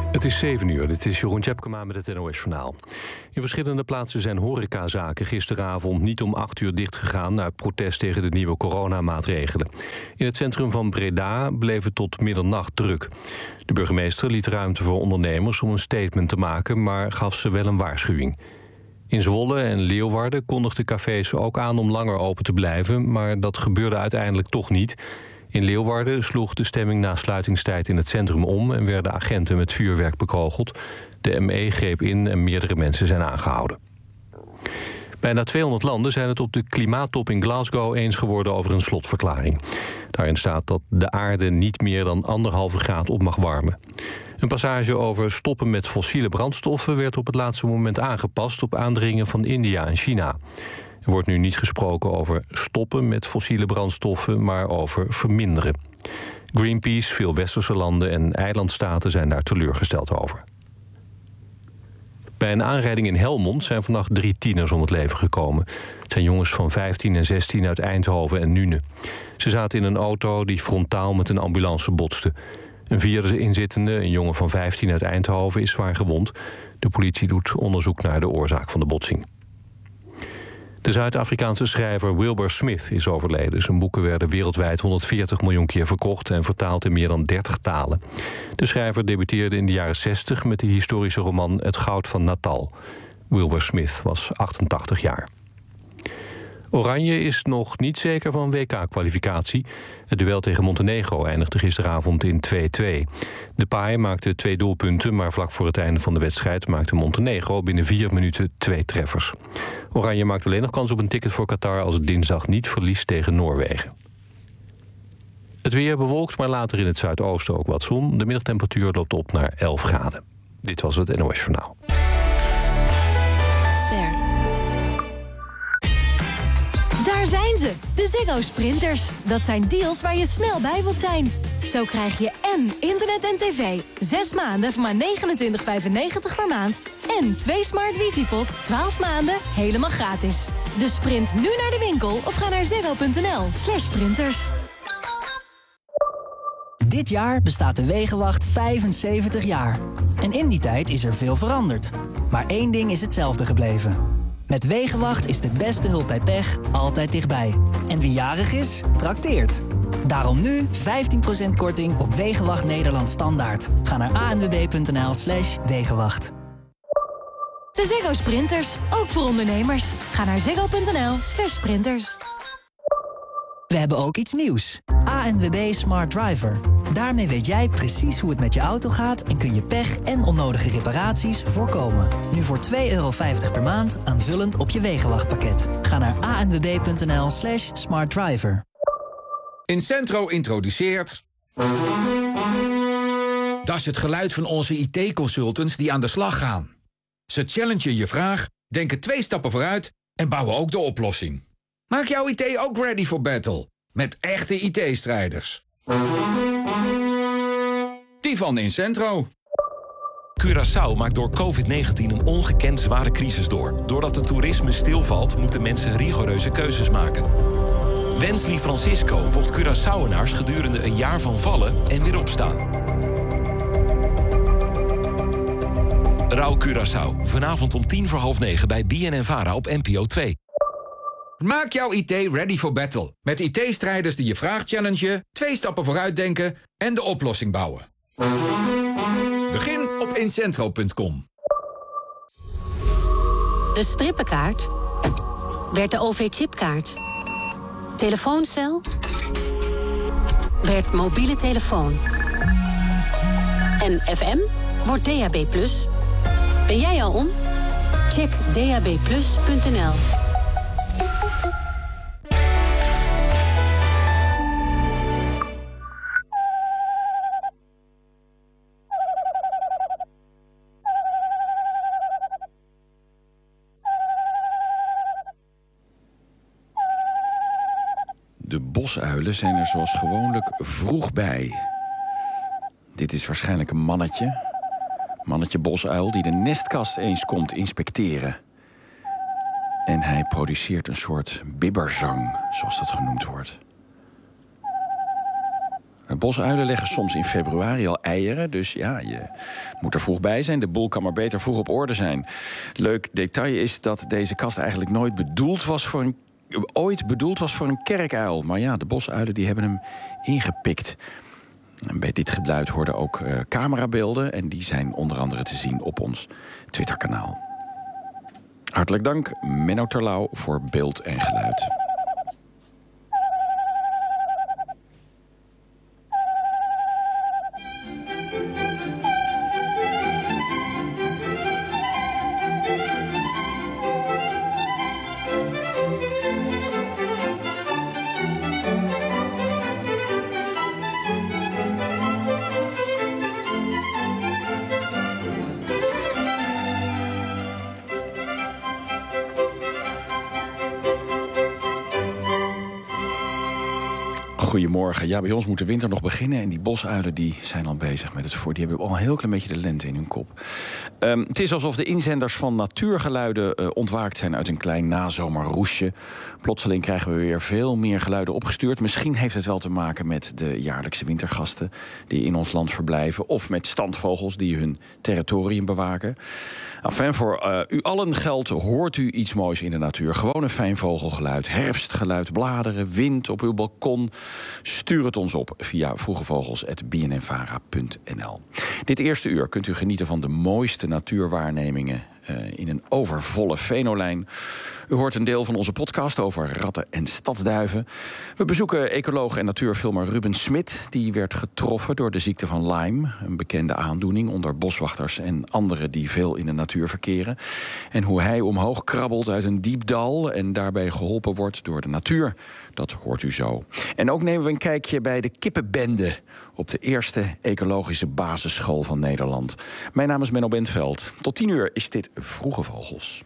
Het is 7 uur, dit is Jeroen Tjepkema met het NOS-journaal. In verschillende plaatsen zijn horecazaken gisteravond niet om 8 uur dichtgegaan uit protest tegen de nieuwe coronamaatregelen. In het centrum van Breda bleef het tot middernacht druk. De burgemeester liet ruimte voor ondernemers om een statement te maken, maar gaf ze wel een waarschuwing. In Zwolle en Leeuwarden kondigden cafés ook aan om langer open te blijven, maar dat gebeurde uiteindelijk toch niet. In Leeuwarden sloeg de stemming na sluitingstijd in het centrum om en werden agenten met vuurwerk bekogeld. De ME greep in en meerdere mensen zijn aangehouden. Bijna 200 landen zijn het op de klimaattop in Glasgow eens geworden over een slotverklaring. Daarin staat dat de aarde niet meer dan 1,5 graad op mag warmen. Een passage over stoppen met fossiele brandstoffen werd op het laatste moment aangepast op aandringen van India en China. Er wordt nu niet gesproken over stoppen met fossiele brandstoffen, maar over verminderen. Greenpeace, veel westerse landen en eilandstaten zijn daar teleurgesteld over. Bij een aanrijding in Helmond zijn vannacht 3 tieners om het leven gekomen. Het zijn jongens van 15 en 16 uit Eindhoven en Nuenen. Ze zaten in een auto die frontaal met een ambulance botste. Een vierde inzittende, een jongen van 15 uit Eindhoven, is zwaar gewond. De politie doet onderzoek naar de oorzaak van de botsing. De Zuid-Afrikaanse schrijver Wilbur Smith is overleden. Zijn boeken werden wereldwijd 140 miljoen keer verkocht en vertaald in meer dan 30 talen. De schrijver debuteerde in de jaren 60 met de historische roman Het Goud van Natal. Wilbur Smith was 88 jaar. Oranje is nog niet zeker van WK-kwalificatie. Het duel tegen Montenegro eindigde gisteravond in 2-2. Depay maakte 2 doelpunten, maar vlak voor het einde van de wedstrijd maakte Montenegro binnen 4 minuten 2 treffers. Oranje maakt alleen nog kans op een ticket voor Qatar als het dinsdag niet verliest tegen Noorwegen. Het weer bewolkt, maar later in het zuidoosten ook wat zon. De middagtemperatuur loopt op naar 11 graden. Dit was het NOS Journaal. Daar zijn ze, de Ziggo Sprinters. Dat zijn deals waar je snel bij wilt zijn. Zo krijg je en internet en tv 6 maanden voor maar $29,95 per maand. En 2 smart wifi-pods 12 maanden helemaal gratis. Dus sprint nu naar de winkel of ga naar ziggo.nl/sprinters. Dit jaar bestaat de Wegenwacht 75 jaar. En in die tijd is er veel veranderd. Maar één ding is hetzelfde gebleven. Met Wegenwacht is de beste hulp bij pech altijd dichtbij. En wie jarig is, trakteert. Daarom nu 15% korting op Wegenwacht Nederland Standaard. Ga naar anwb.nl/Wegenwacht. De Ziggo Sprinters, ook voor ondernemers. Ga naar ziggo.nl/sprinters. We hebben ook iets nieuws. ANWB Smart Driver. Daarmee weet jij precies hoe het met je auto gaat en kun je pech en onnodige reparaties voorkomen. Nu voor €2,50 per maand aanvullend op je Wegenwachtpakket. Ga naar anwb.nl/smartdriver. Incentro introduceert... Dat is het geluid van onze IT-consultants die aan de slag gaan. Ze challengen je vraag, denken 2 stappen vooruit en bouwen ook de oplossing. Maak jouw IT ook ready for battle. Met echte IT-strijders. Die van Incentro. Curaçao maakt door COVID-19 een ongekend zware crisis door. Doordat het toerisme stilvalt, moeten mensen rigoureuze keuzes maken. Wesley Francisco volgt Curaçaoenaars gedurende een jaar van vallen en weer opstaan. Rauw Curaçao, vanavond om 9:10 bij BNNVARA op NPO 2. Maak jouw IT ready for battle. Met IT-strijders die je vraag challengen, 2 stappen vooruit denken en de oplossing bouwen. Begin op incentro.com. De strippenkaart werd de OV-chipkaart. Telefooncel werd mobiele telefoon. En FM wordt DAB+. Ben jij al om? Check dabplus.nl. De bosuilen zijn er zoals gewoonlijk vroeg bij. Dit is waarschijnlijk een mannetje. Mannetje bosuil die de nestkast eens komt inspecteren. En hij produceert een soort bibberzang, zoals dat genoemd wordt. bosuilen leggen soms in februari al eieren. Dus ja, je moet er vroeg bij zijn. De boel kan maar beter vroeg op orde zijn. Leuk detail is dat deze kast eigenlijk nooit ooit bedoeld was voor een kerkuil. Maar ja, de bosuilen die hebben hem ingepikt. En bij dit geluid hoorden ook camerabeelden. En die zijn onder andere te zien op ons Twitterkanaal. Hartelijk dank, Menno Terlouw, voor beeld en geluid. Goedemorgen. Ja, bij ons moet de winter nog beginnen. En die bosuilen die zijn al bezig met het voor. Die hebben al een heel klein beetje de lente in hun kop. Het is alsof de inzenders van natuurgeluiden ontwaakt zijn uit een klein nazomerroesje. Plotseling krijgen we weer veel meer geluiden opgestuurd. Misschien heeft het wel te maken met de jaarlijkse wintergasten die in ons land verblijven. Of met standvogels die hun territorium bewaken. Enfin, voor u allen geldt, hoort u iets moois in de natuur. Gewoon een fijn vogelgeluid, herfstgeluid, bladeren, wind op uw balkon. Stuur het ons op via vroegevogels@bnnvara.nl. Dit eerste uur kunt u genieten van de mooiste natuurwaarnemingen in een overvolle Venolijn. U hoort een deel van onze podcast over ratten en stadsduiven. We bezoeken ecoloog en natuurfilmer Ruben Smit. Die werd getroffen door de ziekte van Lyme. Een bekende aandoening onder boswachters en anderen die veel in de natuur verkeren. En hoe hij omhoog krabbelt uit een diep dal en daarbij geholpen wordt door de natuur. Dat hoort u zo. En ook nemen we een kijkje bij de kippenbende op de eerste ecologische basisschool van Nederland. Mijn naam is Menno Bentveld. Tot 10 uur is dit Vroege Vogels.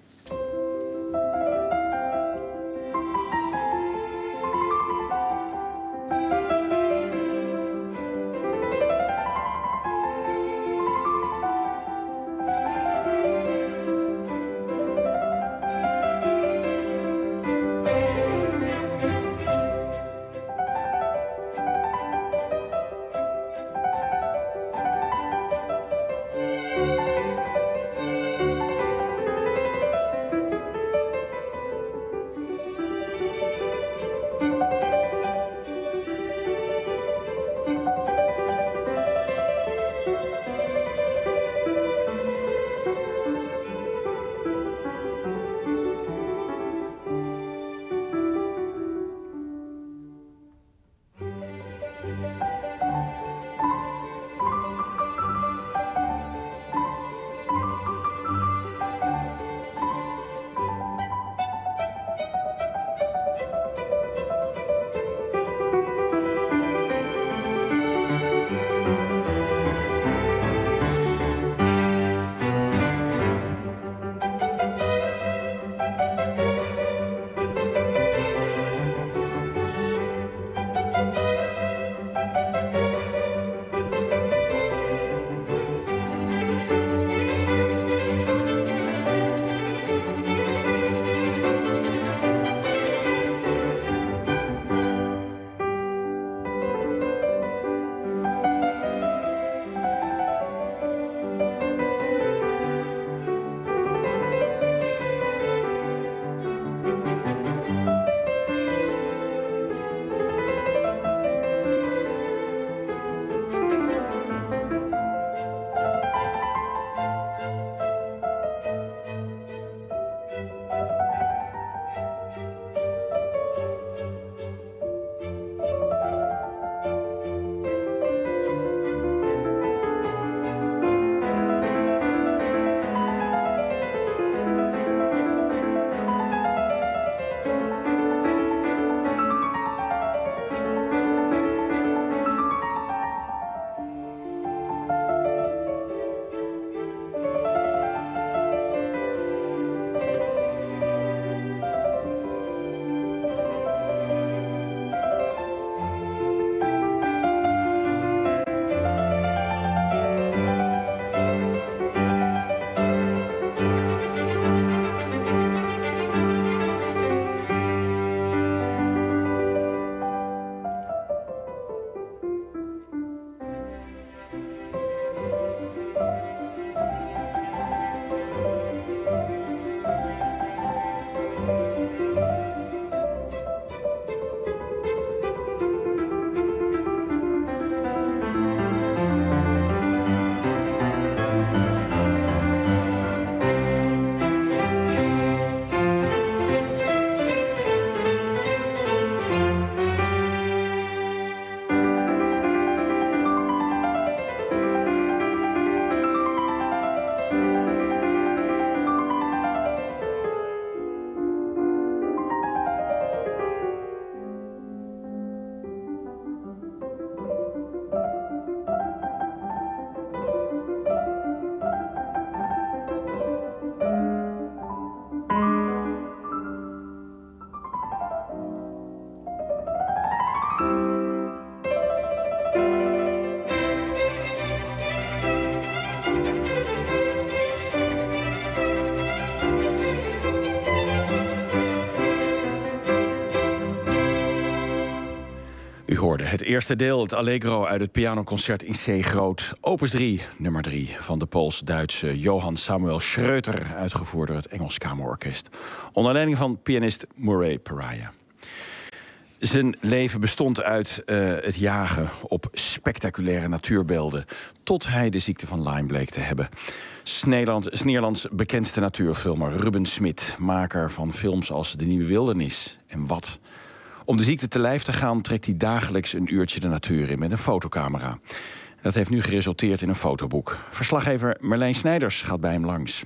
hoorde het eerste deel, het Allegro uit het pianoconcert in C groot. Opus 3, nummer 3 van de Pools-Duitse Johann Samuel Schröter, uitgevoerd door het Engels Kamerorkest. Onder leiding van pianist Murray Pariah. Zijn leven bestond uit het jagen op spectaculaire natuurbeelden, tot hij de ziekte van Lyme bleek te hebben. Nederlands bekendste natuurfilmer Ruben Smit, maker van films als De Nieuwe Wildernis en Wat. Om de ziekte te lijf te gaan trekt hij dagelijks een uurtje de natuur in met een fotocamera. Dat heeft nu geresulteerd in een fotoboek. Verslaggever Merlijn Snijders gaat bij hem langs.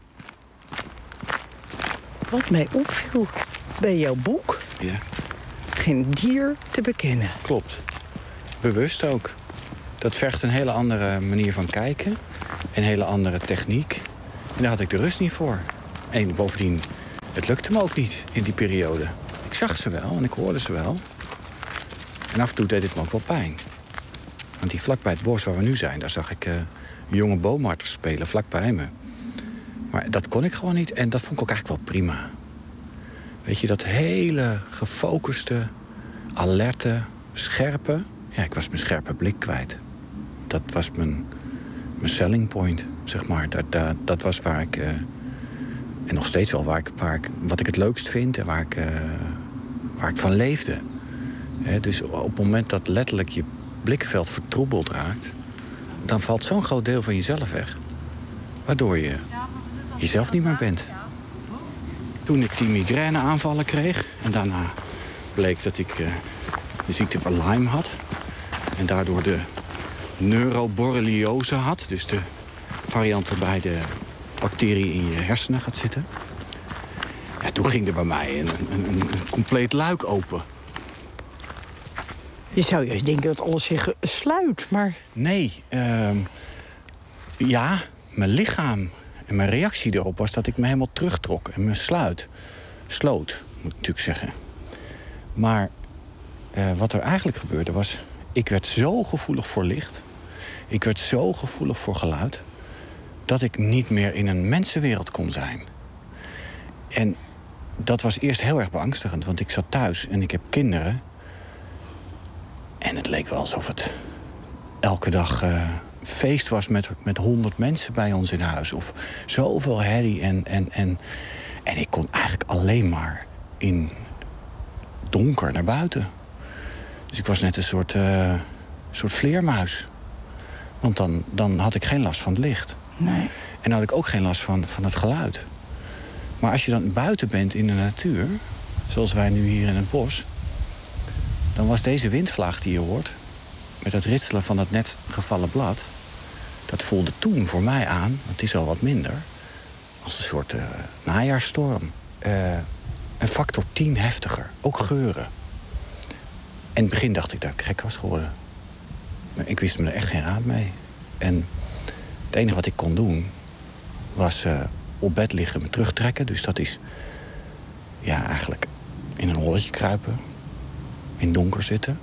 Wat mij opviel bij jouw boek, ja. Geen dier te bekennen. Klopt. Bewust ook. Dat vergt een hele andere manier van kijken. Een hele andere techniek. En daar had ik de rust niet voor. En bovendien, het lukte me ook niet in die periode. Ik zag ze wel en ik hoorde ze wel. En af en toe deed het me ook wel pijn. Want die vlakbij het bos waar we nu zijn, daar zag ik jonge boomarters spelen vlakbij me. Maar dat kon ik gewoon niet en dat vond ik ook eigenlijk wel prima. Weet je, dat hele gefocuste, alerte, scherpe. Ja, ik was mijn scherpe blik kwijt. Dat was mijn selling point, zeg maar. Dat was waar ik... en nog steeds wel wat ik het leukst vind en waar ik van leefde. Dus op het moment dat letterlijk je blikveld vertroebeld raakt, dan valt zo'n groot deel van jezelf weg. Waardoor je jezelf niet meer bent. Toen ik die migraineaanvallen kreeg en daarna bleek dat ik de ziekte van Lyme had en daardoor de neuroborreliose had, dus de variant waarbij de bacterie in je hersenen gaat zitten. Ja, toen ging er bij mij een compleet luik open. Je zou juist denken dat alles zich sluit, maar... Nee, ja, mijn lichaam en mijn reactie erop was dat ik me helemaal terugtrok en me sloot, moet ik natuurlijk zeggen. Maar wat er eigenlijk gebeurde was, ik werd zo gevoelig voor licht, ik werd zo gevoelig voor geluid, dat ik niet meer in een mensenwereld kon zijn. En dat was eerst heel erg beangstigend, want ik zat thuis en ik heb kinderen. En het leek wel alsof het elke dag feest was met 100 mensen bij ons in huis. Of zoveel herrie. En ik kon eigenlijk alleen maar in donker naar buiten. Dus ik was net een soort vleermuis. Want dan had ik geen last van het licht. Nee. En dan had ik ook geen last van het geluid. Maar als je dan buiten bent in de natuur, zoals wij nu hier in het bos, dan was deze windvlaag die je hoort, met het ritselen van het net gevallen blad, dat voelde toen voor mij aan, het is al wat minder, als een soort najaarsstorm. Een factor 10 heftiger, ook geuren. In het begin dacht ik dat ik gek was geworden. Maar ik wist me er echt geen raad mee. En het enige wat ik kon doen was op bed liggen, me terugtrekken. Dus dat is ja, eigenlijk in een holletje kruipen, in donker zitten.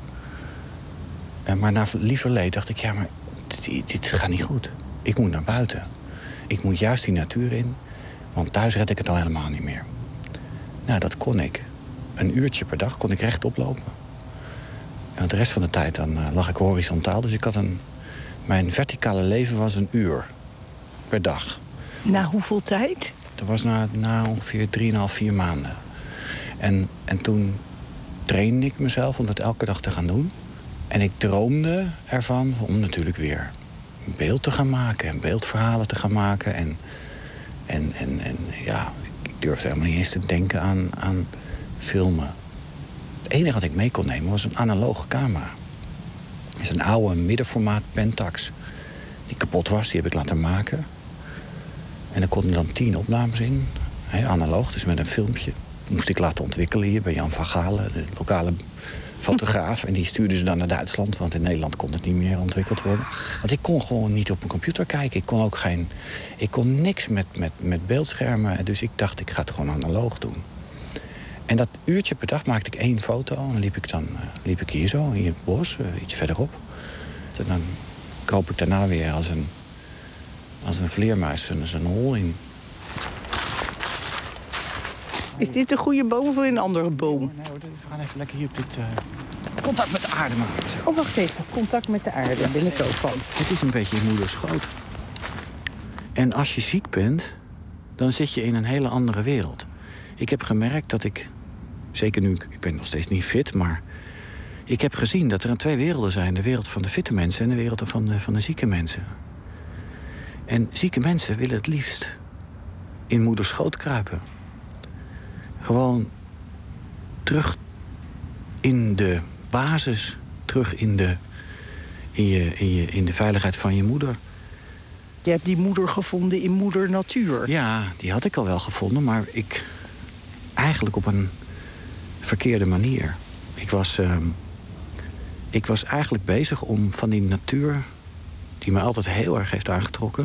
Maar na liever leed dacht ik, ja, maar dit gaat niet goed. Ik moet naar buiten. Ik moet juist die natuur in, want thuis red ik het al helemaal niet meer. Nou, dat kon ik. Een uurtje per dag kon ik rechtop lopen. En de rest van de tijd dan lag ik horizontaal. Dus ik had mijn verticale leven was een uur per dag. Na hoeveel tijd? Dat was na ongeveer 3,5, 4 maanden. En toen trainde ik mezelf om dat elke dag te gaan doen. En ik droomde ervan om natuurlijk weer een beeld te gaan maken en beeldverhalen te gaan maken. En ja, ik durfde helemaal niet eens te denken aan filmen. Het enige wat ik mee kon nemen was een analoge camera. Dat is een oude middenformaat Pentax die kapot was, die heb ik laten maken. En er konden dan 10 opnames in, analoog, dus met een filmpje. Dat moest ik laten ontwikkelen hier bij Jan van Galen, de lokale fotograaf. En die stuurde ze dan naar Duitsland, want in Nederland kon het niet meer ontwikkeld worden. Want ik kon gewoon niet op mijn computer kijken. Ik kon niks met beeldschermen. Dus ik dacht, ik ga het gewoon analoog doen. En dat uurtje per dag maakte ik 1 foto. En dan liep ik hier zo, in het bos, iets verderop. En dan kroop ik daarna weer als een vleermuis een hol in. Is dit een goede boom of een andere boom? Nee, we gaan even lekker hier op dit Contact met de aarde maken. Oh, wacht even. Contact met de aarde, daar ben ik ook van. Het is een beetje je moeders schoot. En als je ziek bent, dan zit je in een hele andere wereld. Ik heb gemerkt dat zeker nu, ik ben nog steeds niet fit, maar ik heb gezien dat er 2 werelden zijn. De wereld van de fitte mensen en de wereld van de zieke mensen. En zieke mensen willen het liefst in moeders schoot kruipen. Gewoon terug in de basis, terug in de veiligheid van je moeder. Je hebt die moeder gevonden in moeder natuur. Ja, die had ik al wel gevonden, maar eigenlijk op een verkeerde manier. Ik was eigenlijk bezig om van die natuur, die me altijd heel erg heeft aangetrokken,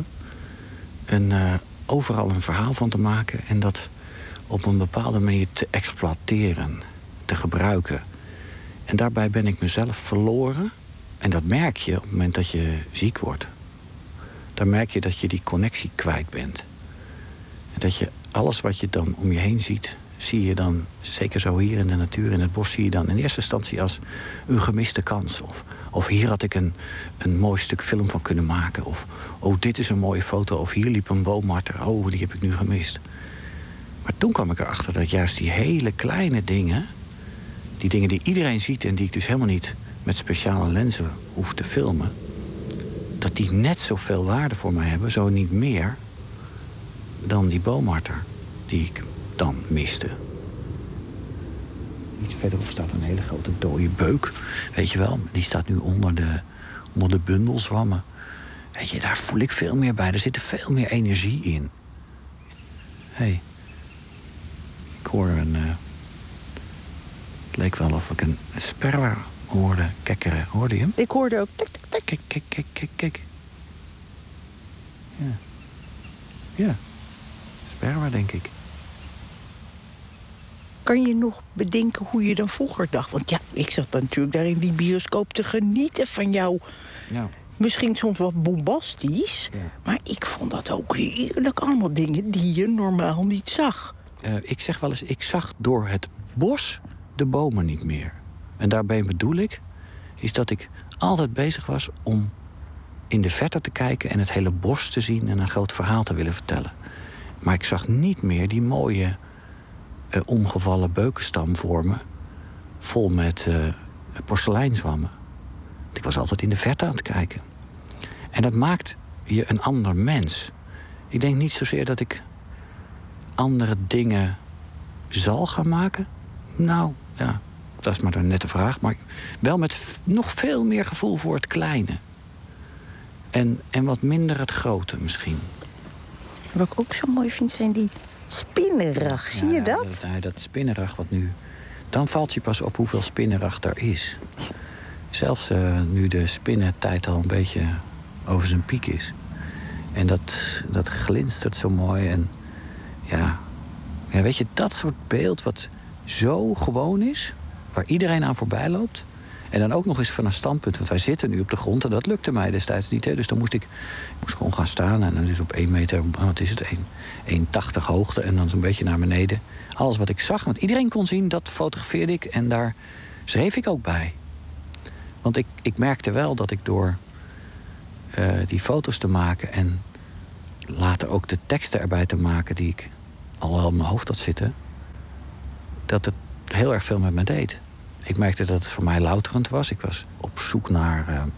overal een verhaal van te maken en dat op een bepaalde manier te exploiteren, te gebruiken. En daarbij ben ik mezelf verloren. En dat merk je op het moment dat je ziek wordt. Dan merk je dat je die connectie kwijt bent. En dat je alles wat je dan om je heen ziet, zie je dan, zeker zo hier in de natuur, in het bos, zie je dan in eerste instantie als een gemiste kans. Of hier had ik een mooi stuk film van kunnen maken. Of, dit is een mooie foto. Of hier liep een boommarter. Die heb ik nu gemist. Maar toen kwam ik erachter dat juist die hele kleine dingen, die dingen die iedereen ziet en die ik dus helemaal niet met speciale lenzen hoef te filmen, dat die net zoveel waarde voor mij hebben, zo niet meer, dan die boommarter die ik dan miste. Iets verderop staat een hele grote dode beuk, weet je wel. Die staat nu onder de bundelzwammen. Weet je, daar voel ik veel meer bij. Er zit veel meer energie in. Hé. Ik hoor het leek wel of ik een sperwer hoorde kekkeren. Hoorde je hem? Ik hoorde ook tik, tik, tik. Kijk. Ja. Sperwer, denk ik. Kan je nog bedenken hoe je dan vroeger dacht? Want ja, ik zat dan natuurlijk daar in die bioscoop te genieten van jou. Ja. Misschien soms wat bombastisch. Ja. Maar ik vond dat ook heerlijk. Allemaal dingen die je normaal niet zag. Ik zeg wel eens, ik zag door het bos de bomen niet meer. En daarbij bedoel ik, is dat ik altijd bezig was om in de verte te kijken en het hele bos te zien en een groot verhaal te willen vertellen. Maar ik zag niet meer die mooie omgevallen beukenstamvormen vol met porseleinzwammen. Ik was altijd in de verte aan het kijken. En dat maakt je een ander mens. Ik denk niet zozeer dat ik andere dingen zal gaan maken. Nou, ja, dat is maar een nette vraag. Maar wel met nog veel meer gevoel voor het kleine. En wat minder het grote misschien. Wat ik ook zo mooi vind zijn die spinnerag. Zie je dat? Dat spinnerag wat nu... Dan valt je pas op hoeveel spinnerag er is. Zelfs nu de spinnentijd al een beetje over zijn piek is. En dat glinstert zo mooi. En ja, weet je, dat soort beeld wat zo gewoon is, waar iedereen aan voorbij loopt. En dan ook nog eens van een standpunt, want wij zitten nu op de grond en dat lukte mij destijds niet. Hè. Dus dan moest ik gewoon gaan staan en dan dus op 1 meter, wat is het, 1,80 hoogte en dan zo'n beetje naar beneden. Alles wat ik zag, want iedereen kon zien, dat fotografeerde ik en daar schreef ik ook bij. Want ik merkte wel dat ik door die foto's te maken en later ook de teksten erbij te maken die ik al wel in mijn hoofd had zitten, dat het heel erg veel met me deed. Ik merkte dat het voor mij louterend was. Ik was op zoek naar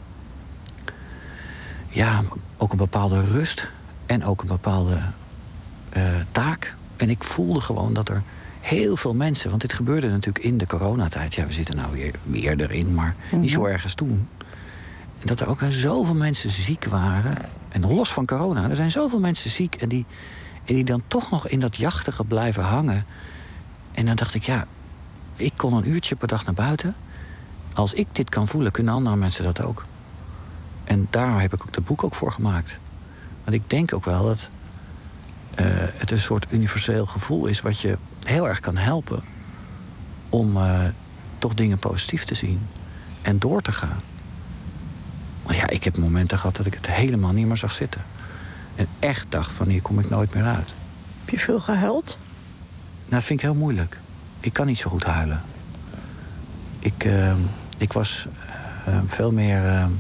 ook een bepaalde rust en ook een bepaalde taak. En ik voelde gewoon dat er heel veel mensen, want dit gebeurde natuurlijk in de coronatijd. Ja, we zitten nou weer erin, maar niet zo ergens toen. En dat er ook zoveel mensen ziek waren. En los van corona, er zijn zoveel mensen ziek en die dan toch nog in dat jachtige blijven hangen. En dan dacht ik, ja, ik kon een uurtje per dag naar buiten. Als ik dit kan voelen, kunnen andere mensen dat ook. En daar heb ik ook het boek ook voor gemaakt. Want ik denk ook wel dat het een soort universeel gevoel is wat je heel erg kan helpen om toch dingen positief te zien en door te gaan. Want ja, ik heb momenten gehad dat ik het helemaal niet meer zag zitten. En echt dacht van, hier kom ik nooit meer uit. Heb je veel gehuild? Nou, dat vind ik heel moeilijk. Ik kan niet zo goed huilen. Ik was veel meer...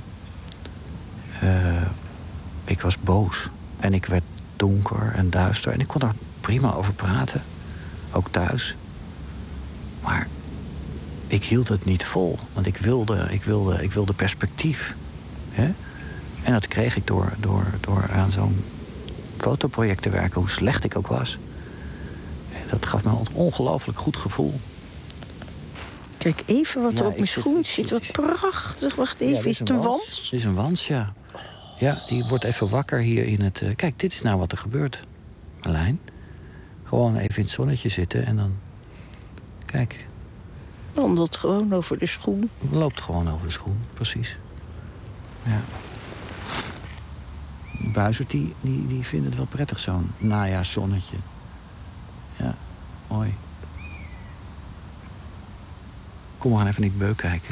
ik was boos. En ik werd donker en duister. En ik kon daar prima over praten. Ook thuis. Maar ik hield het niet vol. Want ik wilde perspectief. Hè? En dat kreeg ik door aan zo'n fotoproject te werken. Hoe slecht ik ook was. En dat gaf me een ongelooflijk goed gevoel. Kijk even wat er op mijn schoen zit. Wat prachtig. Wacht even, is het een wans? Het is een wans, ja. Ja, die wordt even wakker hier in het... Kijk, dit is nou wat er gebeurt, Marlijn. Gewoon even in het zonnetje zitten en dan... Kijk. Wandelt gewoon over de schoen. Loopt gewoon over de schoen, precies. Ja. Buizerd, die vindt het wel prettig, zo'n najaarszonnetje. Ja, mooi. Kom, we gaan even in die beuk kijken.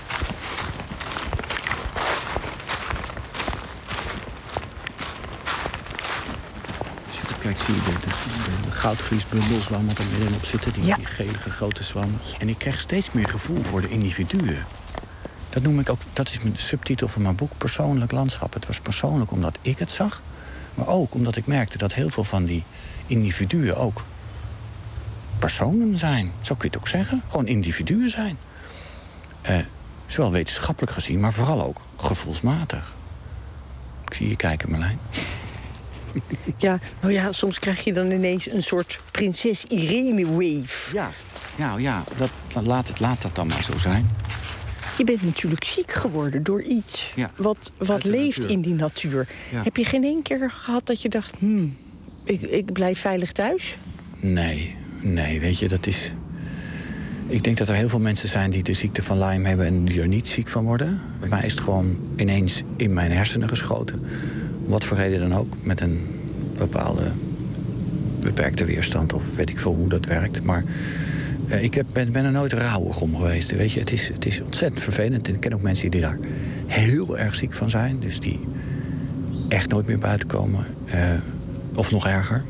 Kijk, zie je de goudvliesbundels waar er middenop zitten. Die gelige grote zwammen. En ik krijg steeds meer gevoel voor de individuen. Dat noem ik ook, dat is mijn subtitel van mijn boek, Persoonlijk Landschap. Het was persoonlijk omdat ik het zag. Maar ook omdat ik merkte dat heel veel van die individuen ook personen zijn. Zo kun je het ook zeggen. Gewoon individuen zijn. Zowel wetenschappelijk gezien, maar vooral ook gevoelsmatig. Ik zie je kijken, Marlijn. Ja, nou ja, soms krijg je dan ineens een soort prinses Irene-wave. Ja, laat dat dan maar zo zijn. Je bent natuurlijk ziek geworden door iets wat leeft natuur. In die natuur. Ja. Heb je geen één keer gehad dat je dacht... ik blijf veilig thuis? Nee, weet je, dat is... Ik denk dat er heel veel mensen zijn die de ziekte van Lyme hebben... en die er niet ziek van worden. Bij mij is het gewoon ineens in mijn hersenen geschoten. Om wat voor reden dan ook. Met een bepaalde beperkte weerstand. Of weet ik veel hoe dat werkt. Maar ik ben er nooit rauwig om geweest. Weet je, het is ontzettend vervelend. En ik ken ook mensen die daar heel erg ziek van zijn. Dus die echt nooit meer buiten komen. Of nog erger.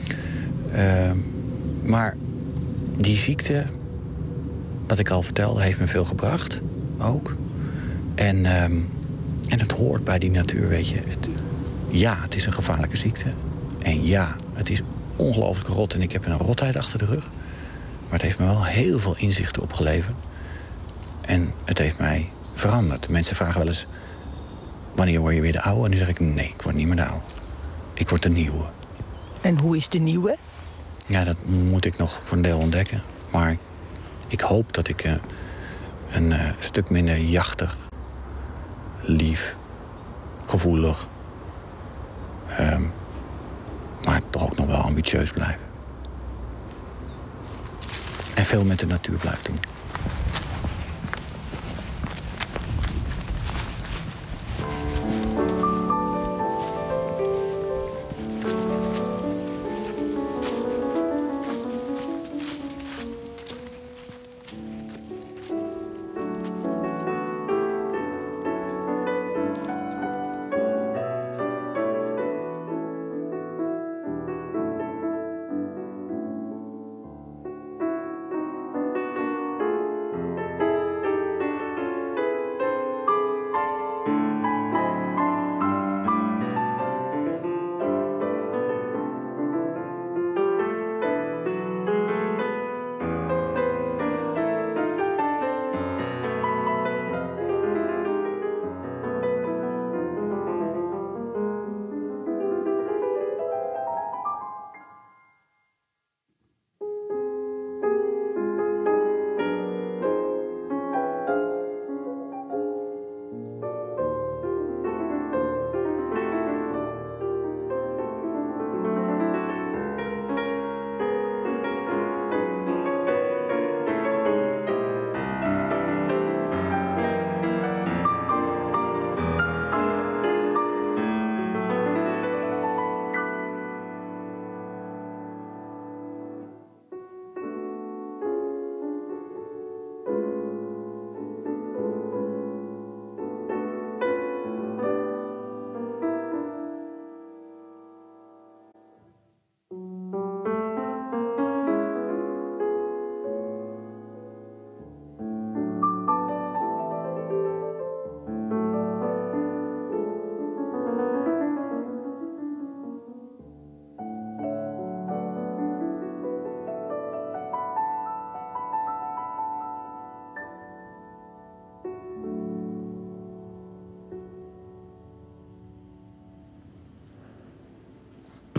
Maar die ziekte, wat ik al vertelde, heeft me veel gebracht. Ook. En het hoort bij die natuur, weet je. Het is een gevaarlijke ziekte. En ja, het is ongelooflijk rot. En ik heb een rotheid achter de rug. Maar het heeft me wel heel veel inzichten opgeleverd. En het heeft mij veranderd. Mensen vragen wel eens... wanneer word je weer de oude? En dan zeg ik, nee, ik word niet meer de oude. Ik word de nieuwe. En hoe is de nieuwe? Ja, dat moet ik nog voor een deel ontdekken. Maar ik hoop dat ik een stuk minder jachtig... lief, gevoelig... maar toch ook nog wel ambitieus blijf. En veel met de natuur blijf doen.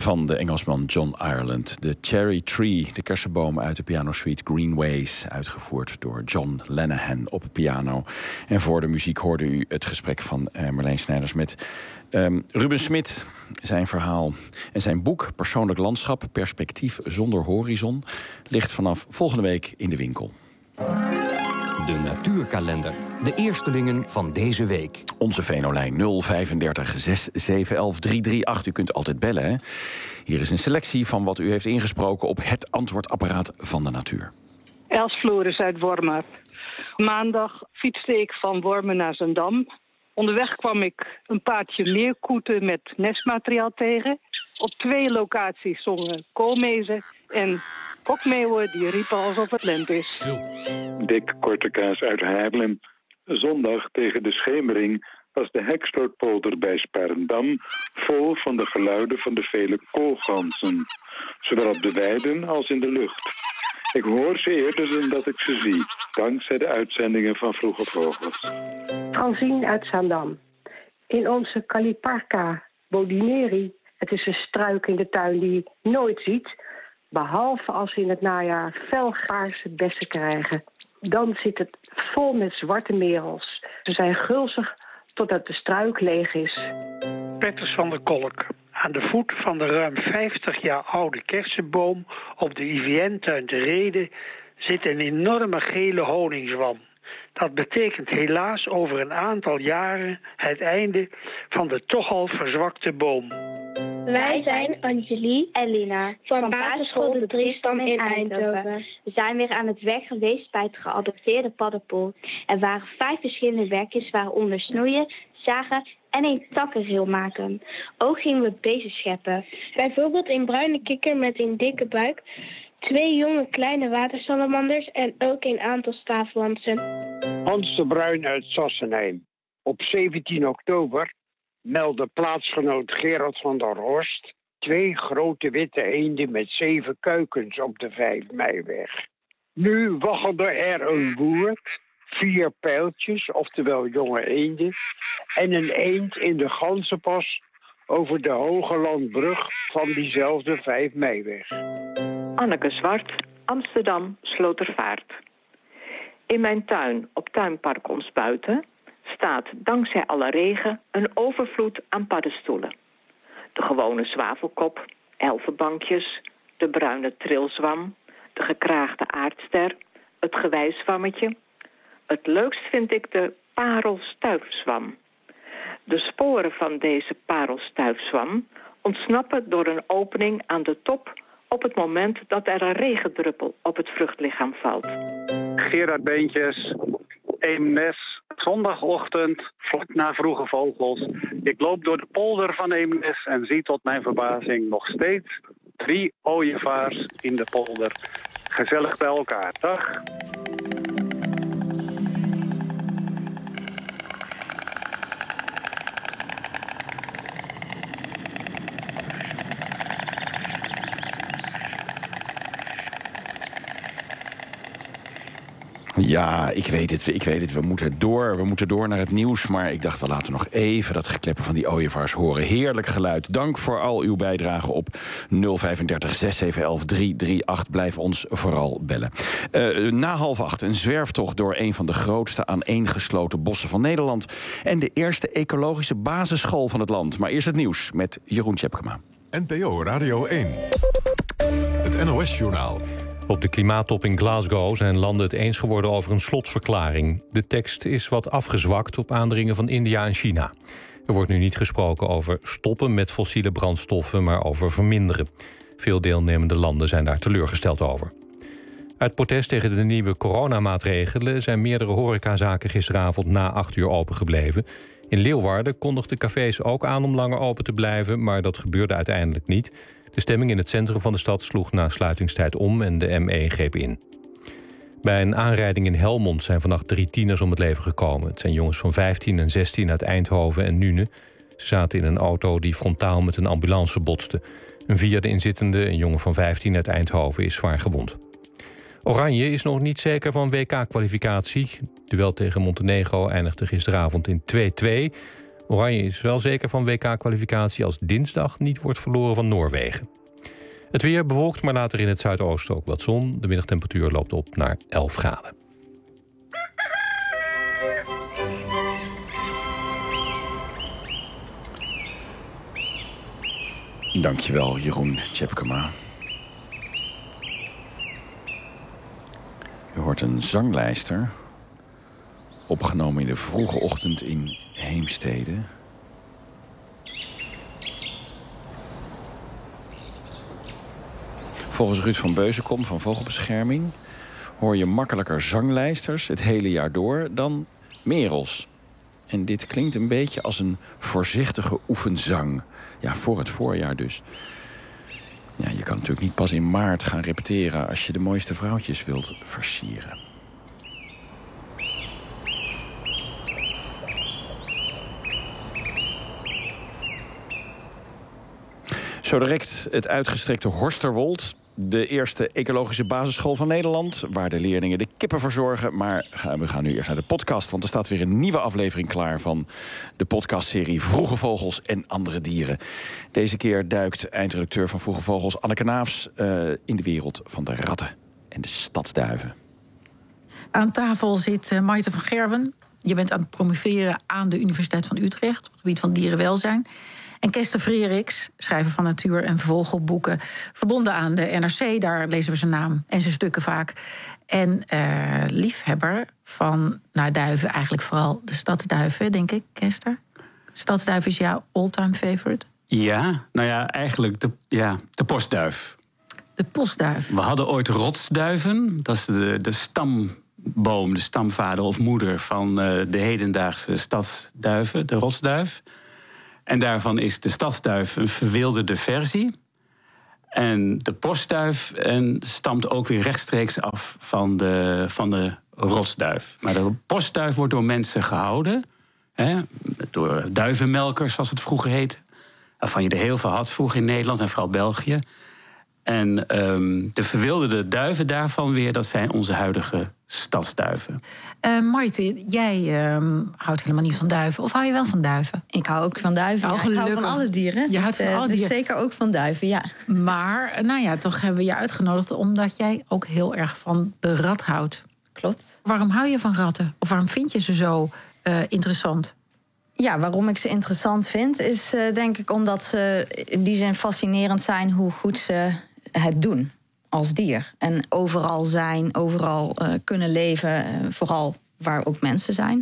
van de Engelsman John Ireland. The Cherry Tree, de kersenboom uit de pianosuite Greenways, uitgevoerd door John Lenihan op piano. En voor de muziek hoorde u het gesprek van Marleen Snijders met Ruben Smit. Zijn verhaal en zijn boek Persoonlijk landschap, perspectief zonder horizon ligt vanaf volgende week in de winkel. De natuurkalender. De eerstelingen van deze week. Onze Venolijn 035 6711 338. U kunt altijd bellen, hè? Hier is een selectie van wat u heeft ingesproken op het antwoordapparaat van de natuur. Els Floris uit Wormer. Maandag fietste ik van Wormer naar Zandam. Onderweg kwam ik een paardje meerkoeten met nestmateriaal tegen. Op 2 locaties zongen koolmezen en kokmeeuwen die riepen alsof het lente is. Dick Kortekaas uit Haarlem. Zondag tegen de schemering was de Hekslootpolder bij Sparendam vol van de geluiden van de vele koolganzen. Zowel op de weiden als in de lucht. Ik hoor ze eerder dan dat ik ze zie, dankzij de uitzendingen van Vroege Vogels. Francine uit Zaandam. In onze Caliparca bodineri, het is een struik in de tuin die je nooit ziet, behalve als we in het najaar felpaarse bessen krijgen. Dan zit het vol met zwarte merels. Ze zijn gulzig totdat de struik leeg is. Petters van der Kolk. Aan de voet van de ruim 50 jaar oude kersenboom op de IVN-tuin te Reden zit een enorme gele honingswam. Dat betekent helaas over een aantal jaren het einde van de toch al verzwakte boom. Wij zijn Angelie en Lina van basisschool De Driestam in Eindhoven. We zijn weer aan het werk geweest bij het geadopteerde paddenpoel. Er waren 5 verschillende werkjes, waaronder snoeien, zagen en een takkenreel maken. Ook gingen we bezen scheppen. Bijvoorbeeld een bruine kikker met een dikke buik, 2 jonge kleine watersalamanders en ook een aantal staafwansen. Hans de Bruin uit Sassenheim. Op 17 oktober meldde plaatsgenoot Gerard van der Horst 2 grote witte eenden met 7 kuikens op de 5 Meiweg. Nu waggelde er een boer 4 pijltjes, oftewel jonge eenden, en een eend in de ganzenpas over de Hogelandbrug van diezelfde 5 Meiweg. Anneke Zwart, Amsterdam, Slotervaart. In mijn tuin op Tuinpark Ons Buiten staat dankzij alle regen een overvloed aan paddenstoelen. De gewone zwavelkop, elfenbankjes, de bruine trilzwam, de gekraagde aardster, het gewijzwammetje. Het leukst vind ik de parelstuifzwam. De sporen van deze parelstuifzwam ontsnappen door een opening aan de top op het moment dat er een regendruppel op het vruchtlichaam valt. Gerard Beentjes, Eemnes, zondagochtend, vlak na Vroege Vogels. Ik loop door de polder van Eemnes en zie tot mijn verbazing nog steeds 3 ooievaars in de polder. Gezellig bij elkaar, dag. Ja, ik weet het. We moeten door naar het nieuws. Maar ik dacht, we laten nog even dat gekleppen van die ooievaars horen. Heerlijk geluid. Dank voor al uw bijdrage op 035 6711 338. Blijf ons vooral bellen. Na 7:30 een zwerftocht door een van de grootste aaneengesloten bossen van Nederland. En de eerste ecologische basisschool van het land. Maar eerst het nieuws met Jeroen Tjepkema. NPO Radio 1. Het NOS-journaal. Op de klimaattop in Glasgow zijn landen het eens geworden over een slotverklaring. De tekst is wat afgezwakt op aandringen van India en China. Er wordt nu niet gesproken over stoppen met fossiele brandstoffen, maar over verminderen. Veel deelnemende landen zijn daar teleurgesteld over. Uit protest tegen de nieuwe coronamaatregelen zijn meerdere horecazaken gisteravond na 8 uur open gebleven. In Leeuwarden kondigden cafés ook aan om langer open te blijven, maar dat gebeurde uiteindelijk niet. De stemming in het centrum van de stad sloeg na sluitingstijd om en de ME greep in. Bij een aanrijding in Helmond zijn vannacht 3 tieners om het leven gekomen. Het zijn jongens van 15 en 16 uit Eindhoven en Nune. Ze zaten in een auto die frontaal met een ambulance botste. Een 4e inzittende, een jongen van 15 uit Eindhoven, is zwaar gewond. Oranje is nog niet zeker van WK-kwalificatie. Duel tegen Montenegro eindigde gisteravond in 2-2. Oranje is wel zeker van WK-kwalificatie als dinsdag niet wordt verloren van Noorwegen. Het weer bewolkt, maar later in het zuidoosten ook wat zon. De middagtemperatuur loopt op naar 11 graden. Dankjewel, Jeroen Tjepkema. U hoort een zanglijster, opgenomen in de vroege ochtend in Heemstede. Volgens Ruud van Beuzenkom van Vogelbescherming hoor je makkelijker zanglijsters het hele jaar door dan merels. En dit klinkt een beetje als een voorzichtige oefenzang. Ja, voor het voorjaar dus. Ja, je kan natuurlijk niet pas in maart gaan repeteren als je de mooiste vrouwtjes wilt versieren. Zo direct het uitgestrekte Horsterwold. De eerste ecologische basisschool van Nederland, waar de leerlingen de kippen verzorgen. Maar we gaan nu eerst naar de podcast, want er staat weer een nieuwe aflevering klaar van de podcastserie Vroege Vogels en Andere Dieren. Deze keer duikt eindredacteur van Vroege Vogels Anneke Naafs in de wereld van de ratten en de stadsduiven. Aan tafel zit Maite van Gerwen. Je bent aan het promoveren aan de Universiteit van Utrecht op het gebied van dierenwelzijn. En Kester Freeriks, schrijver van natuur- en vogelboeken, verbonden aan de NRC, daar lezen we zijn naam en zijn stukken vaak. En liefhebber van duiven, eigenlijk vooral de stadsduiven, denk ik, Kester. Stadsduif is jouw all-time favorite? Ja, nou ja, eigenlijk de postduif. De postduif. We hadden ooit rotsduiven, dat is de stamboom, de stamvader of moeder van de hedendaagse stadsduiven, de rotsduif. En daarvan is de stadsduif een verwilderde versie. En de postduif stamt ook weer rechtstreeks af van de rotsduif. Maar de postduif wordt door mensen gehouden. Door duivenmelkers, zoals het vroeger heette. Waarvan je er heel veel had vroeger in Nederland en vooral België. En de verwilderde duiven daarvan weer, dat zijn onze huidige stadsduiven. Maite, jij houdt helemaal niet van duiven. Of hou je wel van duiven? Ik hou ook van duiven. Ik hou van alle dieren. Je houdt van alle dieren. Dus zeker ook van duiven, ja. Maar, toch hebben we je uitgenodigd omdat jij ook heel erg van de rat houdt. Klopt. Waarom hou je van ratten? Of waarom vind je ze zo interessant? Ja, waarom ik ze interessant vind, is denk ik omdat ze in die zin fascinerend zijn hoe goed ze het doen als dier. En overal zijn, overal kunnen leven, vooral waar ook mensen zijn.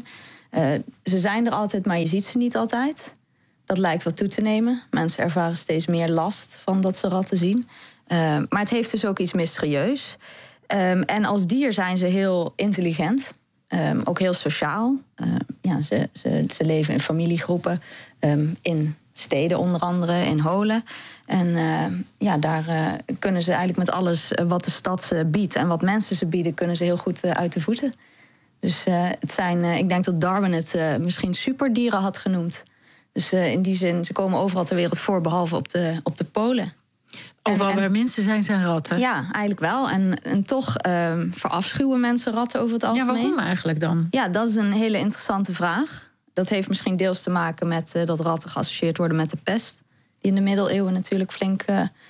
Ze zijn er altijd, maar je ziet ze niet altijd. Dat lijkt wat toe te nemen. Mensen ervaren steeds meer last van dat ze ratten zien. Maar het heeft dus ook iets mysterieus. En als dier zijn ze heel intelligent. Ook heel sociaal. Ze leven in familiegroepen. In steden onder andere, in holen. En daar kunnen ze eigenlijk met alles wat de stad ze biedt en wat mensen ze bieden, kunnen ze heel goed uit de voeten. Dus het zijn, ik denk dat Darwin het misschien superdieren had genoemd. Dus in die zin, ze komen overal ter wereld voor, behalve op de polen. Overal waar mensen zijn ratten? Ja, eigenlijk wel. En toch verafschuwen mensen ratten over het algemeen. Ja, waarom eigenlijk dan? Ja, dat is een hele interessante vraag. Dat heeft misschien deels te maken met dat ratten geassocieerd worden met de pest. Die in de middeleeuwen natuurlijk flink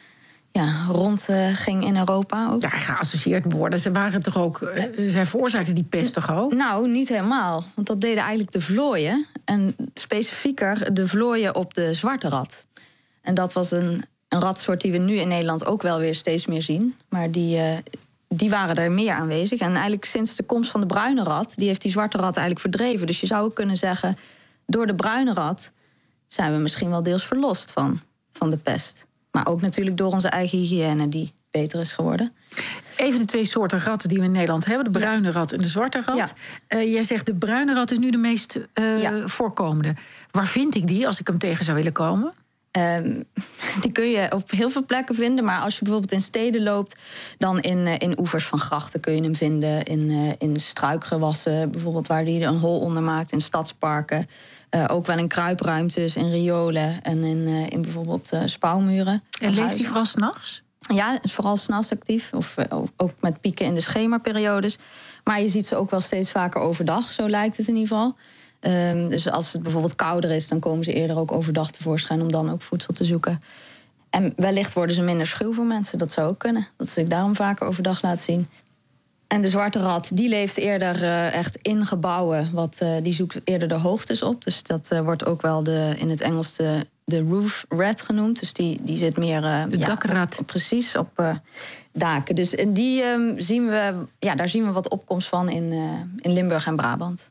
rond ging in Europa ook. Ja, geassocieerd worden. Ze waren toch ook. Zij veroorzaakten die pest toch ook? Nou, niet helemaal. Want dat deden eigenlijk de vlooien. En specifieker de vlooien op de zwarte rat. En dat was een ratsoort die we nu in Nederland ook wel weer steeds meer zien. Maar die waren er meer aanwezig. En eigenlijk sinds de komst van de bruine rat, die heeft die zwarte rat eigenlijk verdreven. Dus je zou ook kunnen zeggen, door de bruine rat zijn we misschien wel deels verlost van de pest. Maar ook natuurlijk door onze eigen hygiëne die beter is geworden. Even de twee soorten ratten die we in Nederland hebben. De bruine rat en de zwarte rat. Ja. Jij zegt de bruine rat is nu de meest voorkomende. Waar vind ik die als ik hem tegen zou willen komen? Die kun je op heel veel plekken vinden. Maar als je bijvoorbeeld in steden loopt, dan in oevers van grachten kun je hem vinden. In struikgewassen, bijvoorbeeld waar die een hol onder maakt. In stadsparken. Ook wel in kruipruimtes, in riolen en in bijvoorbeeld spouwmuren. En leeft hij vooral 's nachts? Ja, is vooral 's nachts actief. Of ook met pieken in de schemerperiodes. Maar je ziet ze ook wel steeds vaker overdag, zo lijkt het in ieder geval. Dus als het bijvoorbeeld kouder is, dan komen ze eerder ook overdag tevoorschijn om dan ook voedsel te zoeken. En wellicht worden ze minder schuw voor mensen. Dat zou ook kunnen. Dat ze zich daarom vaker overdag laten zien. En de zwarte rat, die leeft eerder echt in gebouwen. Die zoekt eerder de hoogtes op. Dus dat wordt ook wel in het Engels de roof rat genoemd. Dus die zit meer... de dakrat. Precies, op daken. Dus en die daar zien we wat opkomst van in Limburg en Brabant.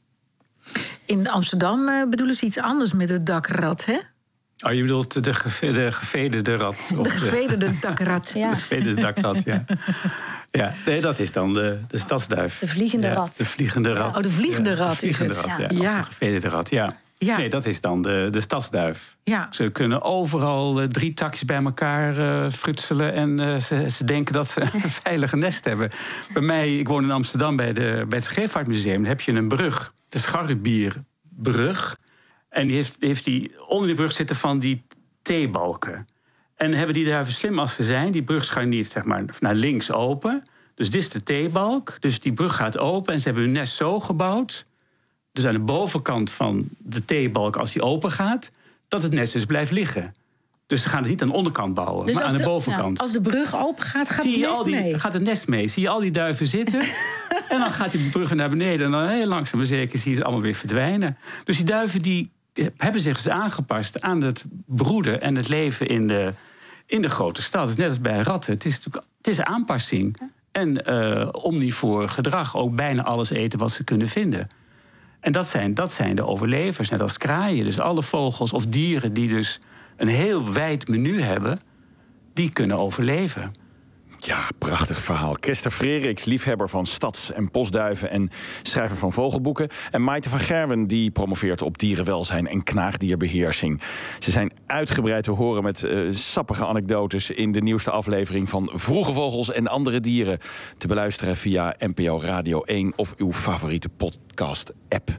In Amsterdam bedoelen ze iets anders met het dakrat, hè? Oh, je bedoelt de gevederde rat. De gevederde dakrat. Ja. De gevederde dakrat, ja. Ja, nee, dat is dan de stadsduif. De vliegende rat. De vliegende rat. Oh, de vliegende rat is het. Ja. De gevederde rat, ja. Nee, dat is dan de stadsduif. Ja. Ze kunnen overal 3 takjes bij elkaar frutselen... en ze denken dat ze een veilige nest hebben. Bij mij, ik woon in Amsterdam bij het Scheepvaartmuseum... dan heb je een brug, de Scharrebierbrug... En onder die brug zitten van die T-balken. En hebben die duiven slim als ze zijn. Die brug scharniert zeg maar naar links open. Dus dit is de T-balk. Dus die brug gaat open en ze hebben hun nest zo gebouwd... dus aan de bovenkant van de T-balk als die open gaat... dat het nest dus blijft liggen. Dus ze gaan het niet aan de onderkant bouwen, dus maar aan de bovenkant. Als de brug open gaat, gaat het nest mee? Gaat het nest mee. Zie je al die duiven zitten... en dan gaat die brug weer naar beneden... en dan heel langzaam maar zeker zie je ze allemaal weer verdwijnen. Dus die duiven die hebben zich dus aangepast aan het broeden... en het leven in de grote stad. Het is net als bij ratten. Het is aanpassing. En omnivoor gedrag. Ook bijna alles eten wat ze kunnen vinden. En dat zijn de overlevers, net als kraaien. Dus alle vogels of dieren die dus een heel wijd menu hebben... die kunnen overleven. Ja, prachtig verhaal. Kester Freeriks, liefhebber van stads- en postduiven... en schrijver van vogelboeken. En Maite van Gerwen, die promoveert op dierenwelzijn en knaagdierbeheersing. Ze zijn uitgebreid te horen met sappige anekdotes... in de nieuwste aflevering van Vroege Vogels en andere dieren... te beluisteren via NPO Radio 1 of uw favoriete podcast-app.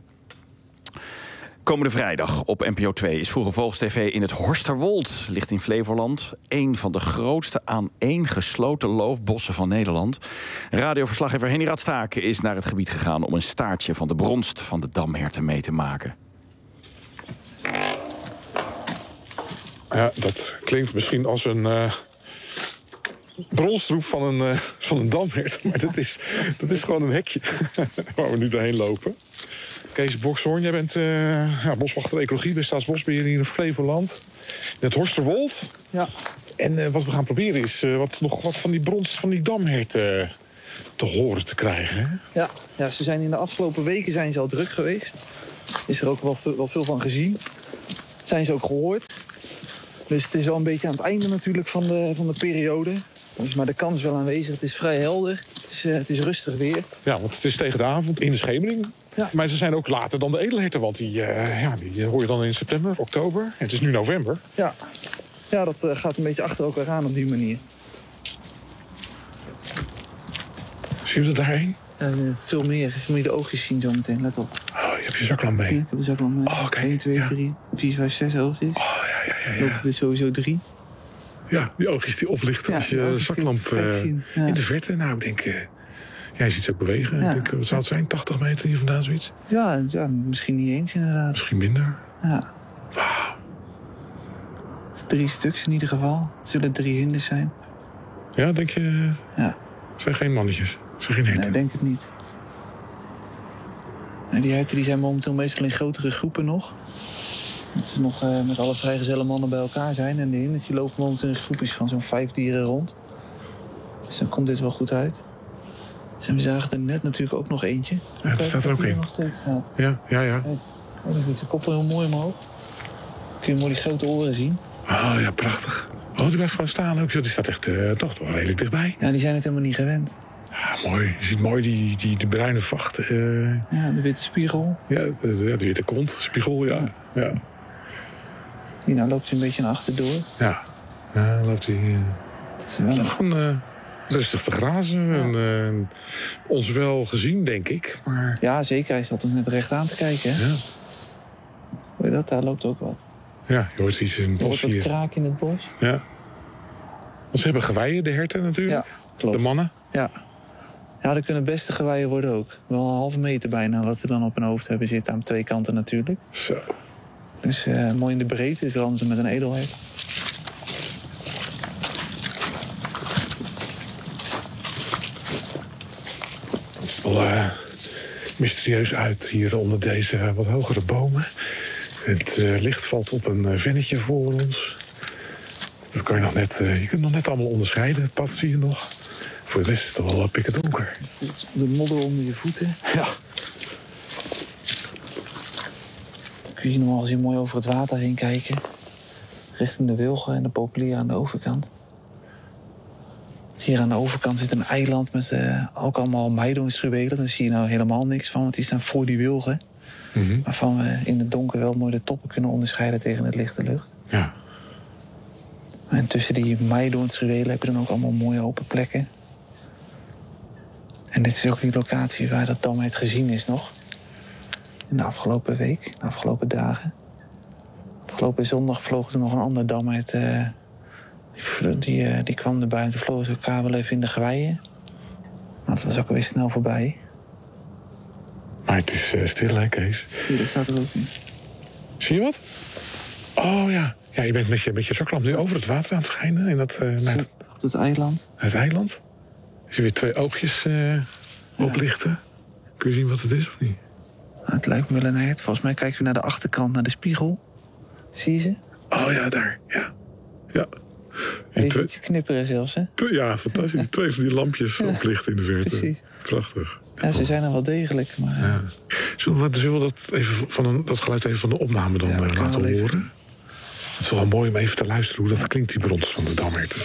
Komende vrijdag op NPO 2 is Vroege Vogels TV in het Horsterwold. Ligt in Flevoland. Een van de grootste aaneengesloten loofbossen van Nederland. Radioverslaggever Henny Radstaken is naar het gebied gegaan... om een staartje van de bronst van de damherten mee te maken. Ja, dat klinkt misschien als een bronstroep van een damhert. Maar dat is gewoon een hekje waar we nu doorheen lopen. Kees Bokshoorn, jij bent boswachter ecologie bij Staatsbosbeheer hier in Flevoland. In het Horsterwold. Ja. En wat we gaan proberen is wat van die bronst van die damhert te horen te krijgen. Hè? Ja, ze zijn in de afgelopen weken al druk geweest. Is er ook wel veel van gezien. Zijn ze ook gehoord. Dus het is wel een beetje aan het einde natuurlijk van de periode. Dus, maar de kans is wel aanwezig. Het is vrij helder. Het is rustig weer. Ja, want het is tegen de avond in de schemering. Ja. Maar ze zijn ook later dan de edelherten, want die hoor je dan in september, oktober. Het is nu november. Ja, dat gaat een beetje achter elkaar aan op die manier. Zie je dat daarheen? Veel meer. Je moet je de oogjes zien zo meteen, let op. Oh, je hebt je zaklamp mee? Ja, ik heb de zaklamp mee. Oh, kijk. 1, 2, 3, 4, 5, 6 oogjes. Oh, ja. Lopen er sowieso 3. Ja, die oogjes die oplichten als je zaklamp in de verte. Nou, ik denk... jij ziet ze ook bewegen. Ja. Ik denk, wat zou het zijn? 80 meter hier vandaan, zoiets? Ja, misschien niet eens inderdaad. Misschien minder. Ja. Wauw. 3 stuks in ieder geval. Het zullen 3 hinders zijn. Ja, denk je? Ja. Het zijn geen mannetjes. Het zijn geen herten. Nee, denk het niet. En die herten die zijn momenteel meestal in grotere groepen nog. Dat ze nog met alle vrijgezelle mannen bij elkaar zijn. En de hinders die lopen momenteel in groepjes van zo'n 5 dieren rond. Dus dan komt dit wel goed uit. En we zagen er net natuurlijk ook nog eentje. Ja, er staat er ook in. Nog steeds staat. Ja. Kijk, dan ziet zijn kop heel mooi omhoog. Dan kun je mooi die grote oren zien. Oh ja, prachtig. Oh, die blijft gewoon staan ook. Die staat echt toch wel redelijk dichtbij. Ja, die zijn het helemaal niet gewend. Ja, mooi. Je ziet mooi die bruine vacht. Ja, de witte spiegel. Ja, de witte kont, spiegel, ja. Hier, nou loopt hij een beetje naar achter door. Ja, loopt hij... Het is wel gewoon... rustig te grazen en ons wel gezien, denk ik. Maar... Ja, zeker. Hij zat ons net recht aan te kijken. Hè? Ja. Hoor je dat? Daar loopt ook wat. Ja, je hoort iets in het bos hier. Je hoort wat kraak in het bos. Ja. Want ze hebben geweien, de herten natuurlijk. Ja, klopt. De mannen. Ja. Ja, dat kunnen beste geweien worden ook. Wel een halve meter bijna, wat ze dan op hun hoofd hebben zitten. Aan 2 kanten natuurlijk. Zo. Dus mooi in de breedte, veranderen ze met een edelheid. Wel mysterieus uit hier onder deze wat hogere bomen. Het licht valt op een vennetje voor ons. Dat kan je nog net, je kunt nog net allemaal onderscheiden. Het pad zie je nog. Voor de rest is het wel pikken donker. Je voelt de modder onder je voeten. Ja. Dan kun je normaal gezien mooi over het water heen kijken. Richting de wilgen en de populier aan de overkant. Hier aan de overkant zit een eiland met ook allemaal meidoornstruwelen. Daar zie je nou helemaal niks van, want die staan voor die wilgen. Mm-hmm. Waarvan we in het donker wel mooi de toppen kunnen onderscheiden tegen het lichte lucht. Ja. En tussen die meidoornstruwelen heb je dan ook allemaal mooie open plekken. En dit is ook die locatie waar dat damheid gezien is nog. In de afgelopen week, de afgelopen dagen. Afgelopen zondag vloog er nog een ander damheid. Die kwam er buiten, vlogen ze elkaar wel even in de geweien. Maar dat was ook alweer snel voorbij. Maar het is stil, hè, Kees? Hier, dat staat er ook in. Zie je wat? Oh ja. Ja, je bent met je zaklamp nu over het water aan het schijnen. En dat, op het eiland. Het eiland. Zie je weer 2 oogjes oplichten. Kun je zien wat het is of niet? Nou, het lijkt me wel een hert. Volgens mij kijken we naar de achterkant, naar de spiegel. Zie je ze? Oh ja, daar. Ja. Ja. Deze iets knipperen zelfs, hè? Ja, fantastisch. 2 van die lampjes oplichten in de verte. Precies. Prachtig. Ja, ze zijn er wel degelijk, maar... Ja. Zullen we dat geluid even van de opname dan laten horen? Het is wel mooi om even te luisteren hoe dat klinkt, die brons van de damherten.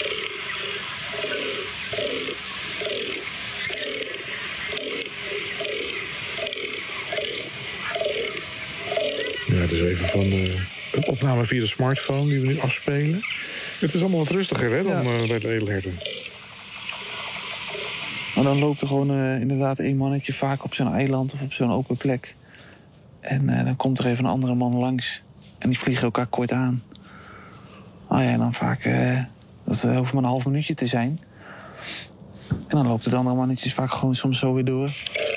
Ja, dus even van een opname via de smartphone die we nu afspelen. Het is allemaal wat rustiger, hè, dan bij de edelherten. Maar dan loopt er gewoon inderdaad 1 mannetje vaak op zo'n eiland of op zo'n open plek. En dan komt er even een andere man langs. En die vliegen elkaar kort aan. Oh ja, en dan vaak, dat hoeft maar een half minuutje te zijn. En dan loopt het andere mannetje vaak gewoon soms zo weer door.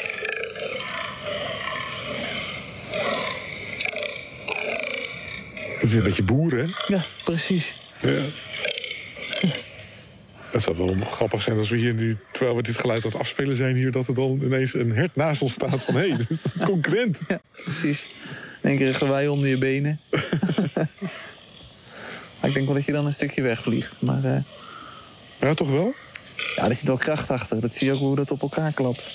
Het is een beetje boeren, hè? Ja, precies. Ja. Het zou wel grappig zijn als we hier nu, terwijl we dit geluid aan het afspelen zijn hier, dat er dan ineens een hert naast ons staat van, hé, dit is een concurrent. Ja, precies. In één keer een gewei onder je benen. Maar ik denk wel dat je dan een stukje wegvliegt. Maar, ja, toch wel? Ja, er zit wel kracht achter. Dat zie je ook hoe dat op elkaar klapt.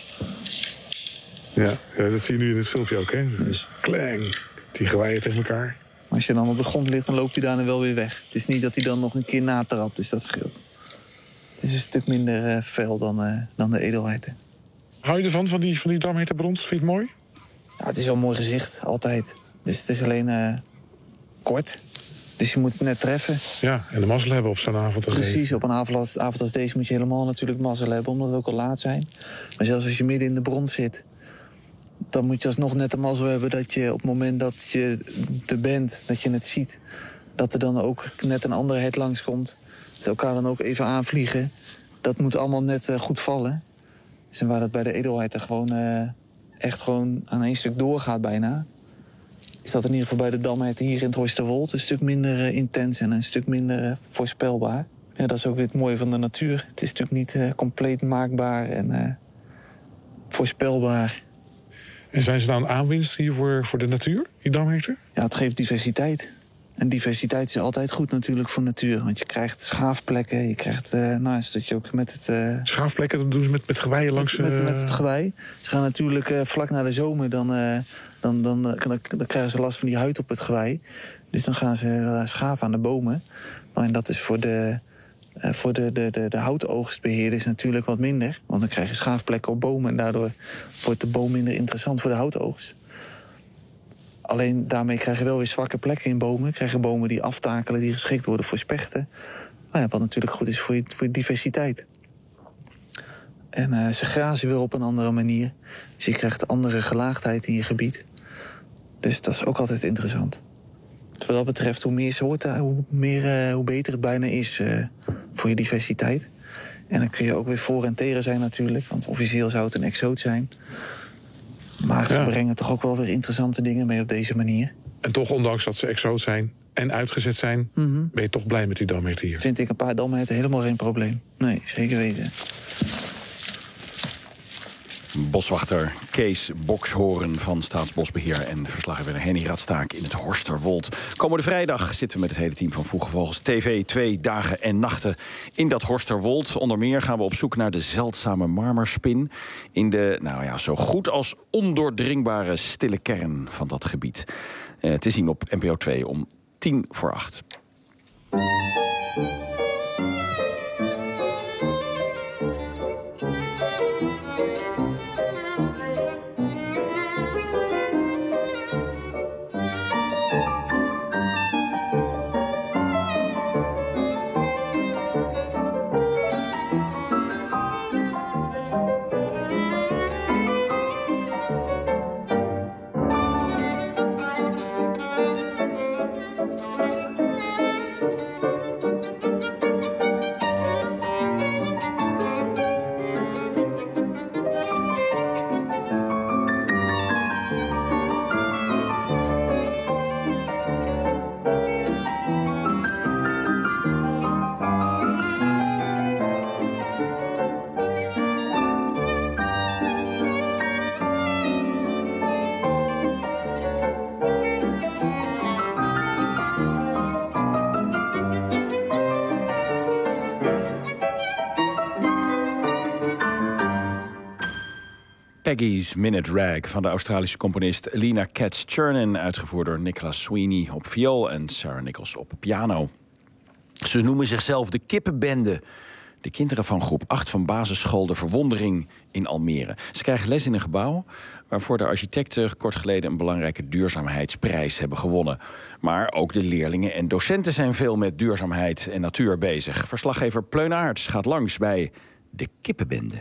Ja, dat zie je nu in het filmpje ook, hè? Dus klang, die geweien tegen elkaar. Maar als je dan op de grond ligt, dan loopt hij daarna wel weer weg. Het is niet dat hij dan nog een keer natrapt, dus dat scheelt. Het is een stuk minder fel dan de edelherten. Hou je ervan, van die damhertenbrons? Vind je het mooi? Ja, het is wel een mooi gezicht, altijd. Dus het is alleen kort. Dus je moet het net treffen. Ja, en de mazzel hebben op zo'n avond als deze. Precies, op een avond als deze moet je helemaal natuurlijk mazzel hebben, omdat we ook al laat zijn. Maar zelfs als je midden in de brons zit, dan moet je alsnog net de mazzel hebben dat je op het moment dat je er bent, dat je het ziet, dat er dan ook net een andere hert langskomt. Dat ze elkaar dan ook even aanvliegen. Dat moet allemaal net goed vallen. Dus en waar dat bij de edelherten gewoon echt gewoon aan 1 stuk doorgaat bijna, is dat in ieder geval bij de damherten hier in het Horsterwold een stuk minder intens en een stuk minder voorspelbaar. Ja, dat is ook weer het mooie van de natuur. Het is natuurlijk niet compleet maakbaar en voorspelbaar. En zijn ze nou een aanwinst hier voor de natuur, die damherten? Ja, het geeft diversiteit. En diversiteit is altijd goed natuurlijk voor natuur. Want je krijgt schaafplekken, je krijgt, dat je ook met het... Schaafplekken, dat doen ze met geweien langs... Met het gewei. Ze gaan natuurlijk vlak na de zomer, dan krijgen ze last van die huid op het gewei. Dus dan gaan ze schaven aan de bomen. En dat is voor de houtoogstbeheerders natuurlijk wat minder. Want dan krijg je schaafplekken op bomen en daardoor wordt de boom minder interessant voor de houtoogst. Alleen daarmee krijg je wel weer zwakke plekken in bomen. Krijg je bomen die aftakelen, die geschikt worden voor spechten. Nou ja, wat natuurlijk goed is voor je diversiteit. En ze grazen weer op een andere manier. Dus je krijgt andere gelaagdheid in je gebied. Dus dat is ook altijd interessant. Dus wat dat betreft, hoe meer soorten, hoe beter het bijna is voor je diversiteit. En dan kun je ook weer voor en tegen zijn natuurlijk. Want officieel zou het een exoot zijn. Maar ze brengen toch ook wel weer interessante dingen mee op deze manier. En toch, ondanks dat ze exoot zijn en uitgezet zijn... ben je toch blij met die damherten hier? Vind ik een paar damherten helemaal geen probleem. Nee, zeker weten. Boswachter Kees Bokshoorn van Staatsbosbeheer en verslaggever Henny Radstaak in het Horsterwold. Komende vrijdag zitten we met het hele team van Vroege Vogels TV 2 dagen en nachten in dat Horsterwold. Onder meer gaan we op zoek naar de zeldzame marmerspin in de, zo goed als ondoordringbare stille kern van dat gebied. Te zien op NPO 2 om 7:50. Peggy's Minute Rag van de Australische componist Lena Katz-Chernin, uitgevoerd door Nicholas Sweeney op viool en Sarah Nichols op piano. Ze noemen zichzelf de Kippenbende. De kinderen van groep 8 van basisschool De Verwondering in Almere. Ze krijgen les in een gebouw waarvoor de architecten kort geleden een belangrijke duurzaamheidsprijs hebben gewonnen. Maar ook de leerlingen en docenten zijn veel met duurzaamheid en natuur bezig. Verslaggever Pleun Aerts gaat langs bij de Kippenbende.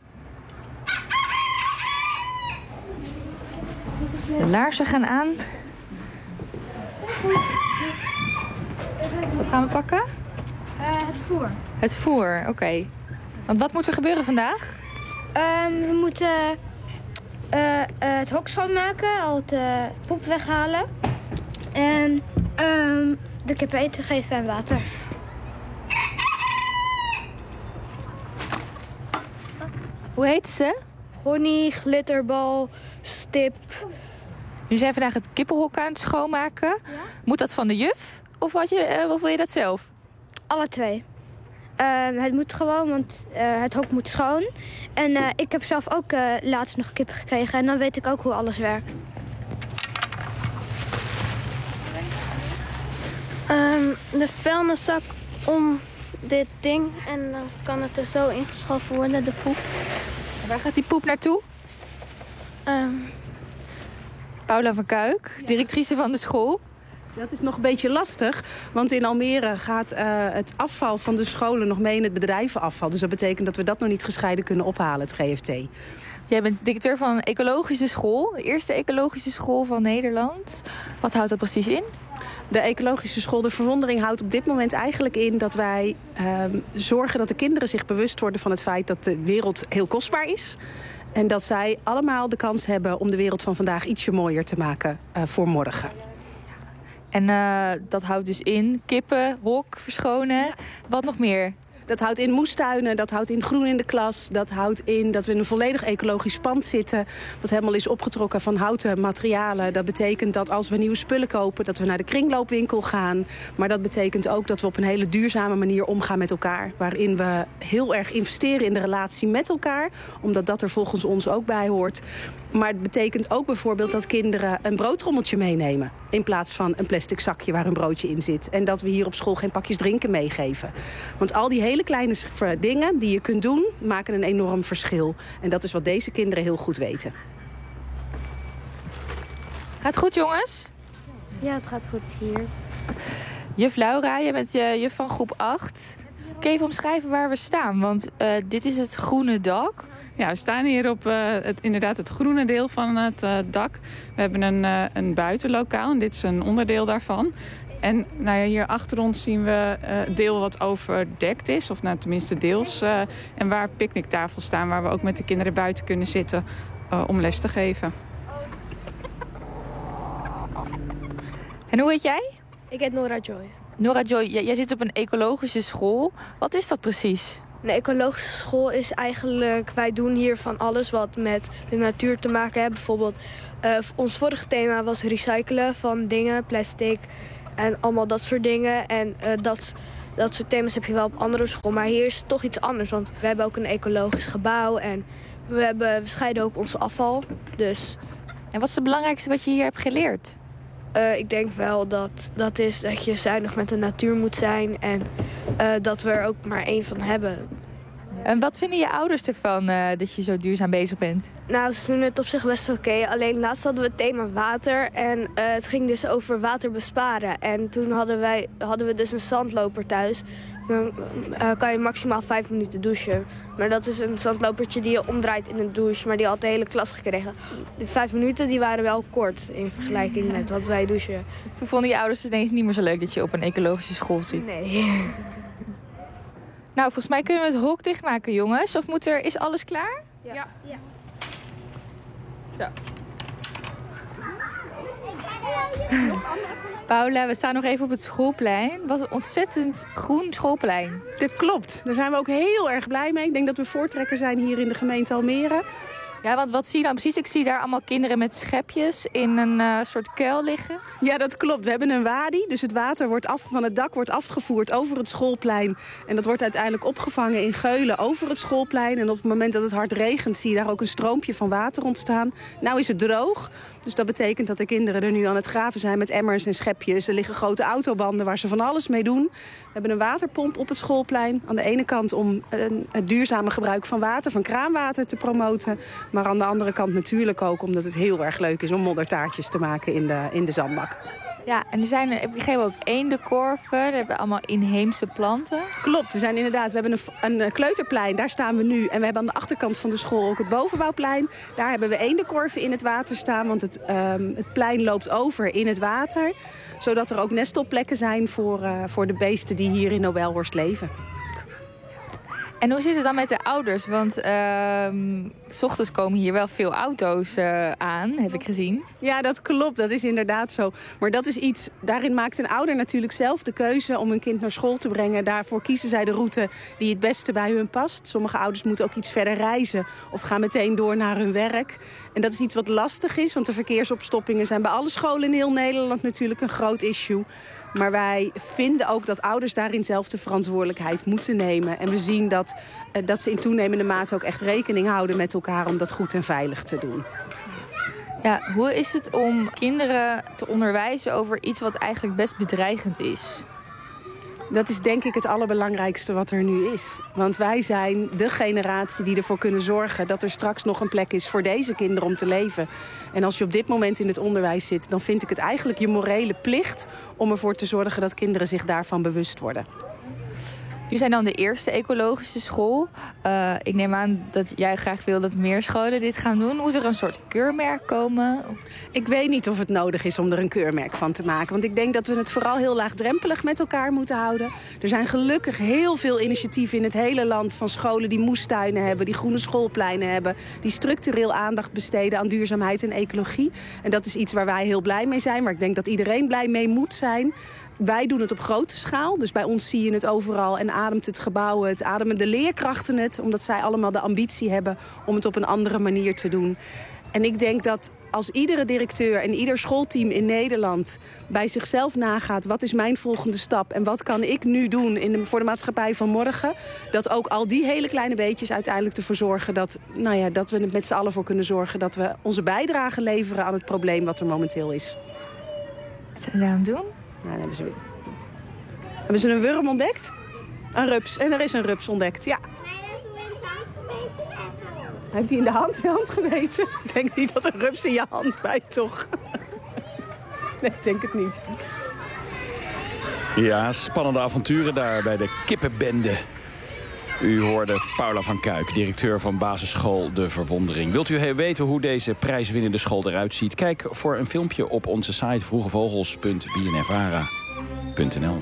De laarzen gaan aan. Wat gaan we pakken? Het voer. Het voer, oké. Want wat moet er gebeuren vandaag? We moeten het hok schoonmaken, al het poep weghalen. En de kippen eten geven en water. Hoe heet ze? Honey, glitterbal, stip. Jullie zijn vandaag het kippenhok aan het schoonmaken. Ja? Moet dat van de juf? Of wil je dat zelf? Alle twee. Het moet gewoon, want het hok moet schoon. En ik heb zelf ook laatst nog kippen gekregen. En dan weet ik ook hoe alles werkt. De vuilniszak om dit ding. En dan kan het er zo ingeschoven worden, de poep. En waar gaat die poep naartoe? Paula van Kuik, directrice van de school. Dat is nog een beetje lastig, want in Almere gaat het afval van de scholen nog mee in het bedrijvenafval. Dus dat betekent dat we dat nog niet gescheiden kunnen ophalen, het GFT. Jij bent directeur van een ecologische school, de eerste ecologische school van Nederland. Wat houdt dat precies in? De ecologische school De Verwondering houdt op dit moment eigenlijk in dat wij zorgen dat de kinderen zich bewust worden van het feit dat de wereld heel kostbaar is. En dat zij allemaal de kans hebben om de wereld van vandaag ietsje mooier te maken voor morgen. En dat houdt dus in kippen, hok, verschonen. Ja. Wat nog meer? Dat houdt in moestuinen, dat houdt in groen in de klas. Dat houdt in dat we in een volledig ecologisch pand zitten. Wat helemaal is opgetrokken van houten materialen. Dat betekent dat als we nieuwe spullen kopen, dat we naar de kringloopwinkel gaan. Maar dat betekent ook dat we op een hele duurzame manier omgaan met elkaar. Waarin we heel erg investeren in de relatie met elkaar. Omdat dat er volgens ons ook bij hoort. Maar het betekent ook bijvoorbeeld dat kinderen een broodtrommeltje meenemen. In plaats van een plastic zakje waar een broodje in zit. En dat we hier op school geen pakjes drinken meegeven. Want al die hele kleine dingen die je kunt doen, maken een enorm verschil. En dat is wat deze kinderen heel goed weten. Gaat het goed, jongens? Ja, het gaat goed hier. Juf Laura, jij bent juf van groep 8. Kun je even omschrijven waar we staan? Want dit is het groene dak. Ja, we staan hier op inderdaad het groene deel van het dak. We hebben een buitenlokaal en dit is een onderdeel daarvan. En hier achter ons zien we het deel wat overdekt is. Of tenminste deels. En waar picknicktafels staan, waar we ook met de kinderen buiten kunnen zitten om les te geven. En hoe heet jij? Ik heet Nora Joy. Nora Joy, jij zit op een ecologische school. Wat is dat precies? Een ecologische school is eigenlijk... Wij doen hier van alles wat met de natuur te maken heeft. Bijvoorbeeld, ons vorige thema was recyclen van dingen, plastic en allemaal dat soort dingen. En dat soort thema's heb je wel op andere school. Maar hier is het toch iets anders, want we hebben ook een ecologisch gebouw. En we scheiden ook ons afval. Dus. En wat is het belangrijkste wat je hier hebt geleerd? Ik denk wel dat je zuinig met de natuur moet zijn. En dat we er ook maar één van hebben. En wat vinden je ouders ervan dat je zo duurzaam bezig bent? Nou, ze vinden het op zich best oké. Alleen laatst hadden we het thema water. En het ging dus over water besparen. En toen hadden we dus een zandloper thuis. Dan kan je maximaal 5 minuten douchen. Maar dat is een zandlopertje die je omdraait in een douche. Maar die had de hele klas gekregen. Die 5 minuten die waren wel kort in vergelijking met wat wij douchen. Toen vonden je ouders het ineens niet meer zo leuk dat je op een ecologische school zit? Nee. Nou, volgens mij kunnen we het hok dichtmaken, jongens. Of is alles klaar? Ja. Zo. Paula, we staan nog even op het schoolplein. Wat een ontzettend groen schoolplein. Dat klopt. Daar zijn we ook heel erg blij mee. Ik denk dat we voortrekker zijn hier in de gemeente Almere. Ja, want wat zie je dan precies? Ik zie daar allemaal kinderen met schepjes in een soort kuil liggen. Ja, dat klopt. We hebben een wadi, dus het water van het dak wordt afgevoerd over het schoolplein. En dat wordt uiteindelijk opgevangen in geulen over het schoolplein. En op het moment dat het hard regent zie je daar ook een stroompje van water ontstaan. Nou is het droog, dus dat betekent dat de kinderen er nu aan het graven zijn met emmers en schepjes. Er liggen grote autobanden waar ze van alles mee doen. We hebben een waterpomp op het schoolplein. Aan de ene kant om het duurzame gebruik van water, van kraanwater te promoten. Maar aan de andere kant natuurlijk ook omdat het heel erg leuk is om moddertaartjes te maken in de zandbak. Ja, en we geven ook eendenkorven. We hebben allemaal inheemse planten. Klopt, we hebben een kleuterplein, daar staan we nu. En we hebben aan de achterkant van de school ook het bovenbouwplein. Daar hebben we eendenkorven in het water staan, want het plein loopt over in het water. Zodat er ook nestelplekken zijn voor de beesten die hier in Nobelhorst leven. En hoe zit het dan met de ouders? Want 's ochtends komen hier wel veel auto's aan, heb ik gezien. Ja, dat klopt. Dat is inderdaad zo. Maar dat is iets, daarin maakt een ouder natuurlijk zelf de keuze om hun kind naar school te brengen. Daarvoor kiezen zij de route die het beste bij hun past. Sommige ouders moeten ook iets verder reizen of gaan meteen door naar hun werk. En dat is iets wat lastig is, want de verkeersopstoppingen zijn bij alle scholen in heel Nederland natuurlijk een groot issue. Maar wij vinden ook dat ouders daarin zelf de verantwoordelijkheid moeten nemen. En we zien dat ze in toenemende mate ook echt rekening houden met elkaar om dat goed en veilig te doen. Ja, hoe is het om kinderen te onderwijzen over iets wat eigenlijk best bedreigend is? Dat is denk ik het allerbelangrijkste wat er nu is. Want wij zijn de generatie die ervoor kunnen zorgen dat er straks nog een plek is voor deze kinderen om te leven. En als je op dit moment in het onderwijs zit, dan vind ik het eigenlijk je morele plicht om ervoor te zorgen dat kinderen zich daarvan bewust worden. Jullie zijn dan de eerste ecologische school. Ik neem aan dat jij graag wil dat meer scholen dit gaan doen. Moet er een soort keurmerk komen? Ik weet niet of het nodig is om er een keurmerk van te maken. Want ik denk dat we het vooral heel laagdrempelig met elkaar moeten houden. Er zijn gelukkig heel veel initiatieven in het hele land van scholen die moestuinen hebben, die groene schoolpleinen hebben, die structureel aandacht besteden aan duurzaamheid en ecologie. En dat is iets waar wij heel blij mee zijn, waar ik denk dat iedereen blij mee moet zijn. Wij doen het op grote schaal, dus bij ons zie je het overal en ademt het gebouw het, ademen de leerkrachten het, omdat zij allemaal de ambitie hebben om het op een andere manier te doen. En ik denk dat als iedere directeur en ieder schoolteam in Nederland bij zichzelf nagaat, wat is mijn volgende stap en wat kan ik nu doen voor de maatschappij van morgen, dat ook al die hele kleine beetjes uiteindelijk ervoor zorgen dat we er met z'n allen voor kunnen zorgen dat we onze bijdrage leveren aan het probleem wat er momenteel is. Wat zijn ze aan het doen? Ja, hebben ze een wurm ontdekt? Een rups. En er is een rups ontdekt, ja. Heeft hij in de hand gebeten? Ik denk niet dat een rups in je hand bijt, toch? Nee, ik denk het niet. Ja, spannende avonturen daar bij de kippenbende. U hoorde Paula van Kuik, directeur van basisschool De Verwondering. Wilt u weten hoe deze prijswinnende school eruit ziet? Kijk voor een filmpje op onze site vroegevogels.bnfvara. radio1.nl.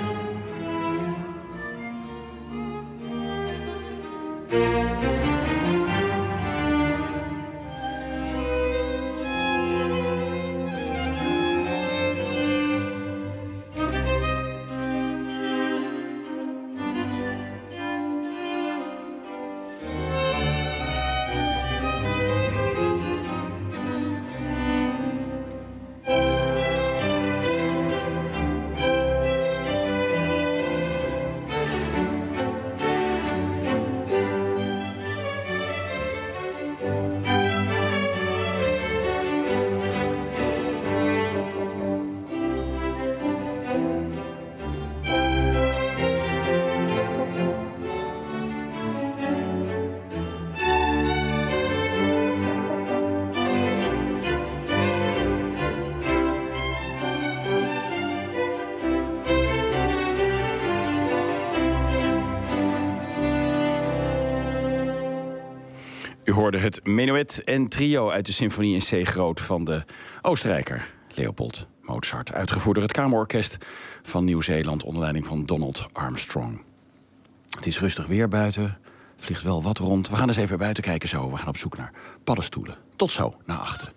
U hoorde het menuet en trio uit de symfonie in C groot van de Oostenrijker Leopold Mozart. Uitgevoerd door het Kamerorkest van Nieuw-Zeeland onder leiding van Donald Armstrong. Het is rustig weer buiten, vliegt wel wat rond. We gaan eens even buiten kijken zo. We gaan op zoek naar paddenstoelen. Tot zo, naar achteren.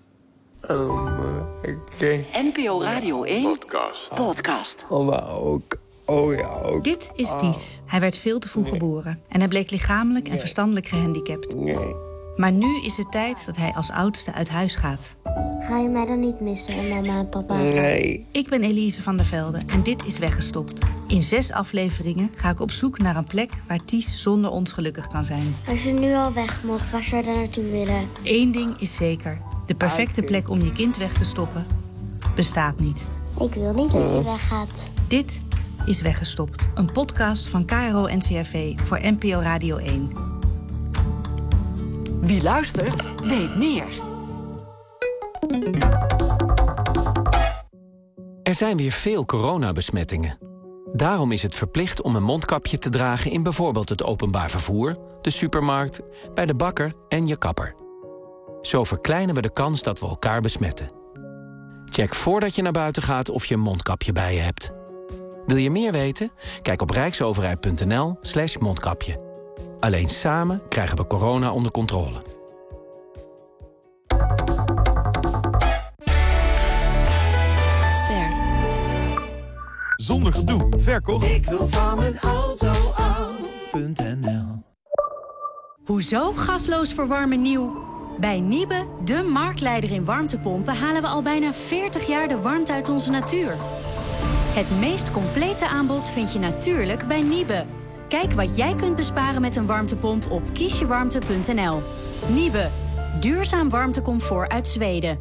NPO Radio 1 podcast. Oh ja, ook. Dit is Ties. Hij werd veel te vroeg geboren. En hij bleek lichamelijk en verstandelijk gehandicapt. Maar nu is het tijd dat hij als oudste uit huis gaat. Ga je mij dan niet missen, mama en papa? Nee. Ik ben Elise van der Velde en dit is Weggestopt. In 6 afleveringen ga ik op zoek naar een plek waar Ties zonder ons gelukkig kan zijn. Als je nu al weg mocht, waar zou je dan naartoe willen? Eén ding is zeker. De perfecte plek om je kind weg te stoppen bestaat niet. Ik wil niet dat je weggaat. Dit is Weggestopt. Een podcast van KRO-NCRV voor NPO Radio 1. Wie luistert, weet meer. Er zijn weer veel coronabesmettingen. Daarom is het verplicht om een mondkapje te dragen in bijvoorbeeld het openbaar vervoer, de supermarkt, bij de bakker en je kapper. Zo verkleinen we de kans dat we elkaar besmetten. Check voordat je naar buiten gaat of je een mondkapje bij je hebt. Wil je meer weten? Kijk op rijksoverheid.nl/mondkapje. Alleen samen krijgen we corona onder controle. Ster. Zonder gedoe, verkocht. Ik wil van mijn auto af.nl. Hoezo gasloos verwarmen nieuw? Bij Niebe, de marktleider in warmtepompen, halen we al bijna 40 jaar de warmte uit onze natuur. Het meest complete aanbod vind je natuurlijk bij Niebe. Kijk wat jij kunt besparen met een warmtepomp op kiesjewarmte.nl. Niebe, duurzaam warmtecomfort uit Zweden.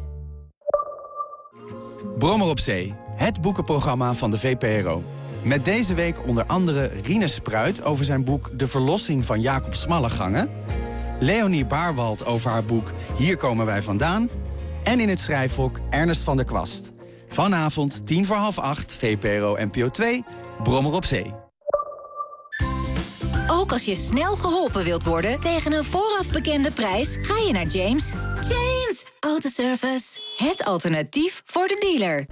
Brommer op Zee, het boekenprogramma van de VPRO. Met deze week onder andere Rinus Spruit over zijn boek De Verlossing van Jacob Smallegangen. Leonie Baarwald over haar boek Hier komen wij vandaan. En in het schrijfhok Ernest van der Kwast. Vanavond 7:50, VPRO NPO 2, Brommer op Zee. Ook als je snel geholpen wilt worden tegen een vooraf bekende prijs, ga je naar James. James Autoservice. Het alternatief voor de dealer.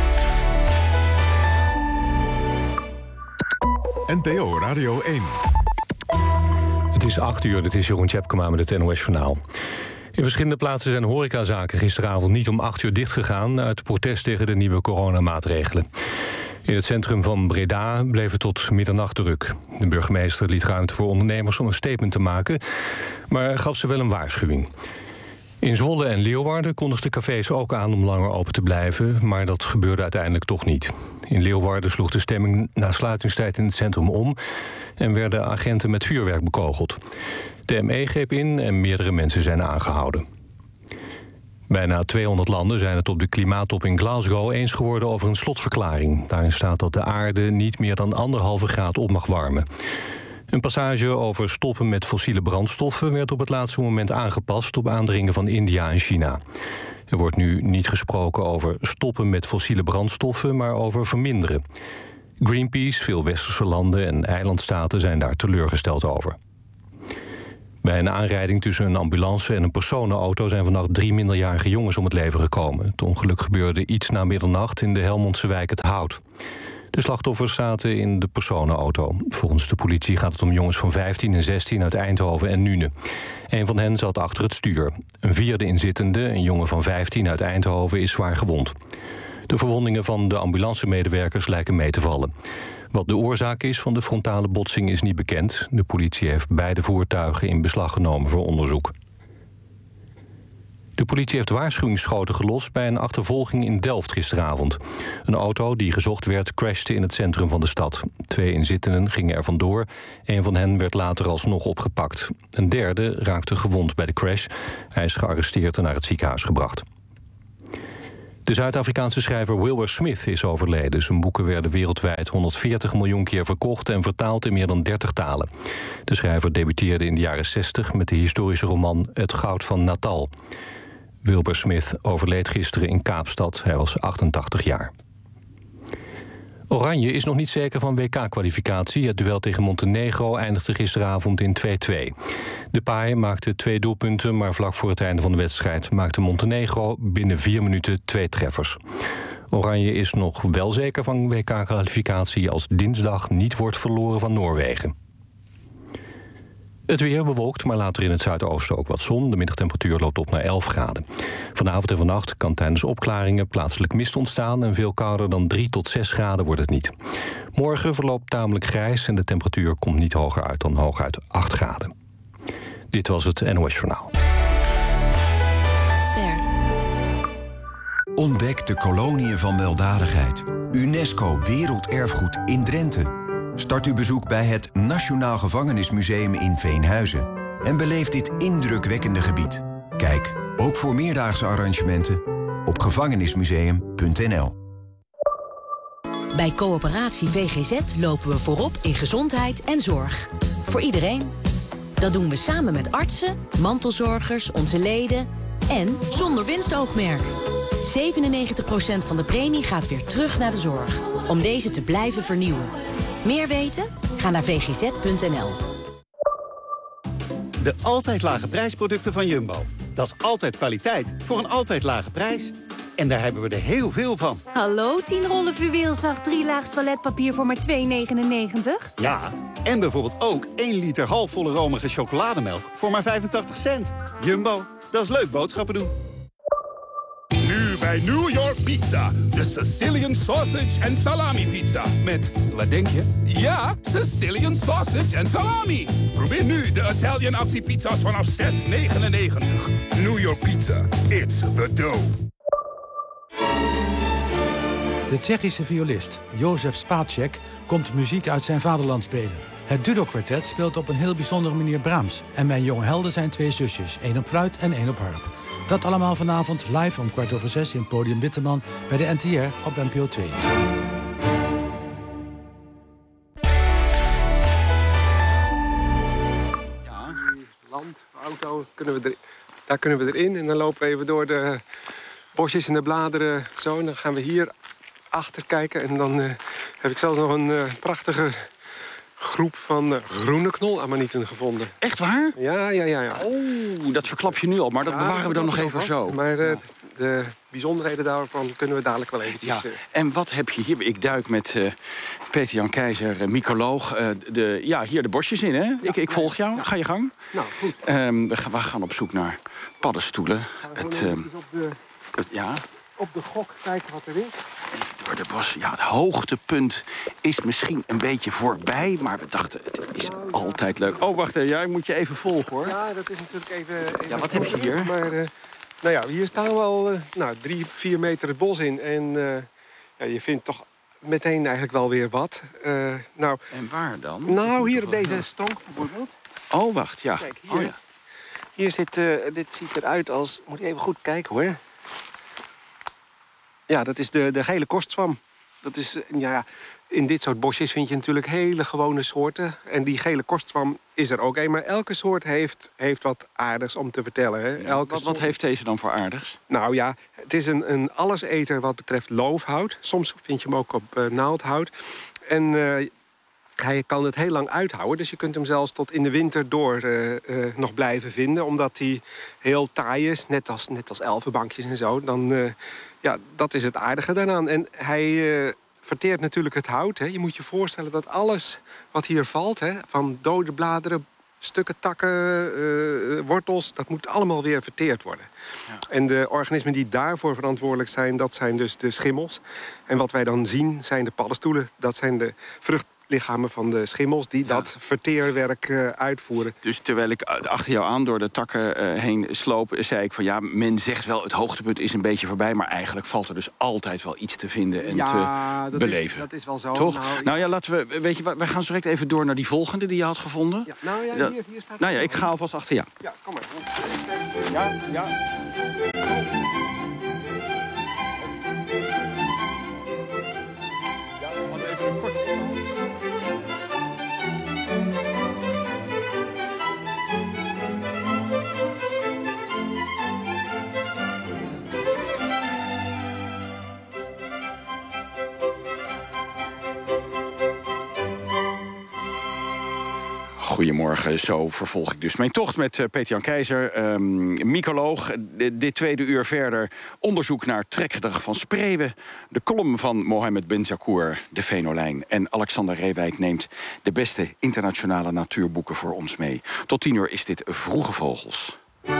NPO Radio 1. Het is 8:00, dit is Jeroen Tjepkema met het NOS Journaal. In verschillende plaatsen zijn horecazaken gisteravond niet om 8:00 dichtgegaan uit protest tegen de nieuwe coronamaatregelen. In het centrum van Breda bleef het tot middernacht druk. De burgemeester liet ruimte voor ondernemers om een statement te maken, maar gaf ze wel een waarschuwing. In Zwolle en Leeuwarden kondigden cafés ook aan om langer open te blijven, maar dat gebeurde uiteindelijk toch niet. In Leeuwarden sloeg de stemming na sluitingstijd in het centrum om en werden agenten met vuurwerk bekogeld. De ME greep in en meerdere mensen zijn aangehouden. Bijna 200 landen zijn het op de klimaattop in Glasgow eens geworden over een slotverklaring. Daarin staat dat de aarde niet meer dan 1,5 graad op mag warmen. Een passage over stoppen met fossiele brandstoffen werd op het laatste moment aangepast op aandringen van India en China. Er wordt nu niet gesproken over stoppen met fossiele brandstoffen, maar over verminderen. Greenpeace, veel westerse landen en eilandstaten zijn daar teleurgesteld over. Bij een aanrijding tussen een ambulance en een personenauto zijn vannacht 3 minderjarige jongens om het leven gekomen. Het ongeluk gebeurde iets na middernacht in de Helmondse wijk Het Hout. De slachtoffers zaten in de personenauto. Volgens de politie gaat het om jongens van 15 en 16 uit Eindhoven en Nuenen. Een van hen zat achter het stuur. Een vierde inzittende, een jongen van 15 uit Eindhoven, is zwaar gewond. De verwondingen van de ambulancemedewerkers lijken mee te vallen. Wat de oorzaak is van de frontale botsing is niet bekend. De politie heeft beide voertuigen in beslag genomen voor onderzoek. De politie heeft waarschuwingsschoten gelost bij een achtervolging in Delft gisteravond. Een auto die gezocht werd crashte in het centrum van de stad. 2 inzittenden gingen er vandoor. Een van hen werd later alsnog opgepakt. Een derde raakte gewond bij de crash. Hij is gearresteerd en naar het ziekenhuis gebracht. De Zuid-Afrikaanse schrijver Wilbur Smith is overleden. Zijn boeken werden wereldwijd 140 miljoen keer verkocht en vertaald in meer dan 30 talen. De schrijver debuteerde in de jaren 60 met de historische roman Het Goud van Natal. Wilbur Smith overleed gisteren in Kaapstad. Hij was 88 jaar. Oranje is nog niet zeker van WK-kwalificatie. Het duel tegen Montenegro eindigde gisteravond in 2-2. De Paai maakte 2 doelpunten, maar vlak voor het einde van de wedstrijd maakte Montenegro binnen 4 minuten 2 treffers. Oranje is nog wel zeker van WK-kwalificatie als dinsdag niet wordt verloren van Noorwegen. Het weer bewolkt, maar later in het zuidoosten ook wat zon. De middagtemperatuur loopt op naar 11 graden. Vanavond en vannacht kan tijdens opklaringen plaatselijk mist ontstaan en veel kouder dan 3 tot 6 graden wordt het niet. Morgen verloopt tamelijk grijs en de temperatuur komt niet hoger uit dan hooguit 8 graden. Dit was het NOS Journaal. Ontdek de koloniën van weldadigheid. UNESCO Werelderfgoed in Drenthe. Start uw bezoek bij het Nationaal Gevangenismuseum in Veenhuizen. En beleef dit indrukwekkende gebied. Kijk, ook voor meerdaagse arrangementen, op gevangenismuseum.nl. Bij Coöperatie VGZ lopen we voorop in gezondheid en zorg. Voor iedereen. Dat doen we samen met artsen, mantelzorgers, onze leden en zonder winstoogmerk. 97% van de premie gaat weer terug naar de zorg. Om deze te blijven vernieuwen. Meer weten? Ga naar vgz.nl. De altijd lage prijsproducten van Jumbo. Dat is altijd kwaliteit voor een altijd lage prijs. En daar hebben we er heel veel van. Hallo, 10 rollen fluweelzacht, 3 laags toiletpapier voor maar €2,99? Ja, en bijvoorbeeld ook 1 liter halfvolle romige chocolademelk voor maar 85 cent. Jumbo, dat is leuk boodschappen doen. Nu bij New York Pizza. De Sicilian Sausage en Salami Pizza. Met, wat denk je? Ja, Sicilian Sausage en Salami. Probeer nu de Italian actiepizza's vanaf €6,99. New York Pizza. It's the dough. De Tsjechische violist Josef Spacek komt muziek uit zijn vaderland spelen. Het Dudok-kwartet speelt op een heel bijzondere manier Brahms. En mijn jonge helden zijn 2 zusjes, 1 op fluit en 1 op harp. Dat allemaal vanavond live om 5:15 in Podium Witteman bij de NTR op NPO 2. Ja, land, auto, daar kunnen we erin. En dan lopen we even door de bosjes en de bladeren zo. En dan gaan we hier achter kijken. En dan heb ik zelfs nog een prachtige groep van groene knolammonieten gevonden. Echt waar? Ja. Oh, dat verklap je nu al, maar dat bewaren we dan nog even zo. Maar de bijzonderheden daarvan kunnen we dadelijk wel eventjes... Ja. En wat heb je hier? Ik duik met Peter-Jan Keizer, mycoloog. Hier de bosjes in, hè? Ja, ik volg jou. Ga je gang. Nou, goed. We gaan op zoek naar paddenstoelen. Op de gok kijken wat er is. Door de bos. Ja, het hoogtepunt is misschien een beetje voorbij, maar we dachten, het is altijd leuk. Oh, wacht even, jij moet je even volgen, hoor. Ja, dat is natuurlijk even ja, wat heb je hier? Maar hier staan we al 3-4 meter het bos in. En je vindt toch meteen eigenlijk wel weer wat. En waar dan? Nou, hier op deze stonk bijvoorbeeld. Oh, wacht, ja. Kijk, hier. Hier zit, dit ziet eruit als... Moet je even goed kijken, hoor. Ja, dat is de gele kortzwam. Dat is, in dit soort bosjes vind je natuurlijk hele gewone soorten. En die gele kortzwam is er ook een. Maar elke soort heeft wat aardigs om te vertellen. Hè. Ja, wat heeft deze dan voor aardigs? Nou ja, het is een alleseter wat betreft loofhout. Soms vind je hem ook op naaldhout. En hij kan het heel lang uithouden. Dus je kunt hem zelfs tot in de winter door nog blijven vinden. Omdat hij heel taai is, net als elfenbankjes en zo. Dan... dat is het aardige daaraan. En verteert natuurlijk het hout. Hè. Je moet je voorstellen dat alles wat hier valt, hè, van dode bladeren, stukken takken, wortels, dat moet allemaal weer verteerd worden. Ja. En de organismen die daarvoor verantwoordelijk zijn, dat zijn dus de schimmels. En wat wij dan zien zijn de paddenstoelen. Dat zijn de vruchtlichamen van de schimmels die dat verteerwerk uitvoeren. Dus terwijl ik achter jou aan door de takken heen sloop, zei ik van ja, men zegt wel het hoogtepunt is een beetje voorbij, maar eigenlijk valt er dus altijd wel iets te vinden en te beleven. Dat is wel zo. Toch? Nou ja, laten we, weet je, wij gaan zo direct even door naar die volgende die je had gevonden. Ja, nou ja, hier staat. Nou ja, ik ga alvast achter jou. Ja, kom maar. Ja. Goedemorgen, zo vervolg ik dus mijn tocht met Peter-Jan Keizer, mycoloog. Dit tweede uur verder onderzoek naar trekgedrag van spreeuwen. De column van Mohammed Benzakour, de Venolijn. En Alexander Reewijk neemt de beste internationale natuurboeken voor ons mee. Tot 10 uur is dit Vroege Vogels.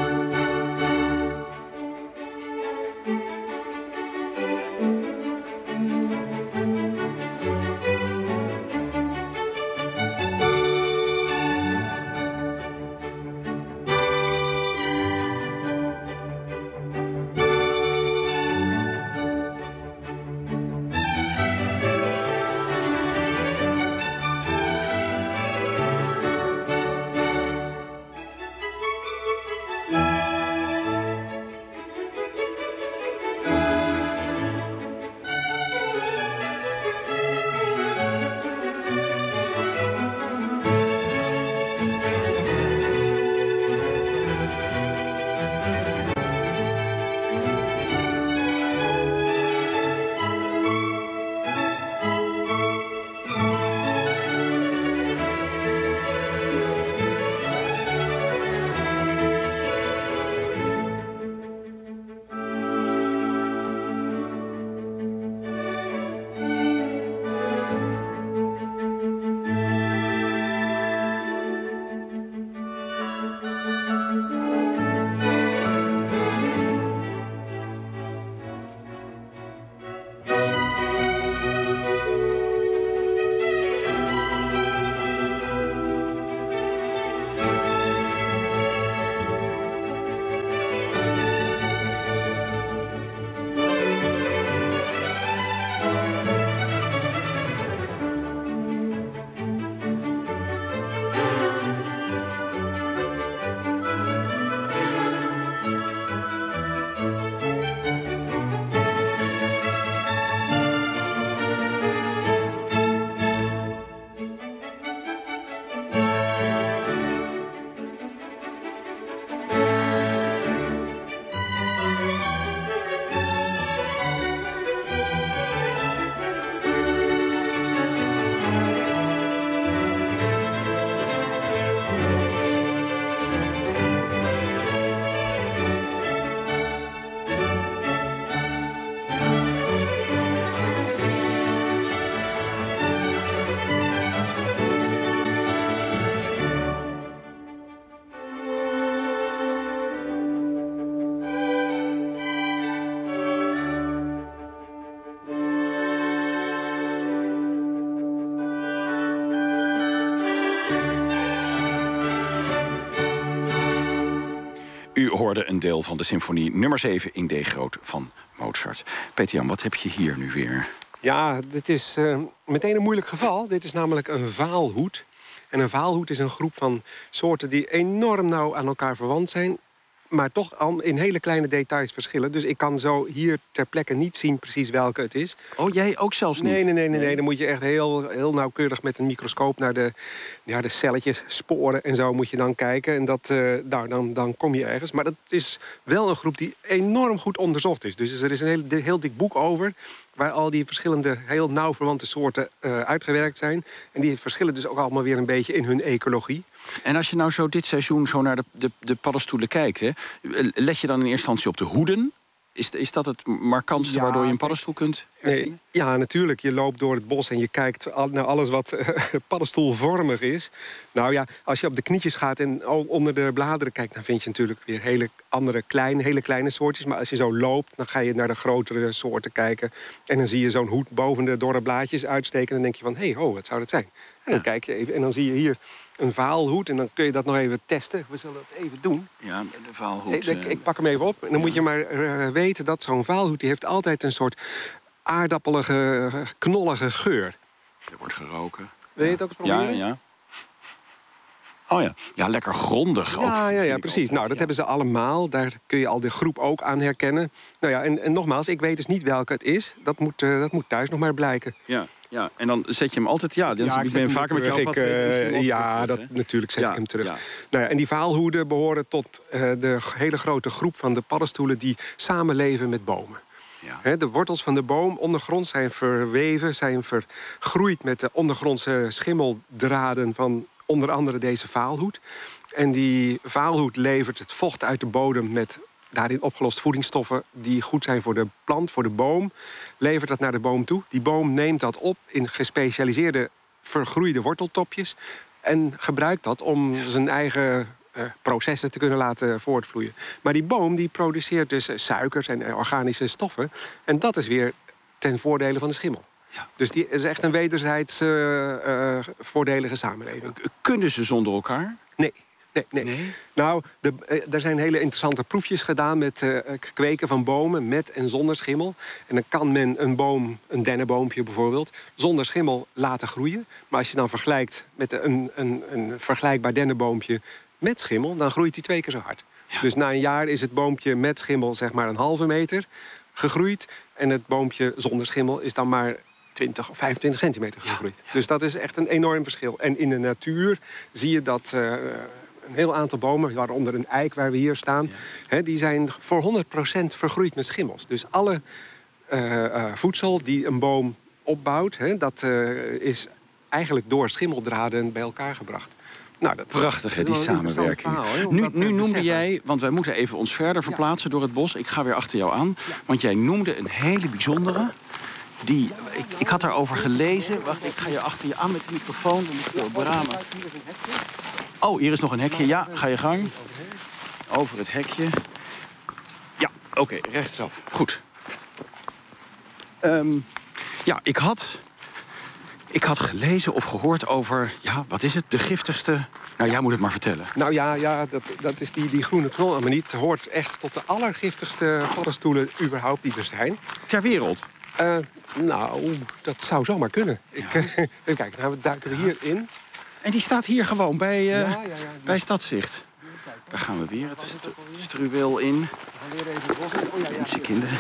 U hoorde een deel van de symfonie nummer 7 in D groot van Mozart. Peter-Jan, wat heb je hier nu weer? Ja, dit is meteen een moeilijk geval. Dit is namelijk een vaalhoed. En een vaalhoed is een groep van soorten die enorm nauw aan elkaar verwant zijn, maar toch al in hele kleine details verschillen. Dus ik kan zo hier ter plekke niet zien precies welke het is. Oh, jij ook zelfs niet? Nee. Dan moet je echt heel nauwkeurig met een microscoop naar de celletjes, sporen en zo moet je dan kijken. En dan kom je ergens. Maar dat is wel een groep die enorm goed onderzocht is. Dus er is een heel dik boek over, waar al die verschillende, heel nauw verwante soorten uitgewerkt zijn. En die verschillen dus ook allemaal weer een beetje in hun ecologie. En als je nou zo dit seizoen zo naar de paddenstoelen kijkt, hè, let je dan in eerste instantie op de hoeden? Is dat het markantste waardoor je een paddenstoel kunt herkennen? Nee, ja, natuurlijk. Je loopt door het bos en je kijkt naar alles wat paddenstoelvormig is. Nou ja, als je op de knietjes gaat en onder de bladeren kijkt... dan vind je natuurlijk weer hele kleine soortjes. Maar als je zo loopt, dan ga je naar de grotere soorten kijken. En dan zie je zo'n hoed boven de dorre blaadjes uitsteken. En dan denk je van, hé, wat zou dat zijn? En dan kijk je even en dan zie je hier een vaalhoed. En dan kun je dat nog even testen. We zullen het even doen. Ja, de vaalhoed. Ik pak hem even op. En dan moet je maar weten dat zo'n vaalhoed... die heeft altijd een soort aardappelige, knollige geur. Er wordt geroken. Wil je het ook eens proberen? Ja. Oh ja. Ja, lekker grondig. Ja, precies. Nou, dat hebben ze allemaal. Daar kun je al de groep ook aan herkennen. Nou ja, en nogmaals, ik weet dus niet welke het is. Dat moet thuis nog maar blijken. Ja, en dan zet je hem altijd... ik ben vaker met jou natuurlijk zet ik hem terug. Ja. Nou ja, en die vaalhoeden behoren tot de hele grote groep van de paddenstoelen... die samenleven met bomen. Ja. De wortels van de boom ondergronds zijn verweven, zijn vergroeid... met de ondergrondse schimmeldraden van onder andere deze vaalhoed. En die vaalhoed levert het vocht uit de bodem... met daarin opgelost voedingsstoffen die goed zijn voor de plant, voor de boom. Levert dat naar de boom toe. Die boom neemt dat op in gespecialiseerde vergroeide worteltopjes... en gebruikt dat om zijn eigen processen te kunnen laten voortvloeien. Maar die boom die produceert dus suikers en organische stoffen. En dat is weer ten voordele van de schimmel. Ja. Dus die is echt een wederzijds voordelige samenleving. Kunnen ze zonder elkaar? Nee. Nou, er zijn hele interessante proefjes gedaan met kweken van bomen met en zonder schimmel. En dan kan men een dennenboompje bijvoorbeeld, zonder schimmel laten groeien. Maar als je dan vergelijkt met een vergelijkbaar dennenboompje met schimmel, dan groeit die 2 keer zo hard. Ja. Dus na een jaar is het boompje met schimmel zeg maar 1,5 meter gegroeid. En het boompje zonder schimmel is dan maar 20 of 25 centimeter gegroeid. Ja. Dus dat is echt een enorm verschil. En in de natuur zie je dat een heel aantal bomen, waaronder een eik waar we hier staan... die zijn voor 100% vergroeid met schimmels. Dus alle voedsel die een boom opbouwt... dat is eigenlijk door schimmeldraden bij elkaar gebracht. Nou, dat prachtig, hè, die samenwerking. Nu noemde jij, want wij moeten even ons verder verplaatsen door het bos. Ik ga weer achter jou aan. Want jij noemde een hele bijzondere... Ik had daarover gelezen. Wacht, ik ga hier achter je aan met de microfoon. Dan moet ik voor bramen. Oh, hier is nog een hekje. Ja, ga je gang. Over het hekje. Ja, oké, rechtsaf. Goed. Ik had gelezen of gehoord over... Ja, wat is het? De giftigste... Nou, jij moet het maar vertellen. Nou ja, dat is die groene knolammoniet. Hoort echt tot de allergiftigste paddenstoelen überhaupt die er zijn. Ter wereld? Nou, dat zou zomaar kunnen. Ja. Even kijken, nou duiken we hier in. En die staat hier gewoon bij Stadzicht. Daar gaan we weer het struweel in. We gaan weer even het bos in. Mensenkinderen.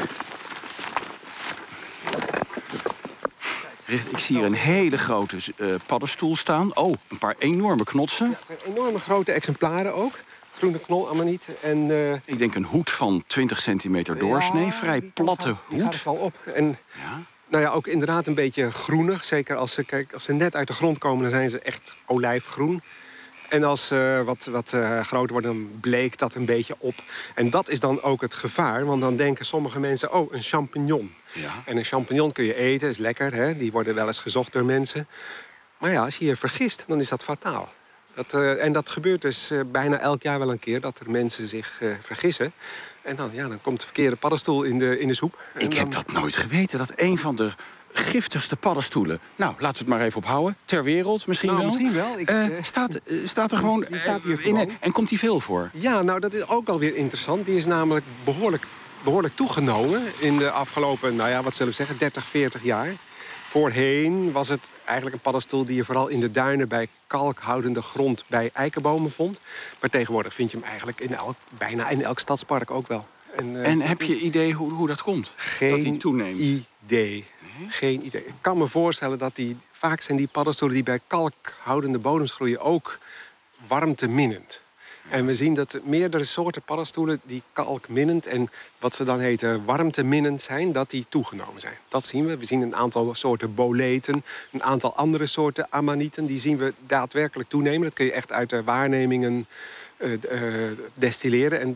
Ik zie hier een hele grote paddenstoel staan. Oh, een paar enorme knotsen. Ja, het zijn enorme grote exemplaren ook. Groene knolammoniet. En, ik denk een hoed van 20 centimeter doorsnee. Vrij platte hoed. Die gaat er al op. En, nou ja, ook inderdaad een beetje groenig. Zeker als ze net uit de grond komen, dan zijn ze echt olijfgroen. En als ze wat groter worden, dan bleekt dat een beetje op. En dat is dan ook het gevaar. Want dan denken sommige mensen, een champignon. Ja. En een champignon kun je eten, is lekker. Hè? Die worden wel eens gezocht door mensen. Maar ja, als je je vergist, dan is dat fataal. En dat gebeurt dus bijna elk jaar wel een keer, dat er mensen zich vergissen. En dan komt de verkeerde paddenstoel in de soep. Ik heb dat nooit geweten, dat een van de giftigste paddenstoelen... Nou, laten we het maar even ophouden. Ter wereld misschien wel. Misschien wel. Staat er gewoon in. En komt die veel voor? Ja, nou, dat is ook alweer interessant. Die is namelijk behoorlijk toegenomen in de afgelopen, 30, 40 jaar. Voorheen was het eigenlijk een paddenstoel die je vooral in de duinen bij kalkhoudende grond bij eikenbomen vond. Maar tegenwoordig vind je hem eigenlijk bijna in elk stadspark ook wel. En heb je idee hoe dat komt? Dat die toeneemt? Idee. Geen idee. Ik kan me voorstellen dat vaak zijn die paddenstoelen die bij kalkhoudende bodems groeien ook warmteminnend. En we zien dat meerdere soorten paddenstoelen die kalkminnend en wat ze dan heten warmteminnend zijn, dat die toegenomen zijn. Dat zien we. We zien een aantal soorten boleten, een aantal andere soorten amanieten, die zien we daadwerkelijk toenemen. Dat kun je echt uit de waarnemingen destilleren. En dat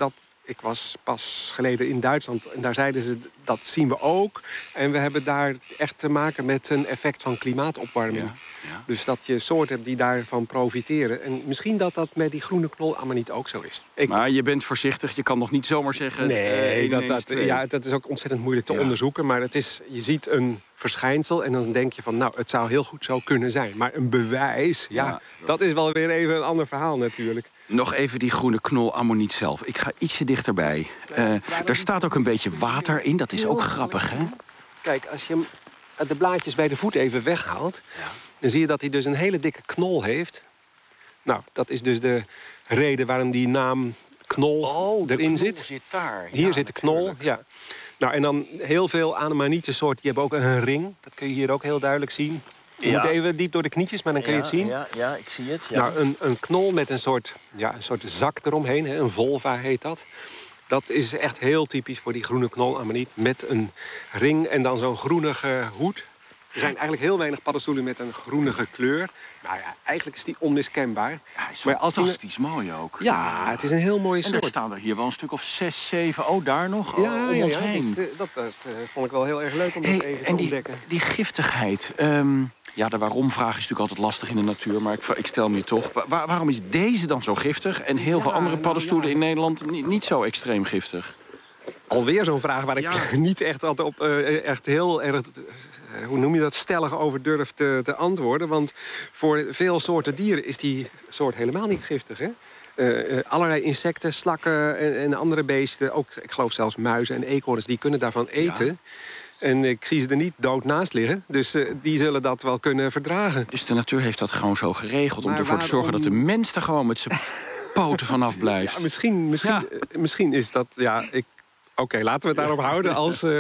Ik was pas geleden in Duitsland en daar zeiden ze, dat zien we ook. En we hebben daar echt te maken met een effect van klimaatopwarming. Ja. Dus dat je soorten hebt die daarvan profiteren. En misschien dat met die groene knol allemaal niet ook zo is. Maar je bent voorzichtig, je kan nog niet zomaar zeggen... Nee, dat is ook ontzettend moeilijk te onderzoeken. Maar je ziet een verschijnsel en dan denk je van... nou, het zou heel goed zo kunnen zijn. Maar een bewijs, dat is wel weer even een ander verhaal natuurlijk. Nog even die groene knol ammoniet zelf. Ik ga ietsje dichterbij. Daar staat ook een beetje water in, dat is ook grappig, hè? Kijk, als je de blaadjes bij de voet even weghaalt... dan zie je dat hij dus een hele dikke knol heeft. Nou, dat is dus de reden waarom die naam knol erin zit. Zit daar. Hier zit de knol, ja. Nou, en dan heel veel anemanieten-soorten, die hebben ook een ring. Dat kun je hier ook heel duidelijk zien. Je moet even diep door de knietjes, maar dan kun je het zien. Ja, ik zie het. Ja. Nou, een knol met een soort zak eromheen, hè, een volva heet dat. Dat is echt heel typisch voor die groene knolamaniet. Met een ring en dan zo'n groenige hoed. Er zijn eigenlijk heel weinig paddenstoelen met een groenige kleur. Nou ja, eigenlijk is die onmiskenbaar. Ja, hij is maar als fantastisch mooi ook. Ja, het is een heel mooie soort. En er staan er hier wel een stuk of 6, 7... Oh, daar nog? Ja, om ons heen. Dat vond ik wel heel erg leuk om dat even te ontdekken. Die giftigheid... de waarom-vraag is natuurlijk altijd lastig in de natuur... maar ik stel me toch. Waarom is deze dan zo giftig... en heel veel andere paddenstoelen in Nederland niet zo extreem giftig? Alweer zo'n vraag waar ik niet echt altijd op echt heel erg... hoe noem je dat, stellig over durf te antwoorden. Want voor veel soorten dieren is die soort helemaal niet giftig, hè? Allerlei insecten, slakken en andere beesten... ook, ik geloof zelfs muizen en eekhoorns, die kunnen daarvan eten... Ja. En ik zie ze er niet dood naast liggen. Dus die zullen dat wel kunnen verdragen. Dus de natuur heeft dat gewoon zo geregeld... om ervoor te zorgen dat de mens er gewoon met zijn poten vanaf blijft. Ja, misschien is dat... Oké, laten we het daarop houden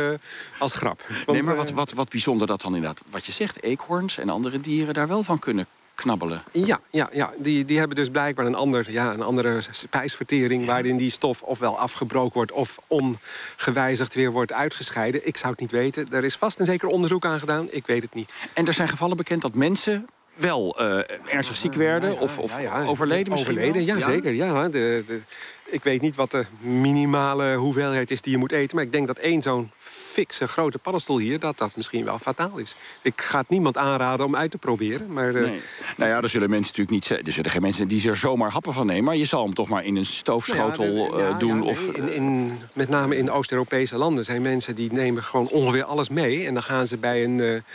als grap. Want, nee, maar wat bijzonder dat dan inderdaad... wat je zegt, eekhoorns en andere dieren daar wel van kunnen knabbelen. Ja. Die hebben dus blijkbaar een andere spijsvertering... waarin die stof ofwel afgebroken wordt... of ongewijzigd weer wordt uitgescheiden. Ik zou het niet weten. Er is vast een zeker onderzoek aan gedaan. Ik weet het niet. En er zijn gevallen bekend dat mensen... wel ernstig ziek werden of overleden misschien wel? Ja, zeker. Ja. Ik weet niet wat de minimale hoeveelheid is die je moet eten... maar ik denk dat één zo'n fikse grote paddenstoel hier... dat misschien wel fataal is. Ik ga het niemand aanraden om uit te proberen. Maar, nee. Nou ja, er zullen mensen natuurlijk niet... Er zullen geen mensen die er zomaar happen van nemen... maar je zal hem toch maar in een stoofschotel doen. Of, met name in Oost-Europese landen zijn mensen... die nemen gewoon ongeveer alles mee... en dan gaan ze bij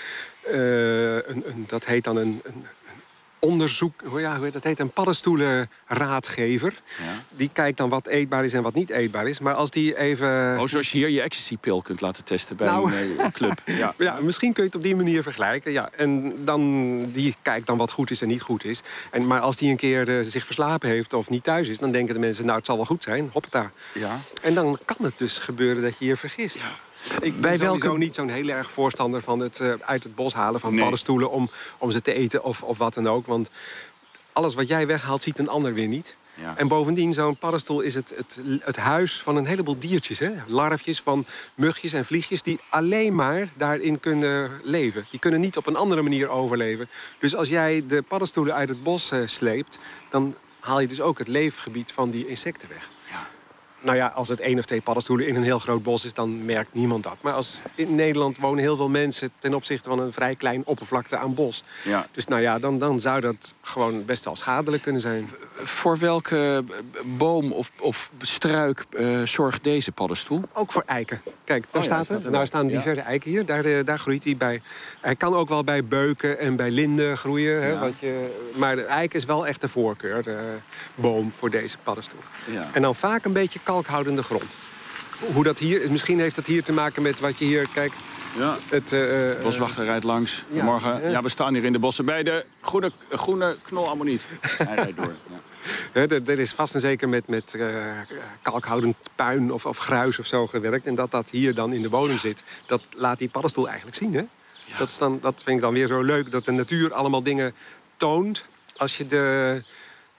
dat heet dan een onderzoek... dat heet een paddenstoelenraadgever. Ja. Die kijkt dan wat eetbaar is en wat niet eetbaar is. Maar als die even... zoals je hier je ecstasy-pil kunt laten testen bij een club. Ja, misschien kun je het op die manier vergelijken. Ja. En dan, die kijkt dan wat goed is en niet goed is. Maar als die een keer zich verslapen heeft of niet thuis is... dan denken de mensen, nou, het zal wel goed zijn. Hoppata. Ja. En dan kan het dus gebeuren dat je je vergist. Ja. Ik ben sowieso niet zo'n heel erg voorstander van het uit het bos halen van paddenstoelen... om ze te eten of wat dan ook. Want alles wat jij weghaalt, ziet een ander weer niet. Ja. En bovendien, zo'n paddenstoel is het huis van een heleboel diertjes. Hè? Larfjes van mugjes en vliegjes die alleen maar daarin kunnen leven. Die kunnen niet op een andere manier overleven. Dus als jij de paddenstoelen uit het bos sleept... dan haal je dus ook het leefgebied van die insecten weg. Ja. Nou ja, als het 1 of 2 paddenstoelen in een heel groot bos is... dan merkt niemand dat. Maar in Nederland wonen heel veel mensen... ten opzichte van een vrij klein oppervlakte aan bos. Ja. Dus nou ja, dan zou dat gewoon best wel schadelijk kunnen zijn. Voor welke boom of struik zorgt deze paddenstoel? Ook voor eiken. Kijk, daar staat het. Nou, er staan diverse eiken hier. Daar groeit hij bij. Hij kan ook wel bij beuken en bij linden groeien. Hè, maar de eik is wel echt de voorkeur, de boom voor deze paddenstoel. Ja. En dan vaak een beetje kalkhoudende grond. Hoe dat hier, misschien heeft dat hier te maken met wat je hier, kijk... Ja, boswachter rijdt langs. Morgen. Ja, we staan hier in de bossen bij de groene knolammoniet. Hij rijdt door. Ja. Er is vast en zeker met kalkhoudend puin of gruis of zo gewerkt. En dat hier dan in de bodem zit, dat laat die paddenstoel eigenlijk zien. Hè? Ja. Dat vind ik dan weer zo leuk, dat de natuur allemaal dingen toont. Als je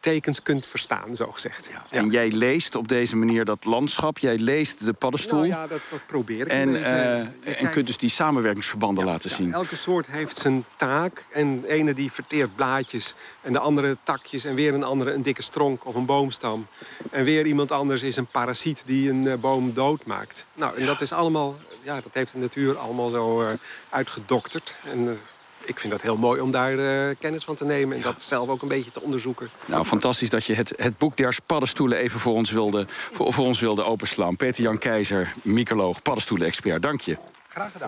tekens kunt verstaan, zo gezegd. Ja. En jij leest op deze manier dat landschap. Jij leest de paddenstoel. Nou ja, dat probeer ik. En kunt dus die samenwerkingsverbanden laten zien. Elke soort heeft zijn taak. En de ene die verteert blaadjes. En de andere takjes. En weer een andere een dikke stronk of een boomstam. En weer iemand anders is een parasiet die een boom doodmaakt. Nou, en dat is allemaal... Ja, dat heeft de natuur allemaal zo uitgedokterd. En ik vind dat heel mooi om daar kennis van te nemen... en dat zelf ook een beetje te onderzoeken. Nou, fantastisch dat je het boek der paddenstoelen even voor ons wilde openslaan. Peter-Jan Keizer, mycoloog, paddenstoelen-expert. Dank je. Graag gedaan.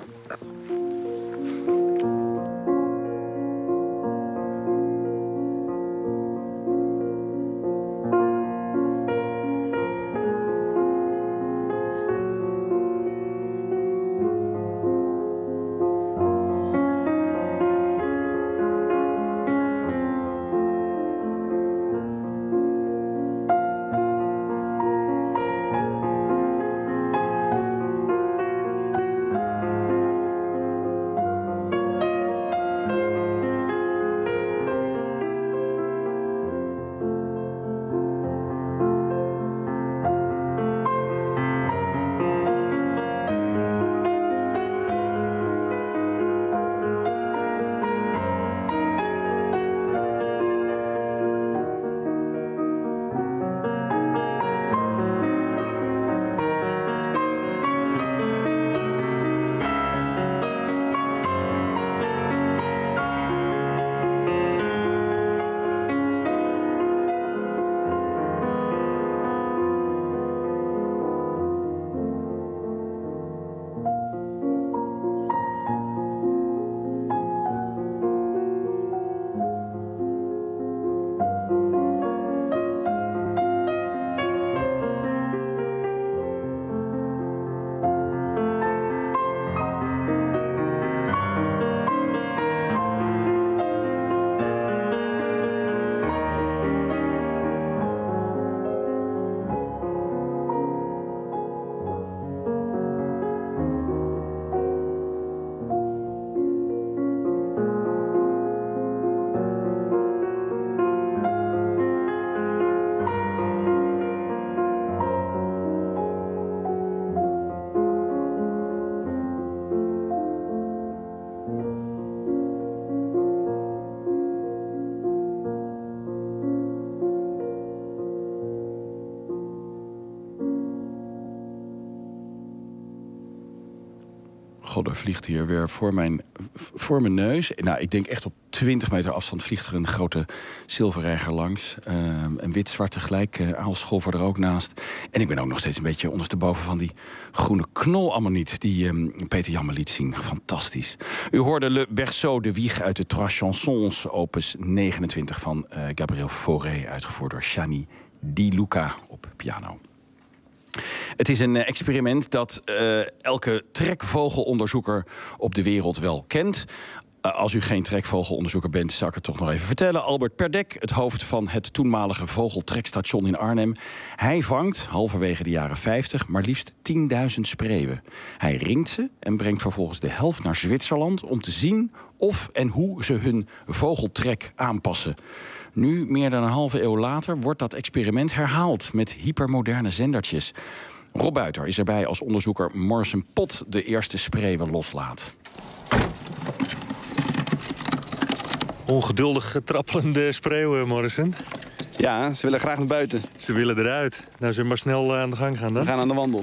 God, er vliegt hier weer voor mijn neus. Nou, ik denk echt op 20 meter afstand vliegt er een grote zilverreiger langs. Een wit-zwart tegelijk, aalscholver er ook naast. En ik ben ook nog steeds een beetje ondersteboven van die groene knolammoniet die Peter-Jan me liet zien. Fantastisch. U hoorde Le Berceau de Wieg uit de Trois Chansons, opus 29 van Gabriel Fauré, uitgevoerd door Shani Di Luca op piano. Het is een experiment dat elke trekvogelonderzoeker op de wereld wel kent. Als u geen trekvogelonderzoeker bent, zal ik het toch nog even vertellen. Albert Perdek, het hoofd van het toenmalige vogeltrekstation in Arnhem. Hij vangt, halverwege de jaren 50, maar liefst 10.000 spreeuwen. Hij ringt ze en brengt vervolgens de helft naar Zwitserland om te zien of en hoe ze hun vogeltrek aanpassen. Nu, meer dan een halve eeuw later, wordt dat experiment herhaald met hypermoderne zendertjes. Rob Buiter is erbij als onderzoeker Morrison Pot de eerste spreeuwen loslaat. Ongeduldig trappelende spreeuwen, Morrison. Ja, ze willen graag naar buiten. Ze willen eruit. Nou, zullen we maar snel aan de gang gaan dan? We gaan aan de wandel.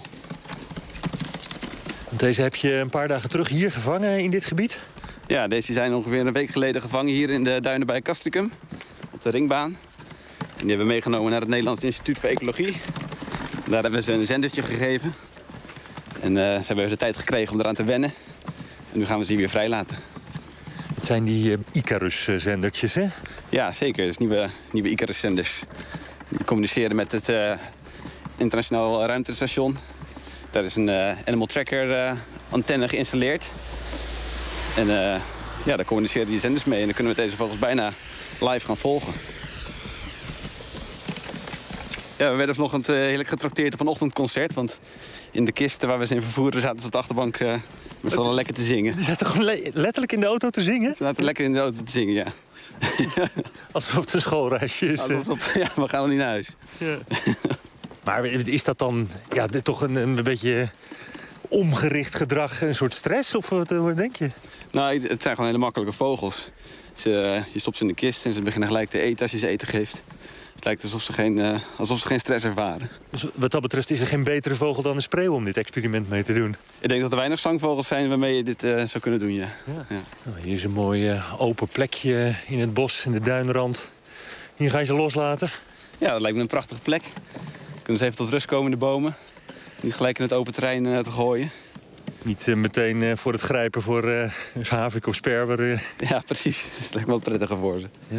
Want deze heb je een paar dagen terug hier gevangen in dit gebied? Ja, deze zijn ongeveer een week geleden gevangen hier in de duinen bij Castricum. Op de ringbaan. En die hebben we meegenomen naar het Nederlands Instituut voor Ecologie. Daar hebben we ze een zendertje gegeven. En ze hebben de tijd gekregen om eraan te wennen. En nu gaan we ze hier weer vrijlaten. Het zijn die Icarus-zendertjes, hè? Ja, zeker. Dus nieuwe Icarus-zenders. Die communiceren met het internationaal ruimtestation. Daar is een animal tracker antenne geïnstalleerd. En daar communiceren die zenders mee. En dan kunnen we deze vogels bijna live gaan volgen. Ja, we werden vanochtend heerlijk getrakteerd op een ochtendconcert. Want in de kisten waar we ze in vervoeren zaten ze op de achterbank met z'n allen lekker te zingen. Die zaten gewoon letterlijk in de auto te zingen? Ze zaten lekker in de auto te zingen, ja. Alsof het een schoolreisje is. Ja, we gaan nog niet naar huis. Ja. Maar is dat dan toch een beetje omgericht gedrag, een soort stress? Of wat denk je? Nou, het zijn gewoon hele makkelijke vogels. Je stopt ze in de kist en ze beginnen gelijk te eten als je ze eten geeft. Het lijkt alsof ze geen stress ervaren. Dus wat dat betreft is er geen betere vogel dan een spreeuw om dit experiment mee te doen? Ik denk dat er weinig zangvogels zijn waarmee je dit zou kunnen doen, ja. Nou, hier is een mooi open plekje in het bos, in de duinrand. Hier ga je ze loslaten? Ja, dat lijkt me een prachtige plek. Kunnen ze even tot rust komen in de bomen. Niet gelijk in het open terrein te gooien. Niet meteen voor het grijpen voor een havik of sperwer. Ja, precies. Dat lijkt me wel prettiger voor ze. Ja.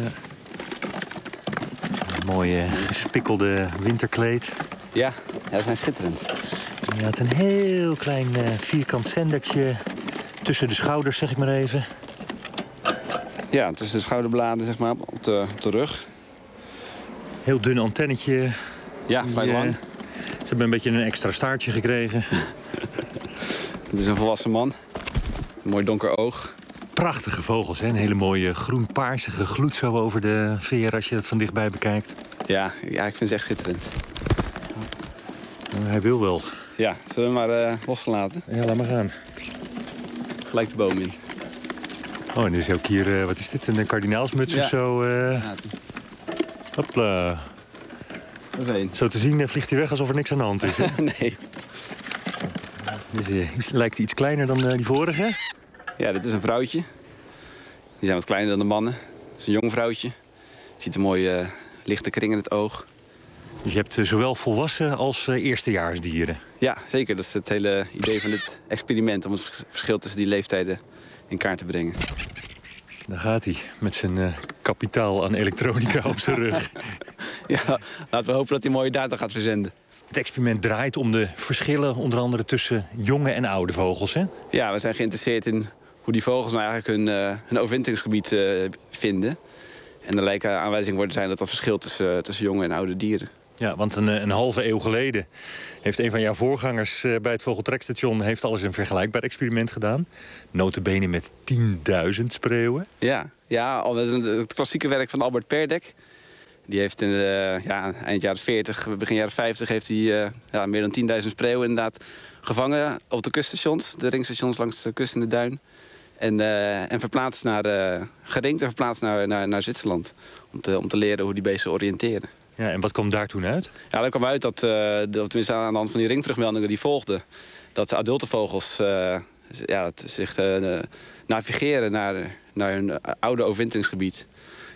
Een mooie gespikkelde winterkleed. Ja, ze zijn schitterend. En je had een heel klein vierkant zendertje tussen de schouders, zeg ik maar even. Ja, tussen de schouderbladen, zeg maar, op de rug. Heel dun antennetje. Ja, vrij lang. Ze hebben een beetje een extra staartje gekregen. Het is een volwassen man. Een mooi donker oog. Prachtige vogels, hè? Een hele mooie groen-paarsige gloed zo over de veer als je dat van dichtbij bekijkt. Ja, ik vind ze echt schitterend. Hij wil wel. Ja, zullen we maar losgelaten? Ja, laat maar gaan. Gelijk de boom in. Oh, en er is ook hier, wat is dit, een kardinaalsmuts of zo? Hopla. Zo te zien vliegt hij weg alsof er niks aan de hand is. Hè? Nee. Dus, lijkt iets kleiner dan die vorige. Ja, dit is een vrouwtje. Die zijn wat kleiner dan de mannen. Het is een jong vrouwtje. Ziet een mooie lichte kring in het oog. Dus je hebt zowel volwassen als eerstejaarsdieren? Ja, zeker. Dat is het hele idee van dit experiment. Om het verschil tussen die leeftijden in kaart te brengen. Daar gaat hij, met zijn kapitaal aan elektronica op zijn rug. Ja, laten we hopen dat hij mooie data gaat verzenden. Het experiment draait om de verschillen, onder andere tussen jonge en oude vogels, hè? Ja, we zijn geïnteresseerd in hoe die vogels nou eigenlijk hun overwinteringsgebied vinden. En er lijken aanwijzingen worden zijn dat dat verschil tussen jonge en oude dieren. Ja, want een halve eeuw geleden heeft een van jouw voorgangers bij het Vogeltrekstation heeft al eens een vergelijkbaar experiment gedaan. Nota bene met 10.000 spreeuwen. Ja, dat is het klassieke werk van Albert Perdek. Die heeft in eind jaren 40, begin jaren 50 heeft hij meer dan 10.000 spreeuwen inderdaad gevangen op de kuststations. De ringstations langs de kust in de duin. En verplaatst naar geringd en verplaatst naar Zwitserland. Om te leren hoe die beesten oriënteren. Ja, en wat kwam daar toen uit? Ja, daar kwam uit dat, tenminste aan de hand van die ringterugmeldingen die volgden, dat de adulte vogels zich navigeren naar hun oude overwinteringsgebied.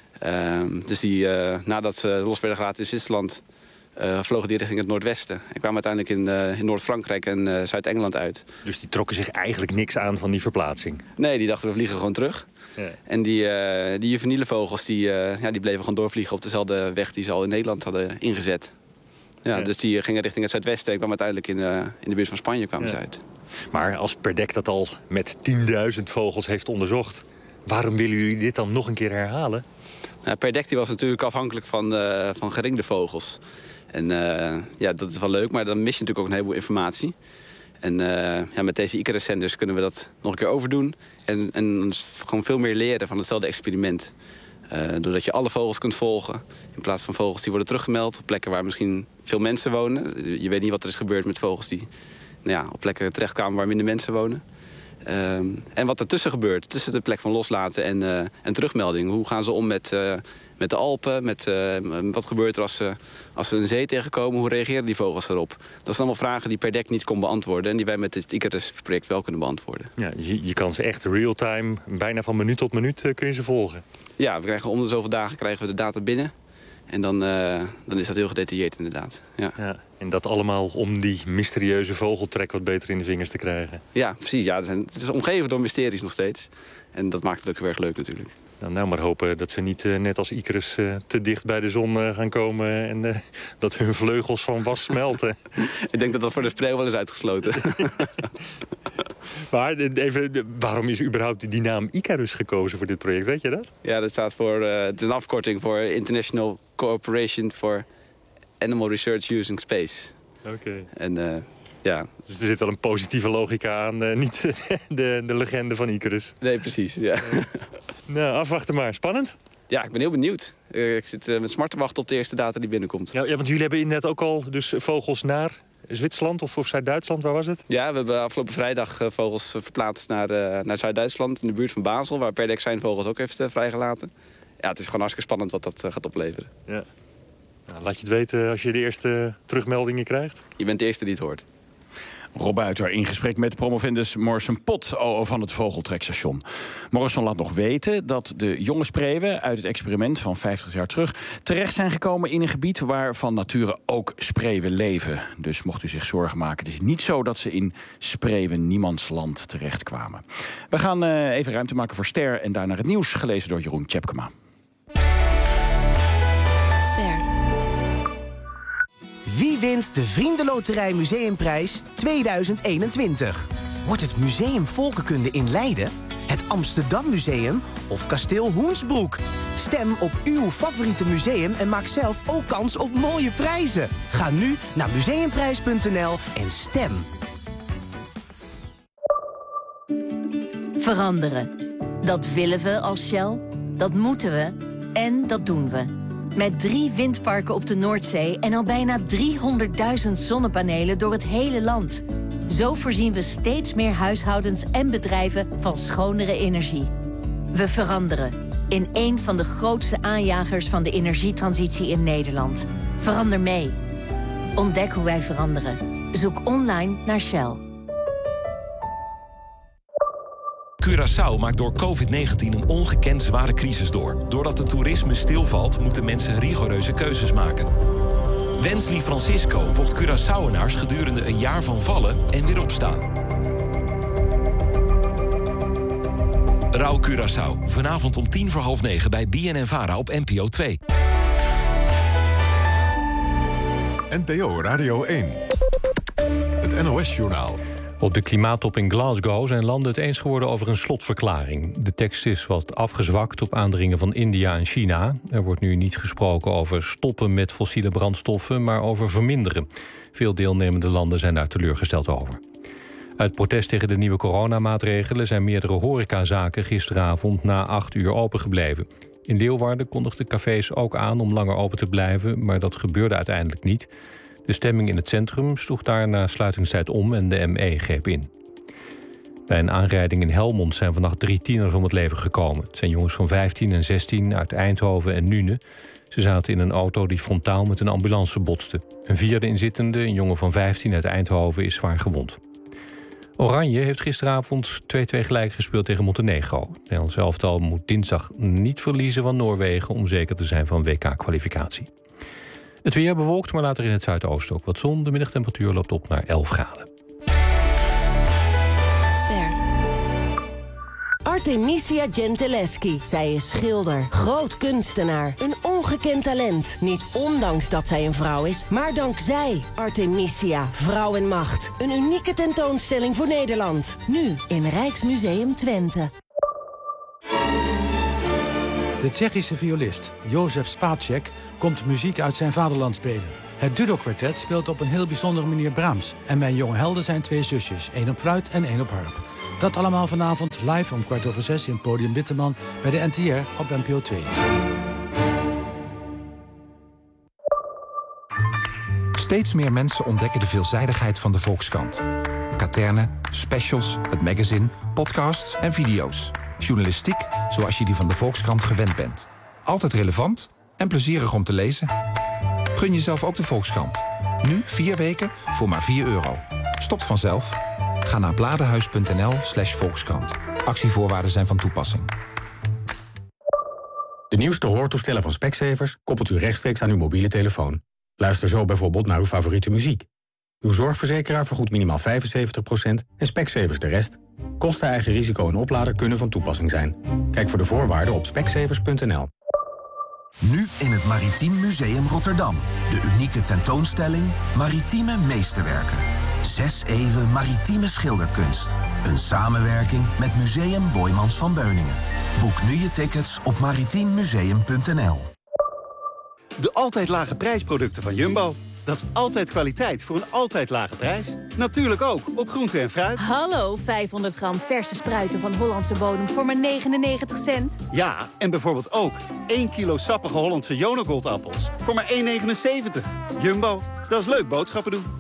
Dus nadat ze los werden gelaten in Zwitserland, vlogen die richting het noordwesten. En kwamen uiteindelijk in Noord-Frankrijk en Zuid-Engeland uit. Dus die trokken zich eigenlijk niks aan van die verplaatsing? Nee, die dachten we vliegen gewoon terug. Ja. En die juveniele vogels die bleven gewoon doorvliegen op dezelfde weg die ze al in Nederland hadden ingezet. Ja. Dus die gingen richting het zuidwesten en kwamen uiteindelijk in de buurt van Spanje kwamen ze uit. Maar als Perdek dat al met 10.000 vogels heeft onderzocht, waarom willen jullie dit dan nog een keer herhalen? Perdek was natuurlijk afhankelijk van geringde vogels. En dat is wel leuk, maar dan mis je natuurlijk ook een heleboel informatie. En met deze Icarus-zenders kunnen we dat nog een keer overdoen. En gewoon veel meer leren van hetzelfde experiment. Doordat je alle vogels kunt volgen. In plaats van vogels die worden teruggemeld op plekken waar misschien veel mensen wonen. Je weet niet wat er is gebeurd met vogels die op plekken terechtkwamen waar minder mensen wonen. En wat ertussen gebeurt, tussen de plek van loslaten en terugmelding. Hoe gaan ze om met de Alpen? Wat gebeurt er als ze een zee tegenkomen? Hoe reageren die vogels erop? Dat zijn allemaal vragen die Perdek niet kon beantwoorden. En die wij met dit Icarus-project wel kunnen beantwoorden. Ja, je kan ze echt real-time, bijna van minuut tot minuut kun je ze volgen. Ja, we krijgen om de zoveel dagen krijgen we de data binnen. En dan is dat heel gedetailleerd inderdaad. Ja. En dat allemaal om die mysterieuze vogeltrek wat beter in de vingers te krijgen. Ja, precies. Ja, het is omgeven door mysteries nog steeds. En dat maakt het ook heel erg leuk natuurlijk. Nou maar hopen dat ze niet net als Icarus te dicht bij de zon gaan komen en dat hun vleugels van was smelten. Ik denk dat dat voor de spreeuw wel is uitgesloten. Maar even, waarom is überhaupt die naam Icarus gekozen voor dit project? Weet je dat? Ja, dat staat voor, het is een afkorting voor International Cooperation for Animal Research Using Space. Oké. En ja. Dus er zit wel een positieve logica aan, niet de legende van Icarus. Nee, precies, ja. Nou, afwachten maar. Spannend? Ja, ik ben heel benieuwd. Ik zit met smart te wachten op de eerste data die binnenkomt. Ja, want jullie hebben inderdaad ook al dus vogels naar Zwitserland of Zuid-Duitsland, waar was het? Ja, we hebben afgelopen vrijdag vogels verplaatst naar Zuid-Duitsland, in de buurt van Basel, waar Perdex zijn vogels ook heeft vrijgelaten. Ja, het is gewoon hartstikke spannend wat dat gaat opleveren. Ja. Nou, laat je het weten als je de eerste terugmeldingen krijgt. Je bent de eerste die het hoort. Rob Buiter in gesprek met promovendus Morrison Pot van het Vogeltrekstation. Morrison laat nog weten dat de jonge spreeuwen uit het experiment van 50 jaar terug terecht zijn gekomen in een gebied waar van nature ook spreeuwen leven. Dus mocht u zich zorgen maken, het is niet zo dat ze in spreeuwen-niemandsland terechtkwamen. We gaan even ruimte maken voor Ster en daarna het nieuws, gelezen door Jeroen Tjepkema. Wie wint de Vriendenloterij Museumprijs 2021? Wordt het Museum Volkenkunde in Leiden, het Amsterdam Museum of Kasteel Hoensbroek? Stem op uw favoriete museum en maak zelf ook kans op mooie prijzen. Ga nu naar museumprijs.nl en stem. Veranderen. Dat willen we als Shell, dat moeten we en dat doen we. Met 3 windparken op de Noordzee en al bijna 300.000 zonnepanelen door het hele land. Zo voorzien we steeds meer huishoudens en bedrijven van schonere energie. We veranderen in een van de grootste aanjagers van de energietransitie in Nederland. Verander mee. Ontdek hoe wij veranderen. Zoek online naar Shell. Curaçao maakt door COVID-19 een ongekend zware crisis door. Doordat het toerisme stilvalt, moeten mensen rigoureuze keuzes maken. Wesley Francisco volgt Curaçaoenaars gedurende een jaar van vallen en weer opstaan. Rauw Curaçao, vanavond om 9:10 bij BNNVARA op NPO 2. NPO Radio 1. Het NOS-journaal. Op de klimaattop in Glasgow zijn landen het eens geworden over een slotverklaring. De tekst is wat afgezwakt op aandringen van India en China. Er wordt nu niet gesproken over stoppen met fossiele brandstoffen, maar over verminderen. Veel deelnemende landen zijn daar teleurgesteld over. Uit protest tegen de nieuwe coronamaatregelen zijn meerdere horecazaken gisteravond na 8 uur opengebleven. In Leeuwarden kondigden cafés ook aan om langer open te blijven, maar dat gebeurde uiteindelijk niet. De stemming in het centrum sloeg daar na sluitingstijd om en de ME greep in. Bij een aanrijding in Helmond zijn vannacht 3 tieners om het leven gekomen. Het zijn jongens van 15 en 16 uit Eindhoven en Nuenen. Ze zaten in een auto die frontaal met een ambulance botste. Een vierde inzittende, een jongen van 15 uit Eindhoven, is zwaar gewond. Oranje heeft gisteravond 2-2 gelijk gespeeld tegen Montenegro. Het Nederlands elftal moet dinsdag niet verliezen van Noorwegen om zeker te zijn van WK-kwalificatie. Het weer bewolkt, maar later in het zuidoosten ook wat zon. De middagtemperatuur loopt op naar 11 graden. Ster. Artemisia Gentileschi. Zij is schilder, groot kunstenaar, een ongekend talent. Niet ondanks dat zij een vrouw is, maar dankzij Artemisia, Vrouw en Macht. Een unieke tentoonstelling voor Nederland. Nu in Rijksmuseum Twente. De Tsjechische violist Josef Spacek komt muziek uit zijn vaderland spelen. Het Dudok-kwartet speelt op een heel bijzondere manier Brahms. En mijn jonge helden zijn 2 zusjes, 1 op fluit en 1 op harp. Dat allemaal vanavond live om 6:15 in Podium Witteman bij de NTR op NPO 2. Steeds meer mensen ontdekken de veelzijdigheid van de Volkskrant. Katernen, specials, het magazine, podcasts en video's. Journalistiek zoals je die van de Volkskrant gewend bent. Altijd relevant en plezierig om te lezen. Gun jezelf ook de Volkskrant. Nu 4 weken voor maar €4. Stopt vanzelf. Ga naar bladenhuis.nl/Volkskrant. Actievoorwaarden zijn van toepassing. De nieuwste hoortoestellen van Specsavers koppelt u rechtstreeks aan uw mobiele telefoon. Luister zo bijvoorbeeld naar uw favoriete muziek. Uw zorgverzekeraar vergoedt minimaal 75% en Specsavers de rest. Kosten, eigen risico en oplader kunnen van toepassing zijn. Kijk voor de voorwaarden op specsavers.nl. Nu in het Maritiem Museum Rotterdam. De unieke tentoonstelling Maritieme Meesterwerken. 6 eeuwen maritieme schilderkunst. Een samenwerking met Museum Boijmans van Beuningen. Boek nu je tickets op maritiemmuseum.nl. De altijd lage prijsproducten van Jumbo. Dat is altijd kwaliteit voor een altijd lage prijs. Natuurlijk ook op groente en fruit. Hallo, 500 gram verse spruiten van Hollandse bodem voor maar 99 cent. Ja, en bijvoorbeeld ook 1 kilo sappige Hollandse Jonagold-appels voor maar 1,79. Jumbo, dat is leuk boodschappen doen.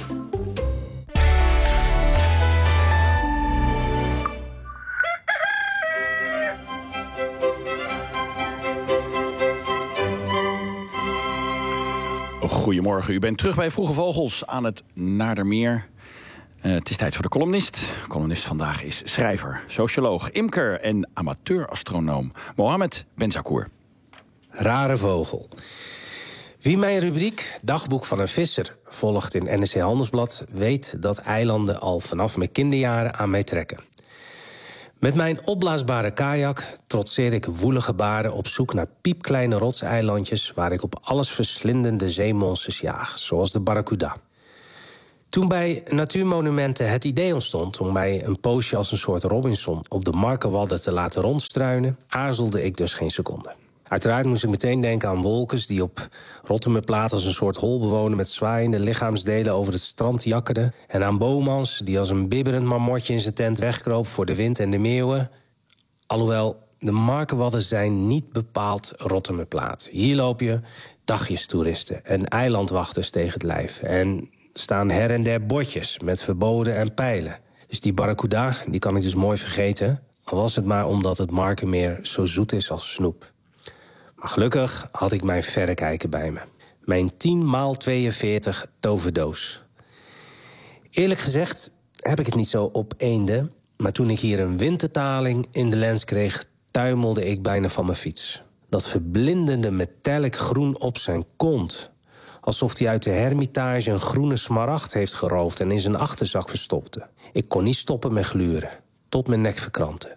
Goedemorgen, u bent terug bij Vroege Vogels aan het Naardermeer. Het is tijd voor de columnist. Columnist vandaag is schrijver, socioloog, imker en amateurastronoom Mohammed Benzakour. Rare vogel. Wie mijn rubriek Dagboek van een visser volgt in NRC Handelsblad weet dat eilanden al vanaf mijn kinderjaren aan mij trekken. Met mijn opblaasbare kajak trotseer ik woelige baren op zoek naar piepkleine rotseilandjes waar ik op alles verslindende zeemonsters jaag, zoals de barracuda. Toen bij Natuurmonumenten het idee ontstond om mij een poosje als een soort Robinson op de Markenwadden te laten rondstruinen, aarzelde ik dus geen seconde. Uiteraard moest ik meteen denken aan wolkers die op Rottumerplaat als een soort hol bewonen met zwaaiende lichaamsdelen over het strand jakkerden, en aan Bomans die als een bibberend marmotje in zijn tent wegkroop voor de wind en de meeuwen. Alhoewel, de Markenwadden zijn niet bepaald Rottumerplaat. Hier loop je dagjestoeristen en eilandwachters tegen het lijf en staan her en der bordjes met verboden en pijlen. Dus die barracuda, die kan ik dus mooi vergeten, al was het maar omdat het Markenmeer zo zoet is als snoep. Maar gelukkig had ik mijn verrekijker bij me. Mijn 10x42 toverdoos. Eerlijk gezegd heb ik het niet zo op eenden, maar toen ik hier een wintertaling in de lens kreeg, tuimelde ik bijna van mijn fiets. Dat verblindende metallic groen op zijn kont, alsof hij uit de Hermitage een groene smaragd heeft geroofd en in zijn achterzak verstopte. Ik kon niet stoppen met gluren, tot mijn nek verkrampte.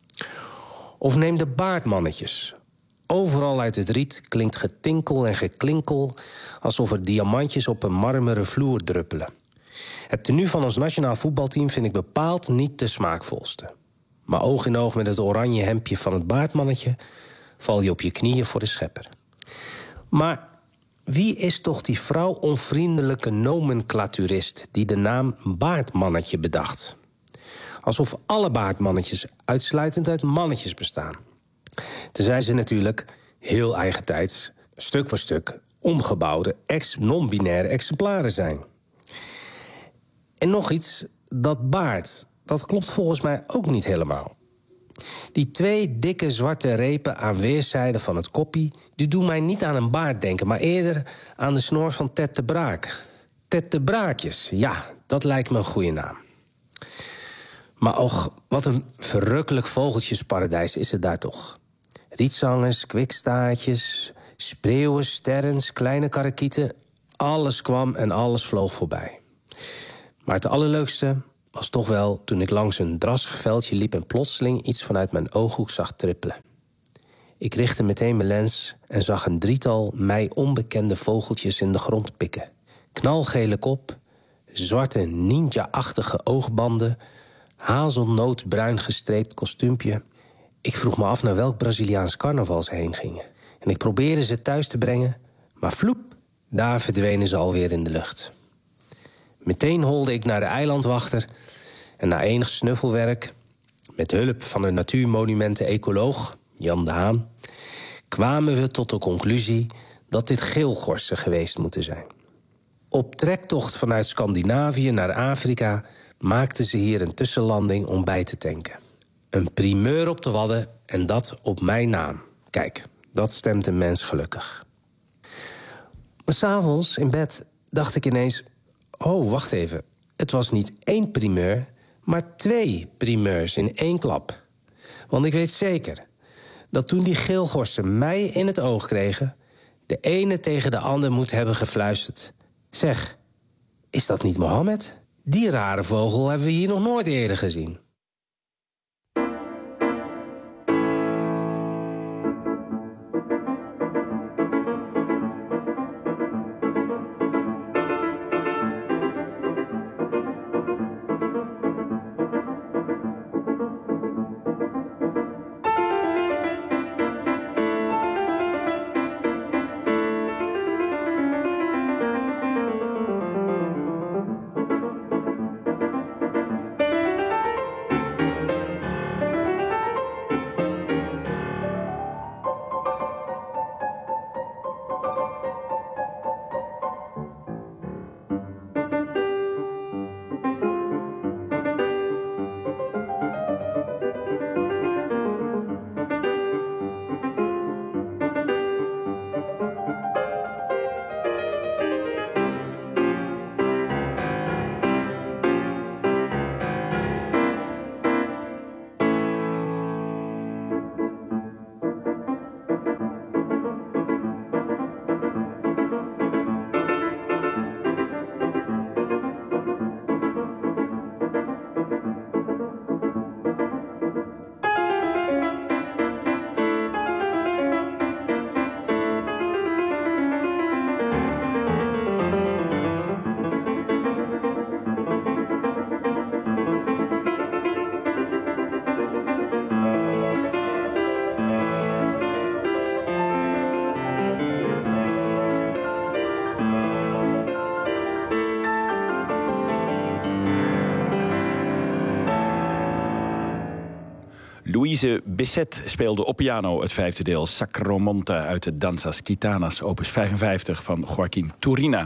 Of neem de baardmannetjes. Overal uit het riet klinkt getinkel en geklinkel, alsof er diamantjes op een marmeren vloer druppelen. Het tenue van ons nationaal voetbalteam vind ik bepaald niet de smaakvolste. Maar oog in oog met het oranje hemdje van het baardmannetje val je op je knieën voor de schepper. Maar wie is toch die vrouwonvriendelijke nomenclaturist die de naam baardmannetje bedacht? Alsof alle baardmannetjes uitsluitend uit mannetjes bestaan. Tenzij ze natuurlijk heel eigentijds, stuk voor stuk, omgebouwde non-binaire exemplaren zijn. En nog iets, dat baard, dat klopt volgens mij ook niet helemaal. Die 2 dikke zwarte repen aan weerszijden van het koppie, die doen mij niet aan een baard denken, maar eerder aan de snor van Ted de Braak. Ted de Braakjes, ja, dat lijkt me een goede naam. Maar och, wat een verrukkelijk vogeltjesparadijs is het daar toch. Rietzangers, kwikstaartjes, spreeuwen, sterrens, kleine karakieten. Alles kwam en alles vloog voorbij. Maar het allerleukste was toch wel toen ik langs een drassig veldje liep en plotseling iets vanuit mijn ooghoek zag trippelen. Ik richtte meteen mijn lens en zag een 3-tal mij onbekende vogeltjes in de grond pikken. Knalgele kop, zwarte ninja-achtige oogbanden, hazelnootbruin gestreept kostuumpje. Ik vroeg me af naar welk Braziliaans carnaval ze heen gingen. En ik probeerde ze thuis te brengen, maar vloep, daar verdwenen ze alweer in de lucht. Meteen holde ik naar de eilandwachter en na enig snuffelwerk, met hulp van de natuurmonumenten-ecoloog Jan de Haan, kwamen we tot de conclusie dat dit geelgorsen geweest moeten zijn. Op trektocht vanuit Scandinavië naar Afrika maakten ze hier een tussenlanding om bij te tanken. Een primeur op de Wadden en dat op mijn naam. Kijk, dat stemt een mens gelukkig. Maar 's avonds in bed dacht ik ineens, oh, wacht even. Het was niet 1 primeur, maar 2 primeurs in 1 klap. Want ik weet zeker dat toen die geelgorsen mij in het oog kregen, de ene tegen de ander moet hebben gefluisterd. Zeg, is dat niet Mohammed? Die rare vogel hebben we hier nog nooit eerder gezien. Louise Bisset speelde op piano het 5e deel Sacromonte uit de Danzas Gitanas, opus 55 van Joaquín Turina.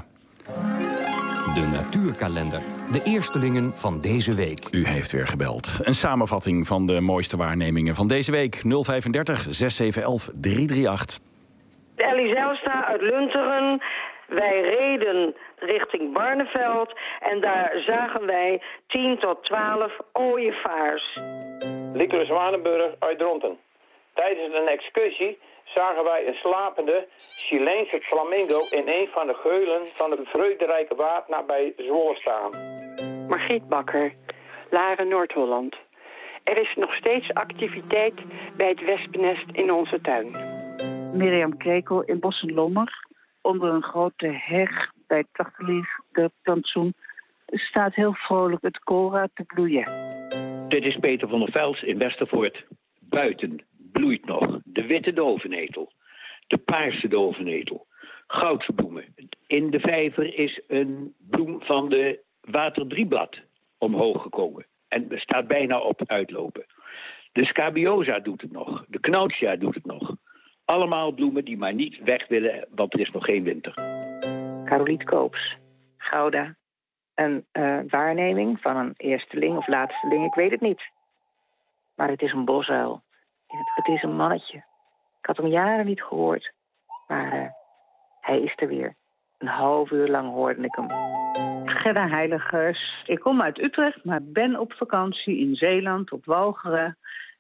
De natuurkalender. De eerstelingen van deze week. U heeft weer gebeld. Een samenvatting van de mooiste waarnemingen van deze week. 035 6711 338. Ellie Zijlstra uit Lunteren. Wij reden richting Barneveld en daar zagen wij 10 tot 12 ooievaars. Lieke Zwanenburg uit Dronten. Tijdens een excursie zagen wij een slapende Chileense flamingo in een van de geulen van het vreugderijke waard nabij Zwolle staan. Margriet Bakker, Laren, Noord-Holland. Er is nog steeds activiteit bij het wespennest in onze tuin. Mirjam Krekel in Bossen-Lommer. Onder een grote heg bij het achterliggende plantsoen staat heel vrolijk het koolraad te bloeien. Dit is Peter van der Vels in Westervoort. Buiten bloeit nog de witte dovenetel, de paarse dovenetel, goudbloemen. In de vijver is een bloem van de waterdrieblad omhoog gekomen en staat bijna op uitlopen. De scabiosa doet het nog, de knautia doet het nog. Allemaal bloemen die maar niet weg willen, want er is nog geen winter. Caroliet Koops, Gouda. Een waarneming van een eersteling of laatsteling, ik weet het niet. Maar het is een bosuil. Het is een mannetje. Ik had hem jaren niet gehoord. Maar hij is er weer. Een half uur lang hoorde ik hem. Gerda Heiligers. Ik kom uit Utrecht, maar ben op vakantie in Zeeland, op Walcheren.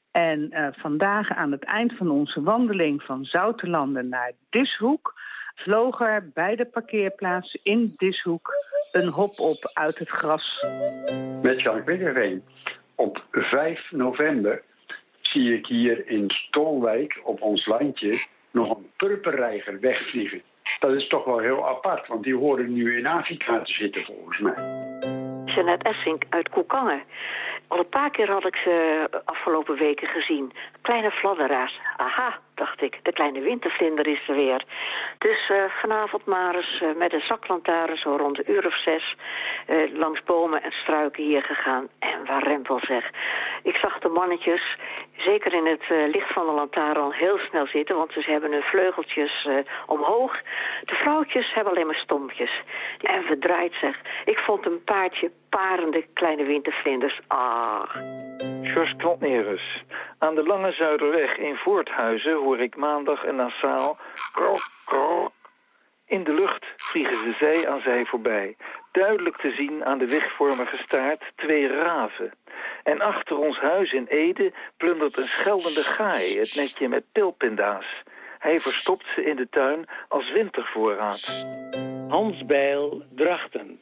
En vandaag aan het eind van onze wandeling van Zoutelanden naar Dishoek vloog er bij de parkeerplaats in Dishoek een hop op uit het gras. Met Jan Witterveen. Op 5 november zie ik hier in Stolwijk op ons landje nog een purperreiger wegvliegen. Dat is toch wel heel apart, want die horen nu in Afrika te zitten volgens mij. Jeanette Essink uit Koekangen. Al een paar keer had ik ze afgelopen weken gezien. Kleine fladderaars. Aha, dacht ik, de kleine wintervlinder is er weer. Dus vanavond maar eens met een zaklantaarn zo rond een uur of 6... langs bomen en struiken hier gegaan. En waar rempel zeg. Ik zag de mannetjes, zeker in het licht van de lantaarn, al heel snel zitten. Want ze hebben hun vleugeltjes omhoog. De vrouwtjes hebben alleen maar stompjes. En verdraaid zeg. Ik vond een paardje parende kleine wintervlinders. Ah. George Knotnerus. Aan de Lange Zuiderweg in Voorthuizen hoor ik maandag een nassaal krok, krok. In de lucht vliegen ze zij aan zij voorbij. Duidelijk te zien aan de wigvormige staart 2 raven. En achter ons huis in Ede plundert een scheldende gaai het netje met pilpinda's. Hij verstopt ze in de tuin als wintervoorraad. Hans Bijl, Drachten.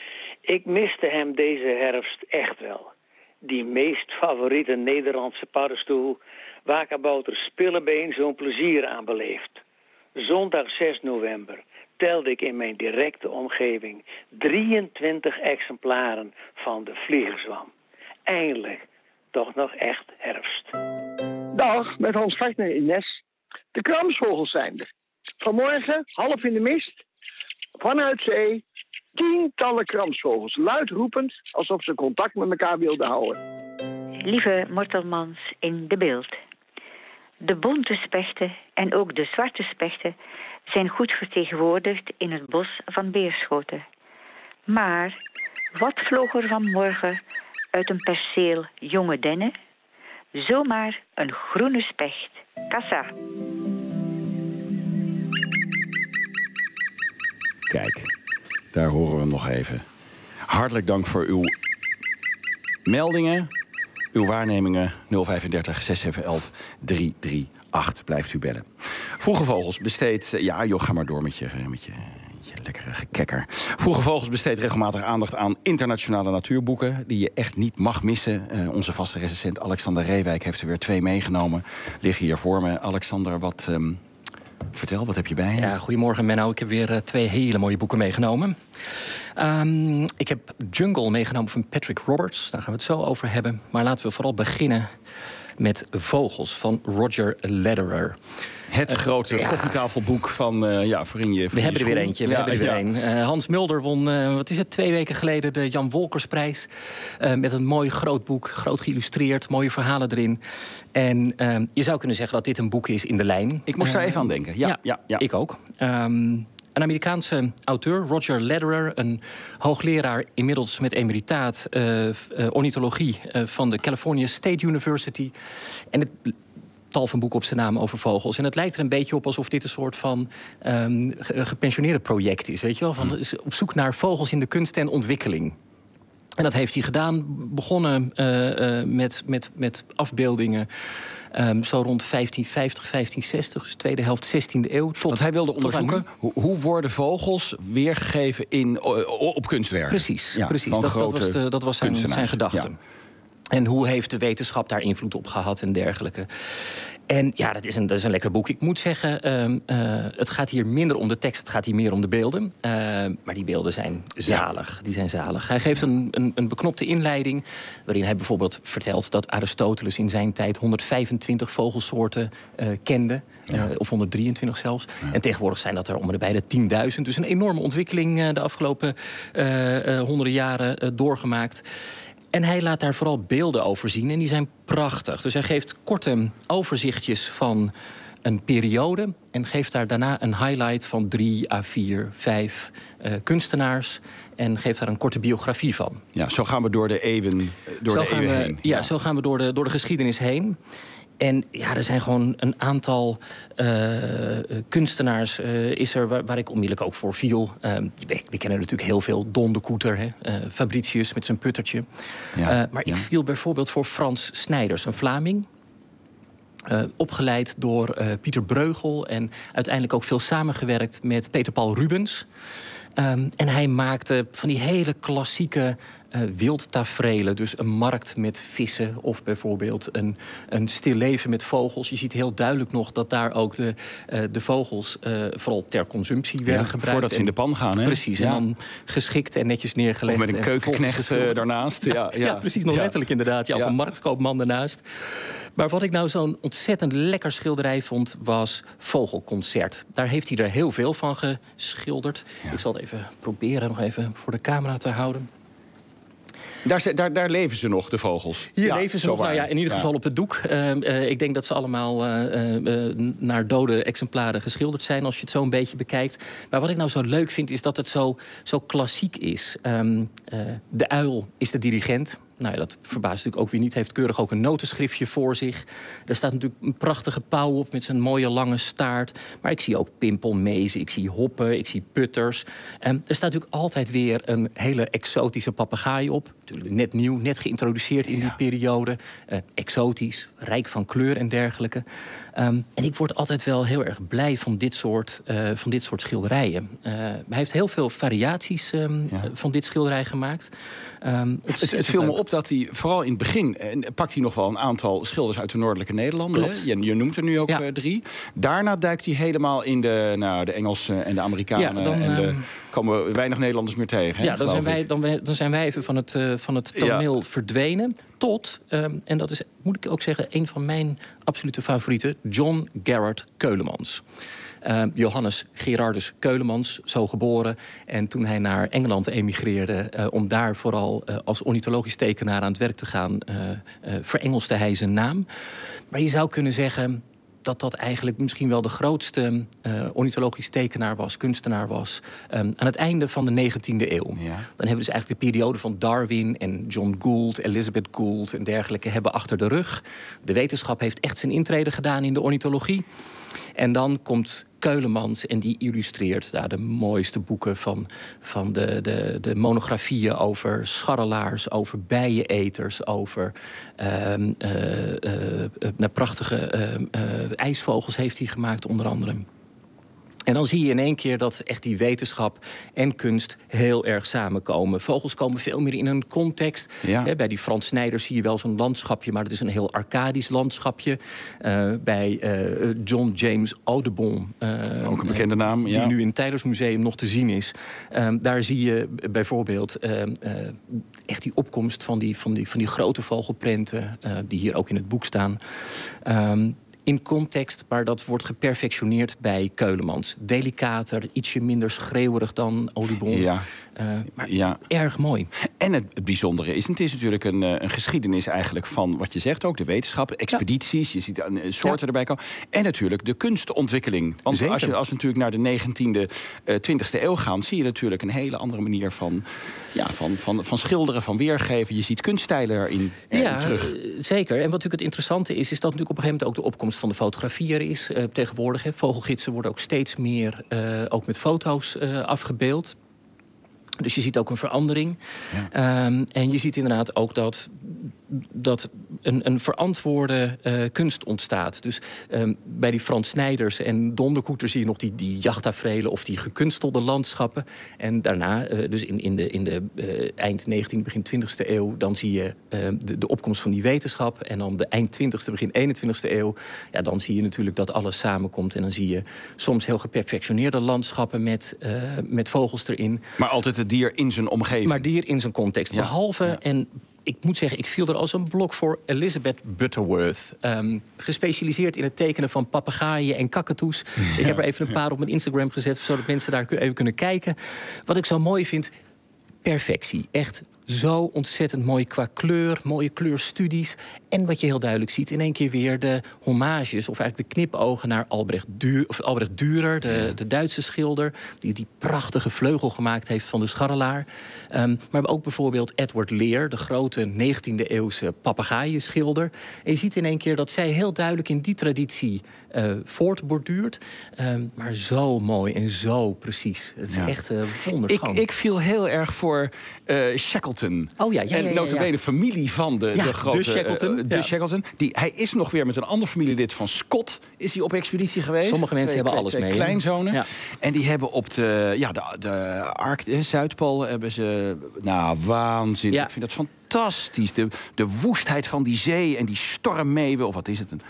Ik miste hem deze herfst echt wel. Die meest favoriete Nederlandse paddenstoel, waar kabouter Spillebeen zo'n plezier aan beleeft. Zondag 6 november telde ik in mijn directe omgeving 23 exemplaren van de vliegerzwam. Eindelijk, toch nog echt herfst. Dag, met Hans Vartner in Nes. De kramsvogels zijn er. Vanmorgen, half in de mist, vanuit zee, tientallen kramsvogels, luidroepend, alsof ze contact met elkaar wilden houden. Lieve Mortelmans in de beeld. De bonte spechten en ook de zwarte spechten zijn goed vertegenwoordigd in het bos van Beerschoten. Maar wat vloog er vanmorgen uit een perceel jonge dennen? Zomaar een groene specht. Kassa. Kijk, daar horen we hem nog even. Hartelijk dank voor uw meldingen, uw waarnemingen. 035 6711 338 blijft u bellen. Vroege Vogels besteedt... Ja, joh, ga maar door met je lekkere gekekker. Vroege Vogels besteedt regelmatig aandacht aan internationale natuurboeken die je echt niet mag missen. Onze vaste recensent Alexander Reewijk heeft er weer 2 meegenomen. Liggen hier voor me. Alexander, vertel, wat heb je bij je? Ja, goedemorgen Menno. Ik heb weer 2 hele mooie boeken meegenomen. Ik heb Jungle meegenomen van Patrick Roberts. Daar gaan we het zo over hebben. Maar laten we vooral beginnen met Vogels van Roger Lederer. Het grote koffietafelboek van voorin je. We hebben er weer eentje. We hebben er weer een. Hans Mulder won, 2 weken geleden de Jan Wolkersprijs. Met een mooi groot boek, groot geïllustreerd, mooie verhalen erin. En je zou kunnen zeggen dat dit een boek is in de lijn. Ik moest daar even aan denken. Ja. Ik ook. Een Amerikaanse auteur, Roger Lederer, een hoogleraar inmiddels met emeritaat ornithologie van de California State University. En het tal van boeken op zijn naam over vogels. En het lijkt er een beetje op alsof dit een soort van gepensioneerde project is. Weet je wel? Van, op zoek naar vogels in de kunst en ontwikkeling. En dat heeft hij gedaan, begonnen met afbeeldingen. Zo rond 1550, 1560, dus tweede helft 16e eeuw. Want hij wilde onderzoeken hoe worden vogels weergegeven op kunstwerken. Precies, dat was zijn gedachte. Ja. En hoe heeft de wetenschap daar invloed op gehad en dergelijke. En ja, dat is een lekker boek. Ik moet zeggen, het gaat hier minder om de tekst, het gaat hier meer om de beelden. Maar die beelden zijn zalig. Die zijn zalig. Hij geeft een beknopte inleiding, waarin hij bijvoorbeeld vertelt dat Aristoteles in zijn tijd 125 vogelsoorten kende. Of 123 zelfs. Ja. En tegenwoordig zijn dat er om en bij de 10.000. Dus een enorme ontwikkeling de afgelopen honderden jaren doorgemaakt. En hij laat daar vooral beelden over zien en die zijn prachtig. Dus hij geeft korte overzichtjes van een periode en geeft daar daarna een highlight van 3 à 4, 5 kunstenaars en geeft daar een korte biografie van. Ja, zo gaan we door de eeuwen heen. Ja, zo gaan we door de geschiedenis heen. En ja, er zijn gewoon een aantal kunstenaars is er waar ik onmiddellijk ook voor viel. We kennen natuurlijk heel veel. Don de Koeter, Fabricius met zijn puttertje. Ja, maar ik viel bijvoorbeeld voor Frans Snijders, een Vlaming. Opgeleid door Pieter Bruegel en uiteindelijk ook veel samengewerkt met Peter Paul Rubens. En hij maakte van die hele klassieke wildtaferelen. Dus een markt met vissen of bijvoorbeeld een stil leven met vogels. Je ziet heel duidelijk nog dat daar ook de vogels vooral ter consumptie werden gebruikt. Voordat ze in de pan gaan, hè? Precies, en dan geschikt en netjes neergelegd. Of met een keukenknecht daarnaast. Ja, precies, nog letterlijk inderdaad. Of een marktkoopman daarnaast. Maar wat ik nou zo'n ontzettend lekker schilderij vond, was Vogelconcert. Daar heeft hij er heel veel van geschilderd. Ja. Ik zal het even proberen nog even voor de camera te houden. Daar leven ze nog, de vogels. Hier leven ze nog, in ieder geval op het doek. Ik denk dat ze allemaal naar dode exemplaren geschilderd zijn, als je het zo een beetje bekijkt. Maar wat ik nou zo leuk vind, is dat het zo klassiek is. De uil is de dirigent. Nou ja, dat verbaast natuurlijk ook weer niet. Hij heeft keurig ook een notenschriftje voor zich. Er staat natuurlijk een prachtige pauw op met zijn mooie lange staart. Maar ik zie ook pimpelmezen, ik zie hoppen, ik zie putters. Er staat natuurlijk altijd weer een hele exotische papegaai op. Natuurlijk net nieuw, net geïntroduceerd in die periode. Exotisch, rijk van kleur en dergelijke. En ik word altijd wel heel erg blij van dit soort schilderijen. Hij heeft heel veel variaties van dit schilderij gemaakt. Het viel me op dat hij vooral in het begin pakt hij nog wel een aantal schilders uit de noordelijke Nederlanden. Hè? Je noemt er nu ook 3. Daarna duikt hij helemaal in de Engelsen en de Amerikanen. En komen weinig Nederlanders meer tegen. Ja, dan zijn wij even van het toneel verdwenen. Tot, en dat is, moet ik ook zeggen, een van mijn absolute favorieten, John Gerard Keulemans. Johannes Gerardus Keulemans, zo geboren. En toen hij naar Engeland emigreerde, om daar vooral als ornithologisch tekenaar aan het werk te gaan, verengelste hij zijn naam. Maar je zou kunnen zeggen dat eigenlijk misschien wel de grootste ornithologisch tekenaar was, kunstenaar was, aan het einde van de 19e eeuw. Ja. Dan hebben we dus eigenlijk de periode van Darwin en John Gould, Elizabeth Gould en dergelijke hebben achter de rug. De wetenschap heeft echt zijn intrede gedaan in de ornithologie. En dan komt Keulemans en die illustreert de mooiste boeken van de monografieën over scharrelaars, over bijeneters, over prachtige ijsvogels heeft hij gemaakt, onder andere. En dan zie je in één keer dat echt die wetenschap en kunst heel erg samenkomen. Vogels komen veel meer in een context. Ja. Bij die Frans Snijders zie je wel zo'n landschapje, maar het is een heel arcadisch landschapje. Bij John James Audubon, ook een bekende naam, die nu in het Tijdersmuseum nog te zien is. Daar zie je bijvoorbeeld echt die opkomst van die grote vogelprenten, die hier ook in het boek staan. In context, maar dat wordt geperfectioneerd bij Keulemans. Delicater, ietsje minder schreeuwerig dan Audubon. Maar erg mooi. En het bijzondere is, het is natuurlijk een geschiedenis eigenlijk van wat je zegt ook, de wetenschap, expedities, je ziet soorten erbij komen. En natuurlijk de kunstontwikkeling. Want als we natuurlijk naar de 19e, 20e eeuw gaan, zie je natuurlijk een hele andere manier van schilderen, van weergeven. Je ziet kunststijlen erin terug. Zeker. En wat natuurlijk het interessante is dat natuurlijk op een gegeven moment ook de opkomst van de fotografie er is tegenwoordig. Vogelgidsen worden ook steeds meer ook met foto's afgebeeld. Dus je ziet ook een verandering. En je ziet inderdaad ook dat een verantwoorde kunst ontstaat. Dus bij die Frans Snijders en Donderkoeter zie je nog die jachttaferelen of die gekunstelde landschappen. En daarna, dus in de eind 19e, begin 20e eeuw, dan zie je de opkomst van die wetenschap. En dan de eind 20e, begin 21e eeuw, dan zie je natuurlijk dat alles samenkomt. En dan zie je soms heel geperfectioneerde landschappen met vogels erin. Maar altijd het dier in zijn omgeving. Maar dier in zijn context. Behalve, en ik moet zeggen, ik viel er als een blok voor Elizabeth Butterworth. Gespecialiseerd in het tekenen van papegaaien en kakatoes. Ik heb er even een paar op mijn Instagram gezet, zodat mensen daar even kunnen kijken. Wat ik zo mooi vind, perfectie. Echt zo ontzettend mooi qua kleur, mooie kleurstudies. En wat je heel duidelijk ziet, in één keer weer de hommages, of eigenlijk de knipogen naar Albrecht Dürer, de Duitse schilder, die prachtige vleugel gemaakt heeft van de scharrelaar. Maar ook bijvoorbeeld Edward Lear, de grote 19e-eeuwse papegaaienschilder. En je ziet in één keer dat zij heel duidelijk in die traditie voortborduurt. Maar zo mooi en zo precies. Het is echt wonderschoon. Ik viel heel erg voor Shackleton. En nota bene familie van de grote de Shackleton. Hij is nog weer met een ander familielid van Scott is hij op expeditie geweest. Sommige mensen hebben alles mee. Kleinzonen. Ja. En die hebben op de Zuidpool hebben ze waanzinnig. Ja. Ik vind dat fantastisch. De woestheid van die zee en die stormmeeuwen, of wat is het?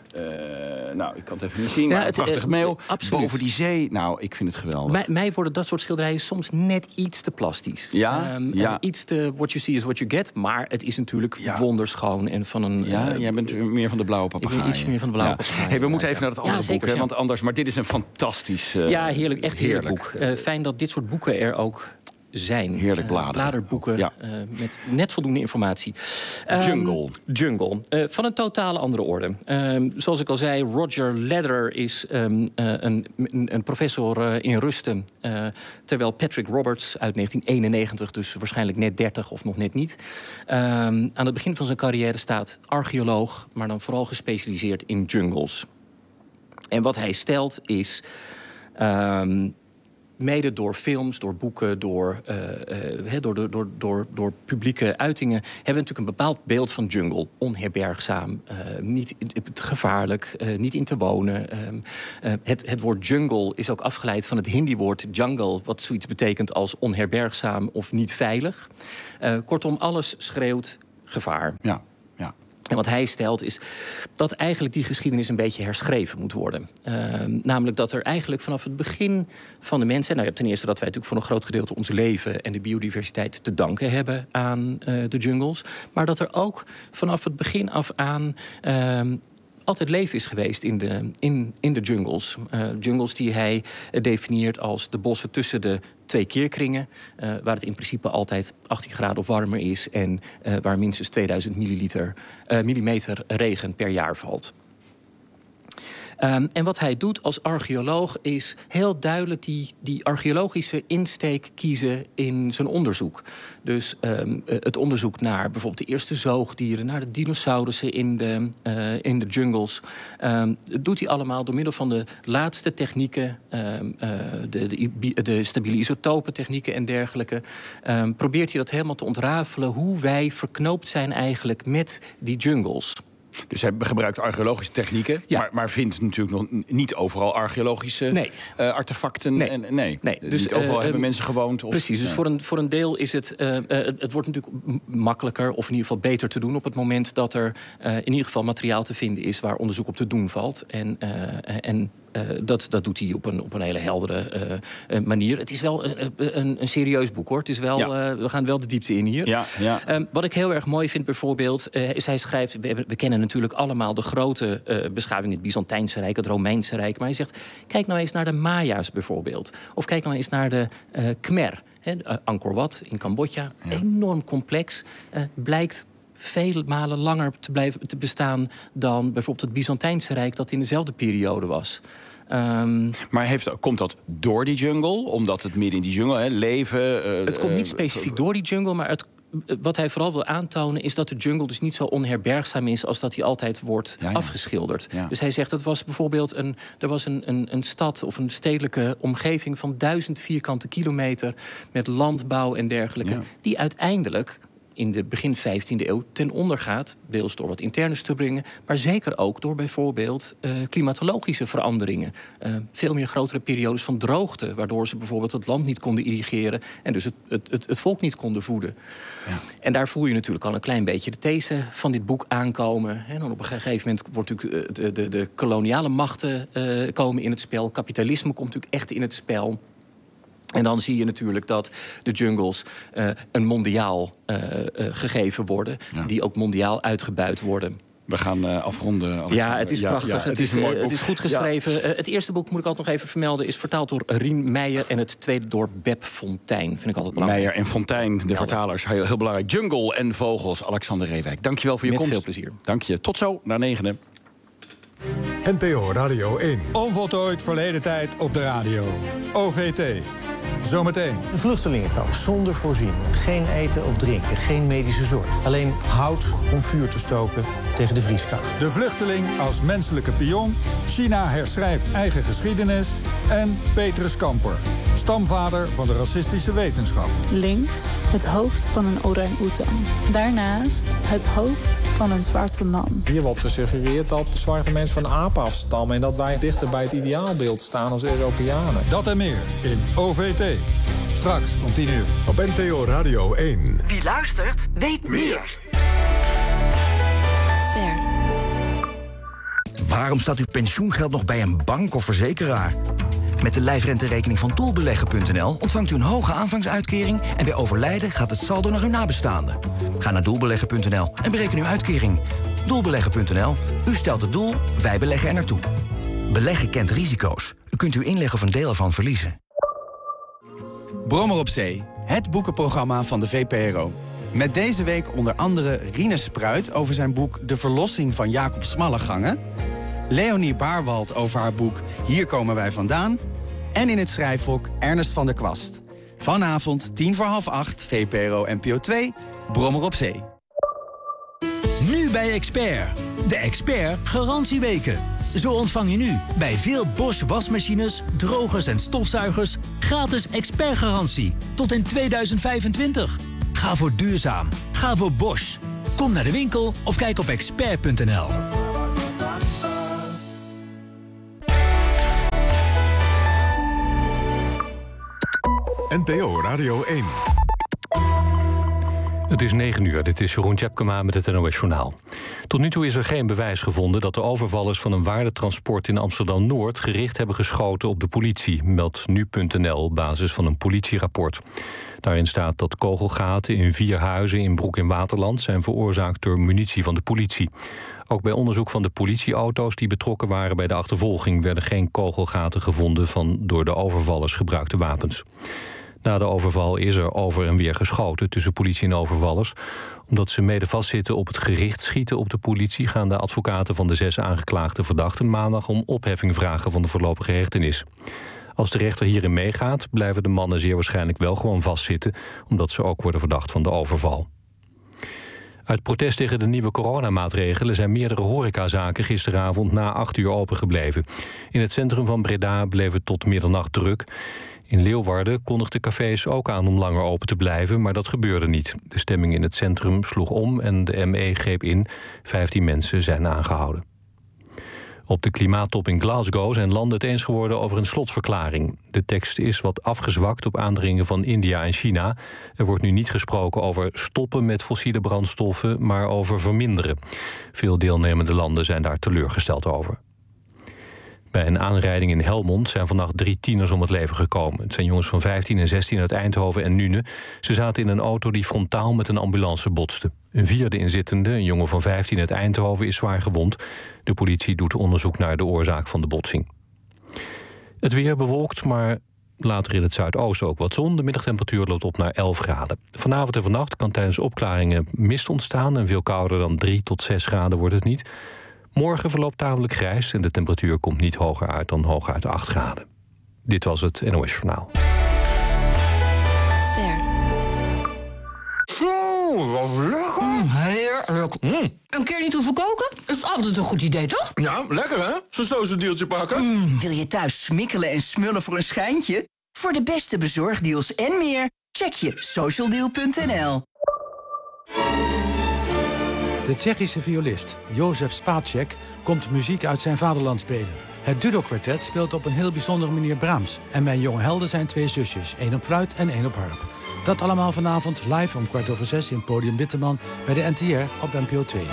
Ik kan het even niet zien, maar een prachtige meeuw boven die zee. Nou, ik vind het geweldig. Mij worden dat soort schilderijen soms net iets te plastisch. Iets te what you see is what you get. Maar het is natuurlijk wonderschoon. En van een, jij bent meer van de blauwe papegaai. Ik ben iets meer van de blauwe papegaai. Hey, we moeten even naar het andere boek, want anders. Maar dit is een fantastisch... heerlijk. Echt heerlijk boek. Fijn dat dit soort boeken er ook zijn. Heerlijk bladeren. Bladerboeken met net voldoende informatie. Jungle. Van een totale andere orde. Zoals ik al zei, Roger Lederer is een professor in rusten. Terwijl Patrick Roberts uit 1991, dus waarschijnlijk net 30 of nog net niet, aan het begin van zijn carrière staat archeoloog, maar dan vooral gespecialiseerd in jungles. En wat hij stelt is, mede door films, door boeken, door publieke uitingen, hebben we natuurlijk een bepaald beeld van jungle. Onherbergzaam, niet gevaarlijk, niet in te wonen. Het woord jungle is ook afgeleid van het Hindi-woord jungle, wat zoiets betekent als onherbergzaam of niet veilig. Kortom, alles schreeuwt gevaar. Ja. En wat hij stelt is dat eigenlijk die geschiedenis een beetje herschreven moet worden. Namelijk dat er eigenlijk vanaf het begin van de mensen... je hebt ten eerste dat wij natuurlijk voor een groot gedeelte ons leven en de biodiversiteit te danken hebben aan de jungles. Maar dat er ook vanaf het begin af aan altijd leven is geweest in de jungles. Jungles die hij definieert als de bossen tussen de twee keerkringen, waar het in principe altijd 18 graden of warmer is en waar minstens 2000 millimeter regen per jaar valt. En wat hij doet als archeoloog is heel duidelijk die archeologische insteek kiezen in zijn onderzoek. Dus het onderzoek naar bijvoorbeeld de eerste zoogdieren, naar de dinosaurussen in de jungles. Doet hij allemaal door middel van de laatste technieken, de stabiele isotopentechnieken en dergelijke. Probeert hij dat helemaal te ontrafelen hoe wij verknoopt zijn eigenlijk met die jungles. Dus hij gebruikt archeologische technieken, maar vindt natuurlijk nog niet overal archeologische artefacten. Nee. Dus niet overal hebben mensen gewoond. Precies, dus voor een deel is het... het wordt natuurlijk makkelijker of in ieder geval beter te doen op het moment dat er in ieder geval materiaal te vinden is waar onderzoek op te doen valt. En dat doet hij op een hele heldere manier. Het is wel een serieus boek, hoor. Het is wel, we gaan wel de diepte in hier. Wat ik heel erg mooi vind bijvoorbeeld, is hij schrijft... We kennen natuurlijk allemaal de grote beschaving, het Byzantijnse Rijk, het Romeinse Rijk. Maar hij zegt, kijk nou eens naar de Maya's bijvoorbeeld. Of kijk nou eens naar de Khmer, Angkor Wat in Cambodja. Enorm complex, blijkt vele malen langer te bestaan dan bijvoorbeeld het Byzantijnse Rijk dat in dezelfde periode was. Maar komt dat door die jungle? Omdat het midden in die jungle leven... het komt niet specifiek door die jungle, maar wat hij vooral wil aantonen is dat de jungle dus niet zo onherbergzaam is als dat hij altijd wordt afgeschilderd. Ja. Dus hij zegt, er was bijvoorbeeld een stad of een stedelijke omgeving van 1000 vierkante kilometer met landbouw en dergelijke, die uiteindelijk in de begin 15e eeuw ten onder gaat, deels door wat interne stubbingen, maar zeker ook door bijvoorbeeld klimatologische veranderingen. Veel meer grotere periodes van droogte, waardoor ze bijvoorbeeld het land niet konden irrigeren en dus het volk niet konden voeden. Ja. En daar voel je natuurlijk al een klein beetje de these van dit boek aankomen. En dan op een gegeven moment wordt natuurlijk de koloniale machten komen in het spel. Kapitalisme komt natuurlijk echt in het spel. En dan zie je natuurlijk dat de jungles een mondiaal gegeven worden, die ook mondiaal uitgebuit worden. We gaan afronden, Alexander. Ja, het is prachtig. Ja, het is goed geschreven. Ja. Het eerste boek, moet ik altijd nog even vermelden, is vertaald door Rien Meijer en het tweede door Beb Fontijn. Vind ik altijd belangrijk. Meijer en Fontijn, de vertalers. Heel belangrijk. Jungle en vogels. Alexander Reewijk, dankjewel voor je komst. Met veel plezier. Dank je. Tot zo, naar 9. NPO Radio 1. Onvoltooid verleden tijd op de radio. OVT. Zometeen. Een vluchtelingenkamp zonder voorziening. Geen eten of drinken, geen medische zorg. Alleen hout om vuur te stoken tegen de vrieskou. De vluchteling als menselijke pion. China herschrijft eigen geschiedenis. En Petrus Kamper, stamvader van de racistische wetenschap. Links het hoofd van een orang-oetan. Daarnaast het hoofd van een zwarte man. Hier wordt gesuggereerd dat de zwarte mensen van apen afstammen en dat wij dichter bij het ideaalbeeld staan als Europeanen. Dat en meer in OVT. Straks om 10 uur. Op NPO Radio 1. Wie luistert, weet meer. Ster. Waarom staat uw pensioengeld nog bij een bank of verzekeraar? Met de lijfrenterekening van doelbeleggen.nl ontvangt u een hoge aanvangsuitkering en bij overlijden gaat het saldo naar uw nabestaanden. Ga naar doelbeleggen.nl en bereken uw uitkering. Doelbeleggen.nl. U stelt het doel, wij beleggen er naartoe. Beleggen kent risico's. U kunt uw inleg of een deel ervan verliezen. Brommer op Zee, het boekenprogramma van de VPRO. Met deze week onder andere Rinus Spruit over zijn boek De Verlossing van Jacob Smallegangen. Leonie Baarwald over haar boek Hier komen wij vandaan. En in het schrijfhok Ernest van der Kwast. Vanavond 7:50, VPRO NPO 2, Brommer op Zee. Nu bij Expert. De Expert Garantieweken. Zo ontvang je nu bij veel Bosch wasmachines, drogers en stofzuigers gratis expertgarantie tot in 2025. Ga voor duurzaam. Ga voor Bosch. Kom naar de winkel of kijk op expert.nl. NPO Radio 1. Het is 9 uur, dit is Jeroen Tjepkema met het NOS Journaal. Tot nu toe is er geen bewijs gevonden dat de overvallers van een waardetransport in Amsterdam-Noord gericht hebben geschoten op de politie, meldt nu.nl op basis van een politierapport. Daarin staat dat kogelgaten in 4 huizen in Broek in Waterland zijn veroorzaakt door munitie van de politie. Ook bij onderzoek van de politieauto's die betrokken waren bij de achtervolging werden geen kogelgaten gevonden van door de overvallers gebruikte wapens. Na de overval is er over en weer geschoten tussen politie en overvallers. Omdat ze mede vastzitten op het gericht schieten op de politie gaan de advocaten van de 6 aangeklaagde verdachten maandag om opheffing vragen van de voorlopige hechtenis. Als de rechter hierin meegaat, blijven de mannen zeer waarschijnlijk wel gewoon vastzitten, omdat ze ook worden verdacht van de overval. Uit protest tegen de nieuwe coronamaatregelen zijn meerdere horecazaken gisteravond na 8 uur open gebleven. In het centrum van Breda bleef het tot middernacht druk. In Leeuwarden kondigden cafés ook aan om langer open te blijven, maar dat gebeurde niet. De stemming in het centrum sloeg om en de ME greep in. 15 mensen zijn aangehouden. Op de klimaattop in Glasgow zijn landen het eens geworden over een slotverklaring. De tekst is wat afgezwakt op aandringen van India en China. Er wordt nu niet gesproken over stoppen met fossiele brandstoffen, maar over verminderen. Veel deelnemende landen zijn daar teleurgesteld over. Bij een aanrijding in Helmond zijn vannacht 3 tieners om het leven gekomen. Het zijn jongens van 15 en 16 uit Eindhoven en Nune. Ze zaten in een auto die frontaal met een ambulance botste. Een vierde inzittende, een jongen van 15 uit Eindhoven, is zwaar gewond. De politie doet onderzoek naar de oorzaak van de botsing. Het weer bewolkt, maar later in het zuidoosten ook wat zon. De middagtemperatuur loopt op naar 11 graden. Vanavond en vannacht kan tijdens opklaringen mist ontstaan en veel kouder dan 3 tot 6 graden wordt het niet. Morgen verloopt tamelijk grijs en de temperatuur komt niet hoger uit dan hooguit 8 graden. Dit was het NOS Journaal. Ster. Zo, wat lekker. Heerlijk. Een keer niet hoeven koken? Is altijd een goed idee, toch? Ja, lekker hè? Zo'n sausendeeltje pakken. Wil je thuis smikkelen en smullen voor een schijntje? Voor de beste bezorgdeals en meer, check je socialdeal.nl. De Tsjechische violist Josef Spacek komt muziek uit zijn vaderland spelen. Het Dudo-kwartet speelt op een heel bijzondere manier Brahms. En mijn jonge helden zijn 2 zusjes, 1 op fluit en 1 op harp. Dat allemaal vanavond live om 5:15 in Podium Witteman bij de NTR op NPO 2.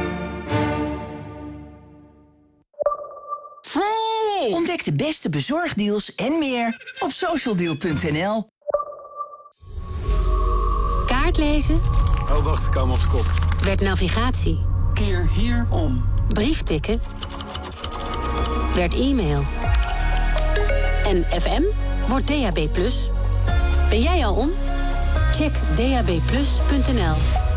Ontdek de beste bezorgdeals en meer op socialdeal.nl. Kaart lezen. Oh, wacht, ik hou hem op de kop. Werd navigatie. Keer hier om. Brief tikken. Werd e-mail. En FM wordt DAB+. Ben jij al om? Check dabplus.nl.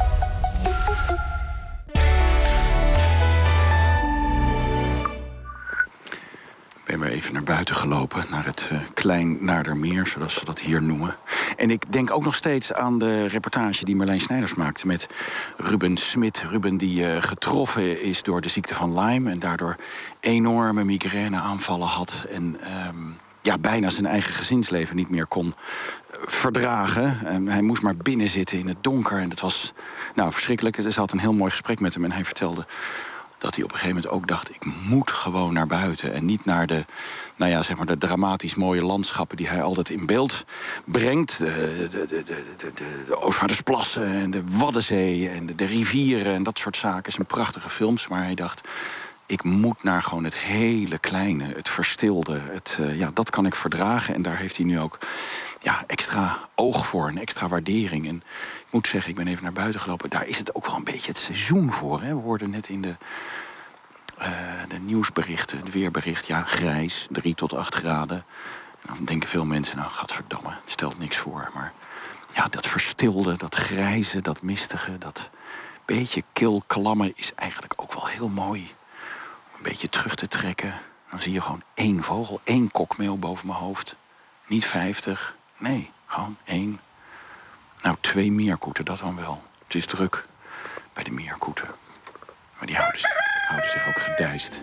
Ik ben weer even naar buiten gelopen, naar het Klein Naardermeer, zoals ze dat hier noemen. En ik denk ook nog steeds aan de reportage die Marlijn Snijders maakte met Ruben Smit. Ruben die getroffen is door de ziekte van Lyme en daardoor enorme migraineaanvallen had. En bijna zijn eigen gezinsleven niet meer kon verdragen. Hij moest maar binnen zitten in het donker en dat was verschrikkelijk. Ze had een heel mooi gesprek met hem en hij vertelde dat hij op een gegeven moment ook dacht, ik moet gewoon naar buiten. En niet naar de dramatisch mooie landschappen die hij altijd in beeld brengt. De Oostvaardersplassen en de Waddenzee en de rivieren en dat soort zaken. Zijn prachtige films. Maar hij dacht, ik moet naar gewoon het hele kleine, het verstilde. Dat kan ik verdragen. En daar heeft hij nu ook extra oog voor, een extra waardering. En ik moet zeggen, ik ben even naar buiten gelopen. Daar is het ook wel een beetje het seizoen voor. Hè? We hoorden net in de nieuwsberichten, het weerbericht, grijs, 3 tot 8 graden. En dan denken veel mensen, gadverdamme, het stelt niks voor. Maar dat verstilde, dat grijze, dat mistige, dat beetje kil, klamme is eigenlijk ook wel heel mooi. Een beetje terug te trekken. Dan zie je gewoon 1 vogel, 1 kokmeel boven mijn hoofd. Niet 50, nee, gewoon 1. 2 meerkoeten, dat dan wel. Het is druk bij de meerkoeten. Maar die houden zich ook gedijst.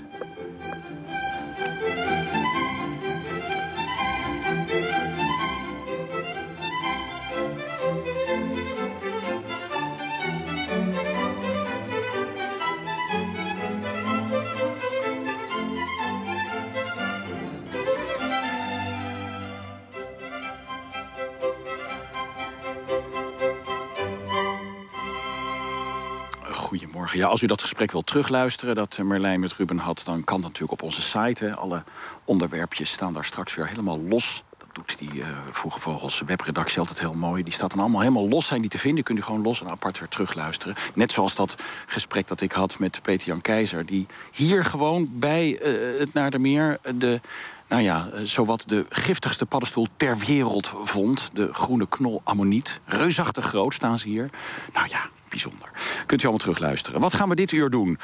Goedemorgen. Als u dat gesprek wilt terugluisteren, dat Merlijn met Ruben had, dan kan dat natuurlijk op onze site. Hè. Alle onderwerpjes staan daar straks weer helemaal los. Dat doet die Vroege Vogels webredactie altijd heel mooi. Die staat dan allemaal helemaal los, zijn die te vinden. Kunt u gewoon los en apart weer terugluisteren. Net zoals dat gesprek dat ik had met Peter-Jan Keizer, die hier gewoon bij het Naardermeer zowat de giftigste paddenstoel ter wereld vond. De groene knol ammoniet. Reusachtig groot staan ze hier. Bijzonder. Kunt u allemaal terugluisteren. Wat gaan we dit uur doen?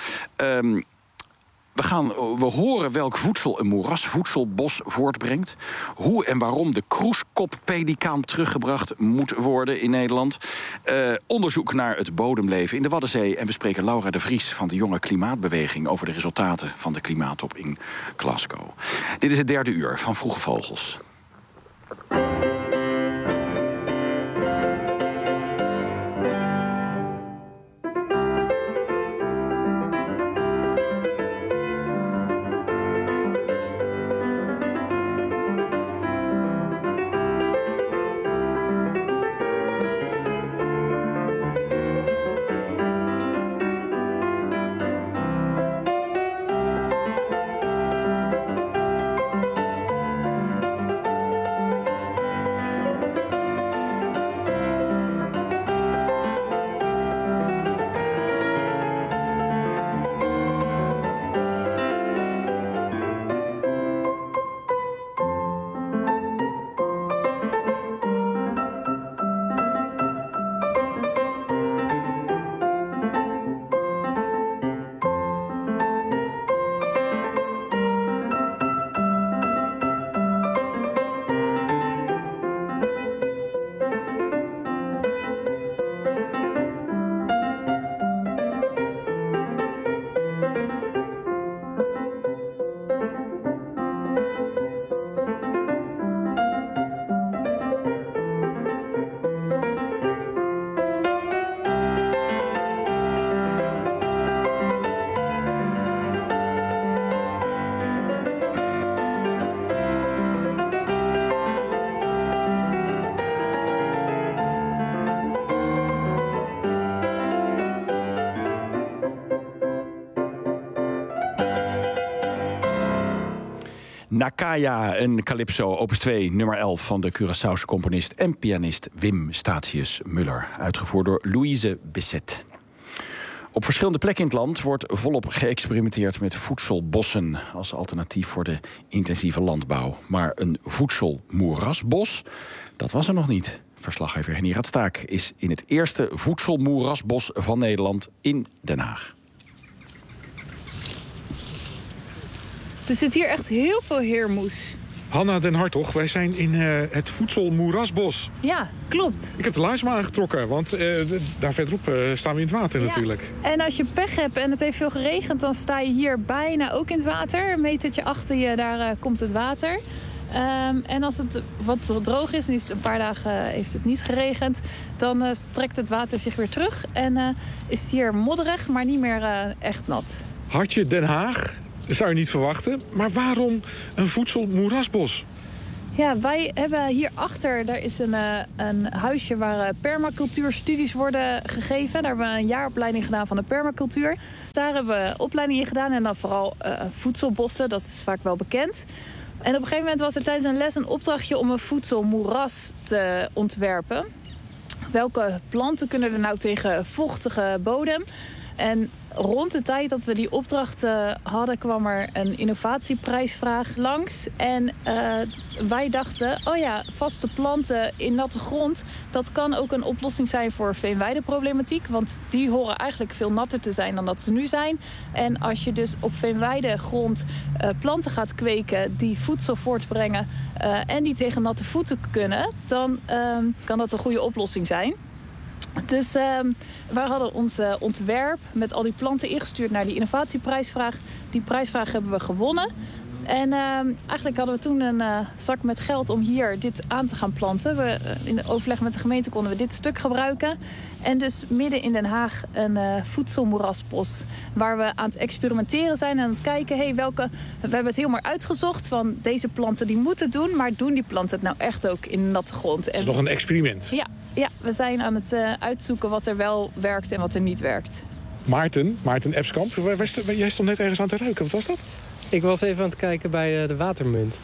We horen welk voedsel een moerasvoedselbos voortbrengt. Hoe en waarom de kroeskoppelikaan teruggebracht moet worden in Nederland. Onderzoek naar het bodemleven in de Waddenzee. En we spreken Laura de Vries van de Jonge Klimaatbeweging over de resultaten van de klimaattop in Glasgow. Dit is het 3e uur van Vroege Vogels. Nakaya, een calypso, opus 2, nummer 11... van de Curaçaose componist en pianist Wim Statius-Müller. Uitgevoerd door Louise Bisset. Op verschillende plekken in het land wordt volop geëxperimenteerd met voedselbossen... als alternatief voor de intensieve landbouw. Maar een voedselmoerasbos, dat was er nog niet. Verslaggever Henny Radstaak is in het eerste voedselmoerasbos van Nederland in Den Haag. Er zit hier echt heel veel heermoes. Hanna den Hartog, wij zijn in het voedselmoerasbos. Ja, klopt. Ik heb de laars maar aangetrokken, want daar verderop staan we in het water natuurlijk. En als je pech hebt en het heeft veel geregend... dan sta je hier bijna ook in het water. Een metertje achter je, daar komt het water. En als het wat droog is, nu is het een paar dagen heeft het niet geregend... dan trekt het water zich weer terug. En is het hier modderig, maar niet meer echt nat. Hartje Den Haag, dat zou je niet verwachten. Maar waarom een voedselmoerasbos? Ja, wij hebben hierachter, daar is een huisje waar permacultuurstudies worden gegeven. Daar hebben we een jaaropleiding gedaan van de permacultuur. Daar hebben we opleiding in gedaan en dan vooral voedselbossen, dat is vaak wel bekend. En op een gegeven moment was er tijdens een les een opdrachtje om een voedselmoeras te ontwerpen. Welke planten kunnen er nou tegen vochtige bodem? En rond de tijd dat we die opdracht hadden, kwam er een innovatieprijsvraag langs. En wij dachten, oh ja, vaste planten in natte grond... dat kan ook een oplossing zijn voor veenweideproblematiek. Want die horen eigenlijk veel natter te zijn dan dat ze nu zijn. En als je dus op veenweidegrond planten gaat kweken die voedsel voortbrengen... en die tegen natte voeten kunnen, dan kan dat een goede oplossing zijn. Dus wij hadden ons ontwerp met al die planten ingestuurd naar die innovatieprijsvraag. Die prijsvraag hebben we gewonnen. En eigenlijk hadden we toen een zak met geld om hier dit aan te gaan planten. In overleg met de gemeente konden we dit stuk gebruiken. En dus midden in Den Haag een voedselmoerasbos. Waar we aan het experimenteren zijn en aan het kijken... we hebben het heel maar uitgezocht van deze planten die moeten het doen... maar doen die planten het nou echt ook in natte grond? Het is nog een experiment. Ja, we zijn aan het uitzoeken wat er wel werkt en wat er niet werkt. Maarten Epskamp, jij stond net ergens aan te ruiken. Wat was dat? Ik was even aan het kijken bij de watermunt.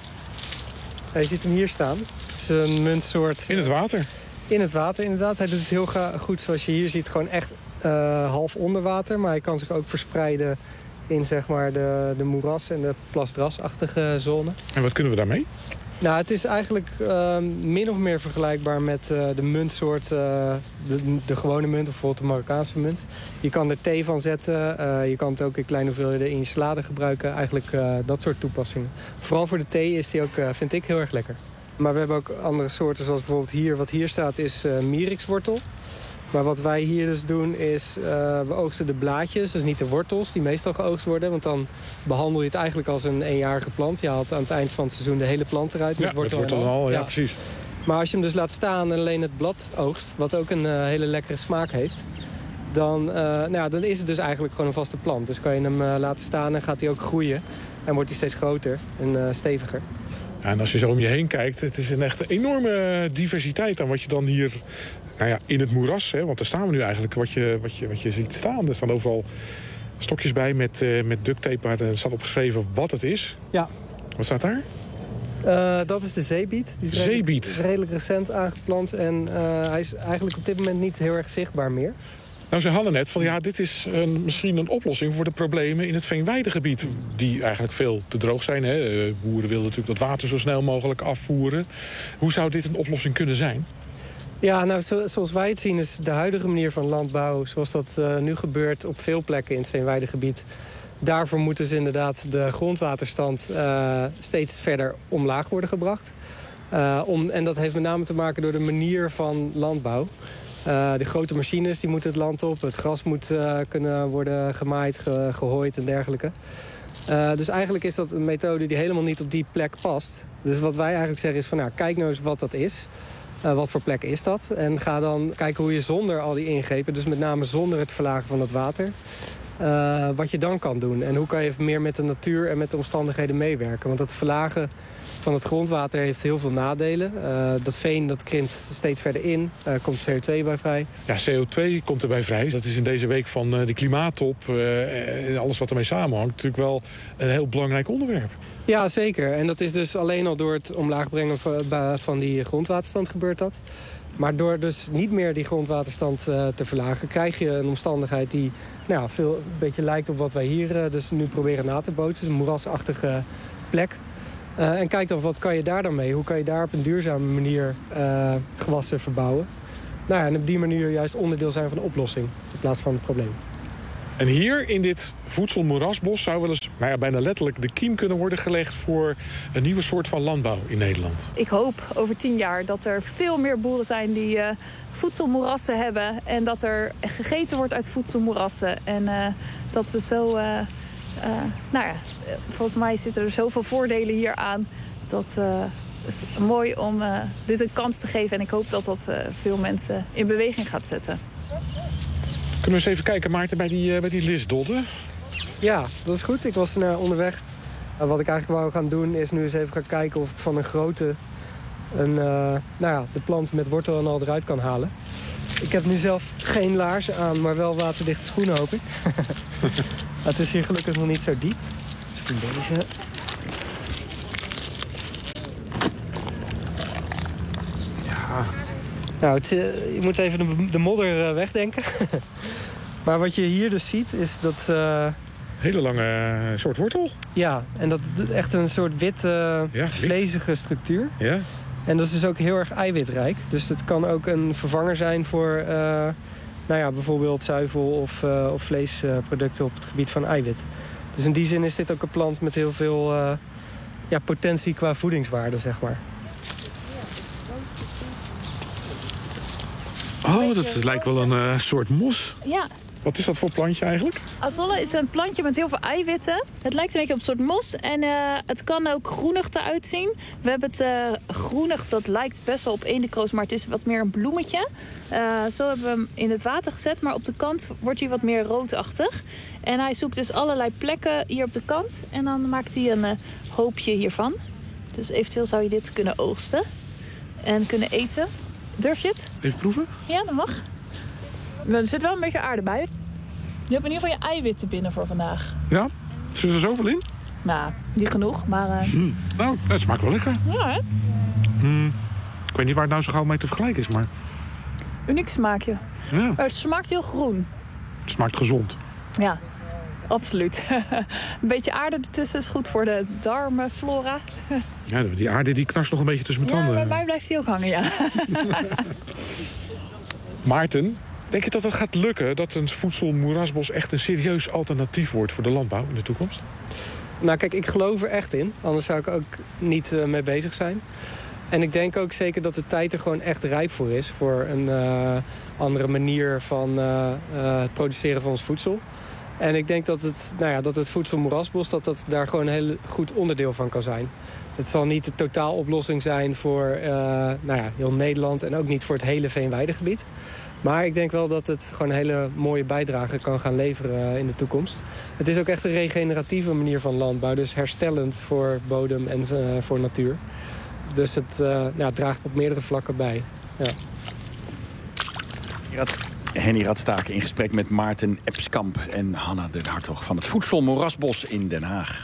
Je ziet hem hier staan. Het is een muntsoort... In het water? In het water, inderdaad. Hij doet het heel goed zoals je hier ziet. Gewoon echt half onder water. Maar hij kan zich ook verspreiden in zeg maar, de moeras- en de plasdrasachtige zone. En wat kunnen we daarmee? Nou, het is eigenlijk min of meer vergelijkbaar met de muntsoort, de gewone munt of bijvoorbeeld de Marokkaanse munt. Je kan er thee van zetten, je kan het ook in kleine hoeveelheden in je salade gebruiken. Eigenlijk dat soort toepassingen. Vooral voor de thee is die ook, vind ik, heel erg lekker. Maar we hebben ook andere soorten, zoals bijvoorbeeld hier. Wat hier staat is mirikswortel. Maar wat wij hier dus doen is, we oogsten de blaadjes, dus niet de wortels die meestal geoogst worden. Want dan behandel je het eigenlijk als een eenjarige plant. Je haalt aan het eind van het seizoen de hele plant eruit. Met wortel en al. Ja, precies. Maar als je hem dus laat staan en alleen het blad oogst, wat ook een hele lekkere smaak heeft, dan is het dus eigenlijk gewoon een vaste plant. Dus kan je hem laten staan en gaat hij ook groeien. En wordt hij steeds groter en steviger. Ja, en als je zo om je heen kijkt, het is een echt enorme diversiteit aan wat je dan hier in het moeras, hè, want daar staan we nu eigenlijk, wat je ziet staan. Er staan overal stokjes bij met duct tape waar er staat opgeschreven wat het is. Ja. Wat staat daar? Dat is de zeebiet. Die is redelijk recent aangeplant en hij is eigenlijk op dit moment niet heel erg zichtbaar meer. Nou, ze hadden net van dit is misschien een oplossing voor de problemen in het veenweidegebied. Die eigenlijk veel te droog zijn. Hè. Boeren willen natuurlijk dat water zo snel mogelijk afvoeren. Hoe zou dit een oplossing kunnen zijn? Ja, nou, zoals wij het zien is de huidige manier van landbouw, zoals dat nu gebeurt op veel plekken in het veenweidegebied. Daarvoor moet dus inderdaad de grondwaterstand steeds verder omlaag worden gebracht. En dat heeft met name te maken door de manier van landbouw. De grote machines die moeten het land op. Het gras moet kunnen worden gemaaid, gehooid en dergelijke. Dus eigenlijk is dat een methode die helemaal niet op die plek past. Dus wat wij eigenlijk zeggen is van kijk nou eens wat dat is. Wat voor plek is dat? En ga dan kijken hoe je zonder al die ingrepen, dus met name zonder het verlagen van het water, wat je dan kan doen. En hoe kan je meer met de natuur en met de omstandigheden meewerken. Want het verlagen van het grondwater heeft heel veel nadelen. Dat veen dat krimpt steeds verder in. Komt CO2 bij vrij. Ja, CO2 komt erbij vrij. Dat is in deze week van de klimaattop en alles wat ermee samenhangt natuurlijk wel een heel belangrijk onderwerp. Ja, zeker. En dat is dus alleen al door het omlaag brengen van die grondwaterstand gebeurt dat. Maar door dus niet meer die grondwaterstand te verlagen, krijg je een omstandigheid die een beetje lijkt op wat wij hier dus nu proberen na te bootsen. Een moerasachtige plek. En kijk dan, wat kan je daar dan mee? Hoe kan je daar op een duurzame manier gewassen verbouwen? En op die manier juist onderdeel zijn van de oplossing in plaats van het probleem. En hier in dit voedselmoerasbos zou wel eens bijna letterlijk de kiem kunnen worden gelegd voor een nieuwe soort van landbouw in Nederland. Ik hoop over 10 jaar dat er veel meer boeren zijn die voedselmoerassen hebben. En dat er gegeten wordt uit voedselmoerassen. En dat we zo... volgens mij zitten er zoveel voordelen hier aan. Dat is mooi om dit een kans te geven. En ik hoop dat dat veel mensen in beweging gaat zetten. Kunnen we eens even kijken, Maarten, bij die lisdodden? Ja, dat is goed. Ik was onderweg. Wat ik eigenlijk wou gaan doen is nu eens even gaan kijken of ik van een grote de plant met wortel en al eruit kan halen. Ik heb nu zelf geen laarzen aan, maar wel waterdichte schoenen, hoop ik. Het is hier gelukkig nog niet zo diep. Dus deze. Ja. Nou, je moet even de modder wegdenken. Maar wat je hier dus ziet is dat... hele lange soort wortel. Ja, en dat echt een soort witte, vlezige structuur. Ja. En dat is dus ook heel erg eiwitrijk. Dus het kan ook een vervanger zijn voor bijvoorbeeld zuivel of vleesproducten op het gebied van eiwit. Dus in die zin is dit ook een plant met heel veel potentie qua voedingswaarde, zeg maar. Oh, dat lijkt wel een soort mos. Ja. Wat is dat voor plantje eigenlijk? Azolle is een plantje met heel veel eiwitten. Het lijkt een beetje op een soort mos en het kan ook groenig eruit zien. We hebben het groenig, dat lijkt best wel op eendekroos, maar het is wat meer een bloemetje. Zo hebben we hem in het water gezet, maar op de kant wordt hij wat meer roodachtig. En hij zoekt dus allerlei plekken hier op de kant en dan maakt hij een hoopje hiervan. Dus eventueel zou je dit kunnen oogsten en kunnen eten. Durf je het? Even proeven? Ja, dat mag. Er zit wel een beetje aarde bij. Je hebt in ieder geval je eiwitten binnen voor vandaag. Ja? Zit er zoveel in? Nou, niet genoeg, maar... Nou, het smaakt wel lekker. Ja, hè? Ik weet niet waar het nou zo gauw mee te vergelijken is, maar... Uniek smaakje. Ja. Het smaakt heel groen. Het smaakt gezond. Ja, absoluut. Een beetje aarde ertussen is goed voor de darmflora. Ja, die aarde die knarst nog een beetje tussen mijn tanden. Ja, bij mij blijft hij ook hangen, ja. Maarten, denk je dat het gaat lukken dat een voedselmoerasbos echt een serieus alternatief wordt voor de landbouw in de toekomst? Nou kijk, ik geloof er echt in. Anders zou ik ook niet mee bezig zijn. En ik denk ook zeker dat de tijd er gewoon echt rijp voor is. Voor een andere manier van het produceren van ons voedsel. En ik denk dat het voedsel moerasbos dat daar gewoon een heel goed onderdeel van kan zijn. Het zal niet de totaaloplossing zijn voor heel Nederland en ook niet voor het hele veenweidegebied. Maar ik denk wel dat het gewoon een hele mooie bijdrage kan gaan leveren in de toekomst. Het is ook echt een regeneratieve manier van landbouw. Dus herstellend voor bodem en voor natuur. Dus het draagt op meerdere vlakken bij. Ja. Henny Radstaken in gesprek met Maarten Epskamp en Hanna den Hartog van het Voedsel Moerasbos in Den Haag.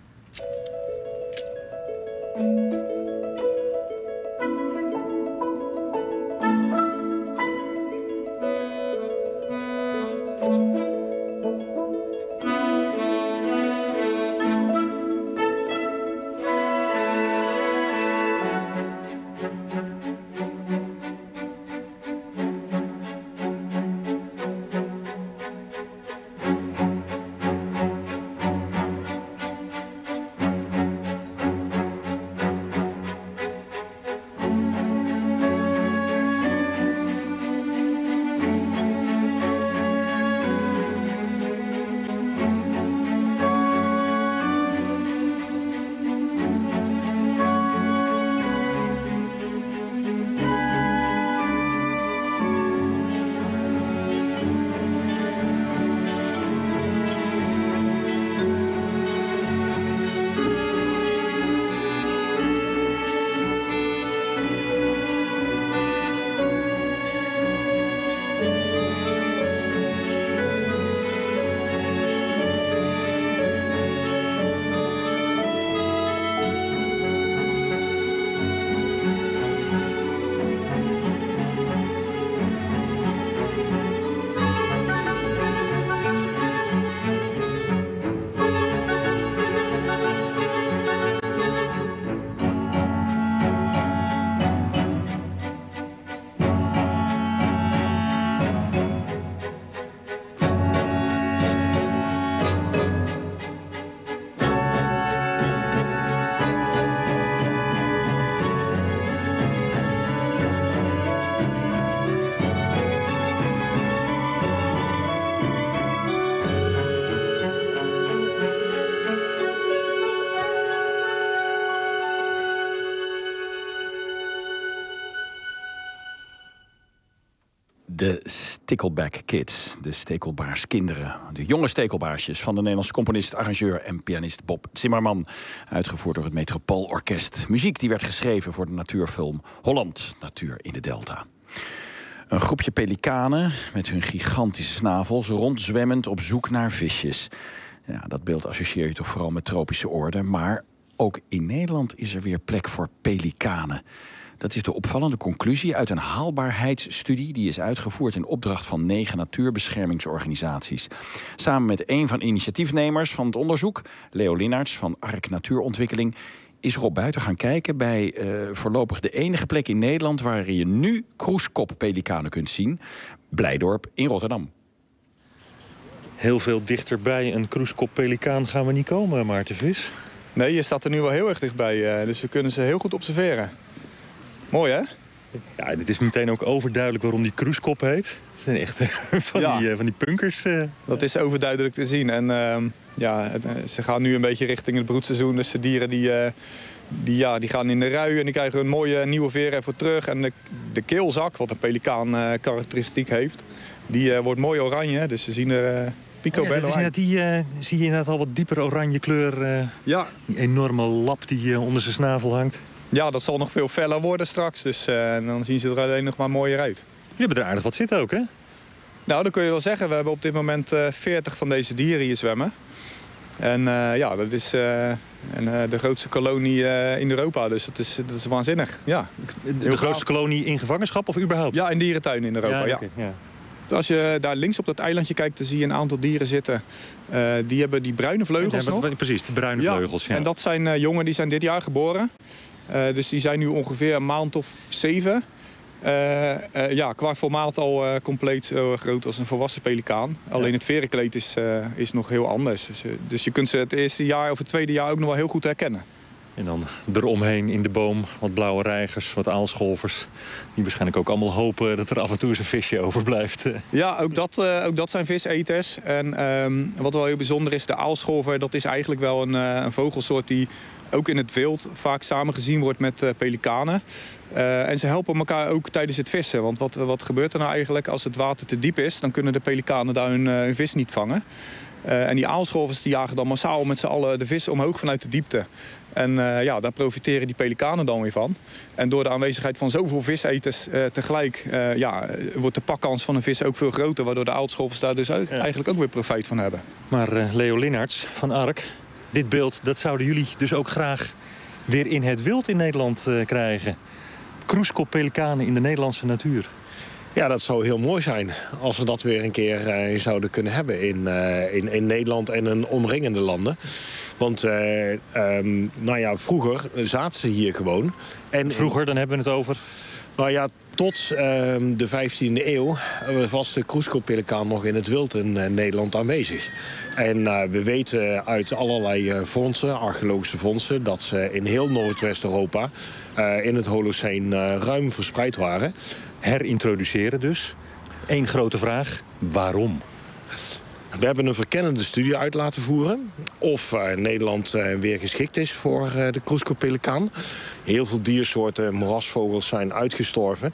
De Stickleback Kids, de stekelbaarskinderen. De jonge stekelbaarsjes van de Nederlandse componist, arrangeur en pianist Bob Zimmerman. Uitgevoerd door het Metropoolorkest. Muziek die werd geschreven voor de natuurfilm Holland, Natuur in de Delta. Een groepje pelikanen met hun gigantische snavels rondzwemmend op zoek naar visjes. Ja, dat beeld associeer je toch vooral met tropische oorden. Maar ook in Nederland is er weer plek voor pelikanen. Dat is de opvallende conclusie uit een haalbaarheidsstudie die is uitgevoerd in opdracht van 9 natuurbeschermingsorganisaties. Samen met een van initiatiefnemers van het onderzoek, Leo Linnaerts van Ark Natuurontwikkeling, is Rob Buiten gaan kijken bij voorlopig de enige plek in Nederland waar je nu kroeskoppelikanen kunt zien, Blijdorp in Rotterdam. Heel veel dichterbij een kroeskoppelikaan gaan we niet komen, Maarten Vis. Nee, je staat er nu wel heel erg dichtbij, dus we kunnen ze heel goed observeren. Mooi, hè? Ja, en het is meteen ook overduidelijk waarom die kroeskop heet. Het zijn echt van die punkers. Dat is overduidelijk te zien. En ze gaan nu een beetje richting het broedseizoen. Dus de dieren die gaan in de rui en die krijgen een mooie nieuwe veer ervoor terug. En de keelzak, wat een pelikaan karakteristiek heeft, die wordt mooi oranje. Dus ze zien er picobello uit. Zie je inderdaad al wat dieper oranje kleur. Die enorme lap die onder zijn snavel hangt. Ja, dat zal nog veel feller worden straks. Dus dan zien ze er alleen nog maar mooier uit. Je hebben er aardig wat zitten ook, hè? Nou, dat kun je wel zeggen. We hebben op dit moment 40 van deze dieren hier zwemmen. En dat is de grootste kolonie in Europa. Dus dat is waanzinnig. Ja, de grootste kolonie in gevangenschap of überhaupt? Ja, in dierentuinen in Europa, ja. Als je daar links op dat eilandje kijkt, dan zie je een aantal dieren zitten. Die hebben die bruine vleugels nog. Precies, de bruine vleugels. Ja. En dat zijn jongen die zijn dit jaar geboren. Dus die zijn nu ongeveer een maand of 7. Qua formaat al compleet zo groot als een volwassen pelikaan. Alleen het verenkleed is nog heel anders. Dus je kunt ze het eerste jaar of het tweede jaar ook nog wel heel goed herkennen. En dan eromheen in de boom wat blauwe reigers, wat aalscholvers. Die waarschijnlijk ook allemaal hopen dat er af en toe eens een visje overblijft. Ja, ook dat zijn viseters. En wat wel heel bijzonder is, de aalscholver, dat is eigenlijk wel een vogelsoort die ook in het wild vaak samen gezien wordt met pelikanen. En ze helpen elkaar ook tijdens het vissen. Want wat gebeurt er nou eigenlijk als het water te diep is? Dan kunnen de pelikanen daar hun vis niet vangen. En die aalscholvers die jagen dan massaal met z'n allen de vis omhoog vanuit de diepte. En daar profiteren die pelikanen dan weer van. En door de aanwezigheid van zoveel viseters tegelijk wordt de pakkans van een vis ook veel groter. Waardoor de aalscholvers daar dus eigenlijk ook weer profijt van hebben. Maar Leo Linnaerts van ARK, dit beeld dat zouden jullie dus ook graag weer in het wild in Nederland krijgen. Kroeskop-pelikanen in de Nederlandse natuur. Ja, dat zou heel mooi zijn als we dat weer een keer zouden kunnen hebben in Nederland en in omringende landen. Want vroeger zaten ze hier gewoon. En vroeger, dan hebben we het over? Nou ja, tot de 15e eeuw was de kroeskop-pelikaan nog in het wild in Nederland aanwezig. En we weten uit allerlei vondsten, archeologische vondsten, dat ze in heel Noordwest-Europa in het Holoceen ruim verspreid waren. Herintroduceren dus. Eén grote vraag, waarom? We hebben een verkennende studie uit laten voeren of Nederland weer geschikt is voor de kroeskop-pelikaan. Heel veel diersoorten, moerasvogels zijn uitgestorven.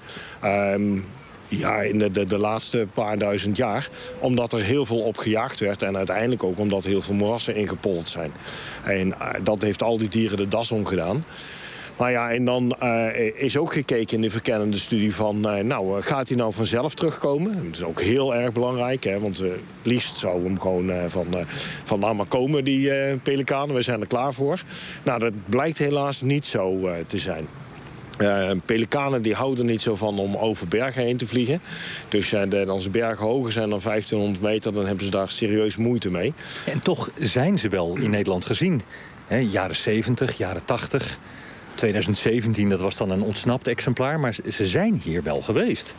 In de laatste paar duizend jaar. Omdat er heel veel op gejaagd werd. En uiteindelijk ook omdat heel veel moerassen ingepolpt zijn. En dat heeft al die dieren de das omgedaan. Nou ja, en dan is ook gekeken in de verkennende studie van... gaat hij nou vanzelf terugkomen? Dat is ook heel erg belangrijk, hè, want het liefst zou hem gewoon van maar komen, die pelikanen. We zijn er klaar voor. Nou, dat blijkt helaas niet zo te zijn. Pelikanen die houden niet zo van om over bergen heen te vliegen. Dus als de bergen hoger zijn dan 1500 meter... dan hebben ze daar serieus moeite mee. En toch zijn ze wel in Nederland gezien. Jaren 70, jaren 80... 2017, dat was dan een ontsnapt exemplaar, maar ze zijn hier wel geweest.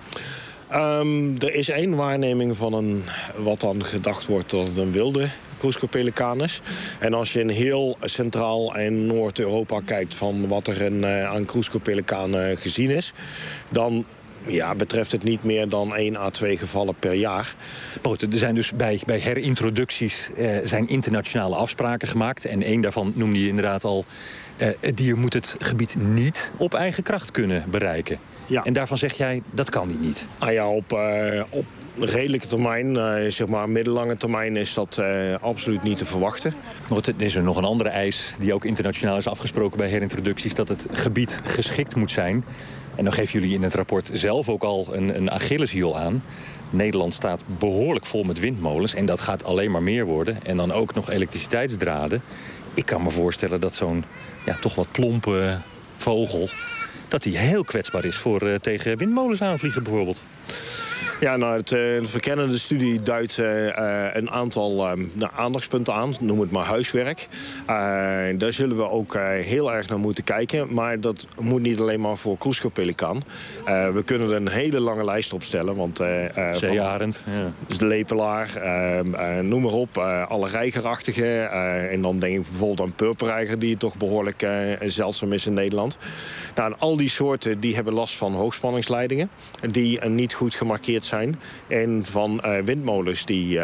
Er is één waarneming van wat dan gedacht wordt dat het een wilde kroeskop-pelikaan is. En als je in heel Centraal- en Noord-Europa kijkt van wat er aan kroeskop-pelikanen gezien is, dan betreft het niet meer dan 1 à 2 gevallen per jaar. Er zijn dus bij herintroducties zijn internationale afspraken gemaakt. En één daarvan noemde je inderdaad al. Het dier moet het gebied niet op eigen kracht kunnen bereiken. Ja. En daarvan zeg jij, dat kan die niet. Op redelijke termijn, middellange termijn, is dat absoluut niet te verwachten. Maar er is er nog een andere eis die ook internationaal is afgesproken bij herintroducties, dat het gebied geschikt moet zijn. En dan geven jullie in het rapport zelf ook al een Achilleshiel aan. Nederland staat behoorlijk vol met windmolens en dat gaat alleen maar meer worden. En dan ook nog elektriciteitsdraden. Ik kan me voorstellen dat zo'n toch wat plompe vogel, dat die heel kwetsbaar is voor tegen windmolens aanvliegen bijvoorbeeld. Ja, de verkennende studie duidt een aantal aandachtspunten aan. Noem het maar huiswerk. Daar zullen we ook heel erg naar moeten kijken. Maar dat moet niet alleen maar voor kroeskop-pelikaan. We kunnen er een hele lange lijst op stellen. Want zeearend, de lepelaar, noem maar op. Alle reigerachtige. En dan denk ik bijvoorbeeld aan purperreiger, die toch behoorlijk zeldzaam is in Nederland. Nou, en al die soorten die hebben last van hoogspanningsleidingen. Die niet goed gemarkeerd zijn. En van windmolens die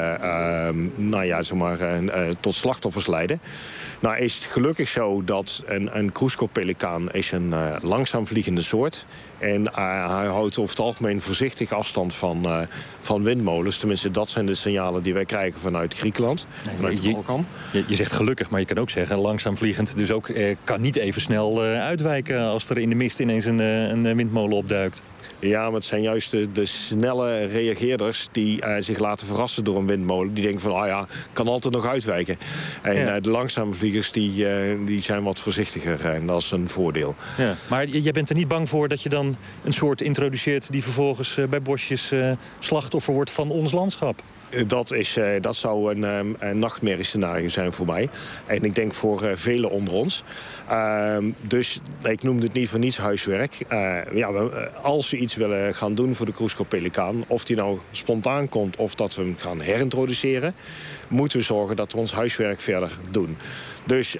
tot slachtoffers leiden. Nou is het gelukkig zo dat een kroeskop-pelikaan is een langzaam vliegende soort. En hij houdt over het algemeen voorzichtig afstand van windmolens. Tenminste, dat zijn de signalen die wij krijgen vanuit Griekenland. Je zegt gelukkig, maar je kan ook zeggen langzaam vliegend. Dus ook kan niet even snel uitwijken als er in de mist ineens een windmolen opduikt. Ja, maar het zijn juist de snelle reageerders die zich laten verrassen door een windmolen. Die denken van, kan altijd nog uitwijken. En de langzame vliegers die zijn wat voorzichtiger en dat is een voordeel. Ja, maar jij bent er niet bang voor dat je dan een soort introduceert die vervolgens bij bosjes slachtoffer wordt van ons landschap? Dat zou een nachtmerriescenario zijn voor mij. En ik denk voor velen onder ons. Dus ik noemde het niet voor niets huiswerk. Als we iets iets willen gaan doen voor de kroeskop-pelikaan... of die nou spontaan komt of dat we hem gaan herintroduceren... moeten we zorgen dat we ons huiswerk verder doen. Dus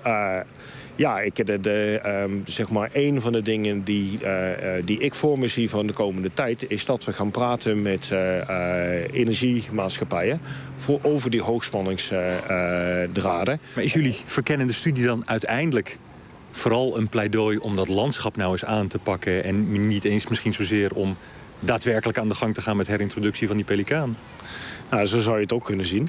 zeg maar een van de dingen die ik voor me zie van de komende tijd... is dat we gaan praten met energiemaatschappijen over die hoogspanningsdraden. Maar is jullie verkennende studie dan uiteindelijk vooral een pleidooi om dat landschap nou eens aan te pakken... en niet eens misschien zozeer om daadwerkelijk aan de gang te gaan met herintroductie van die pelikaan? Nou, zo zou je het ook kunnen zien.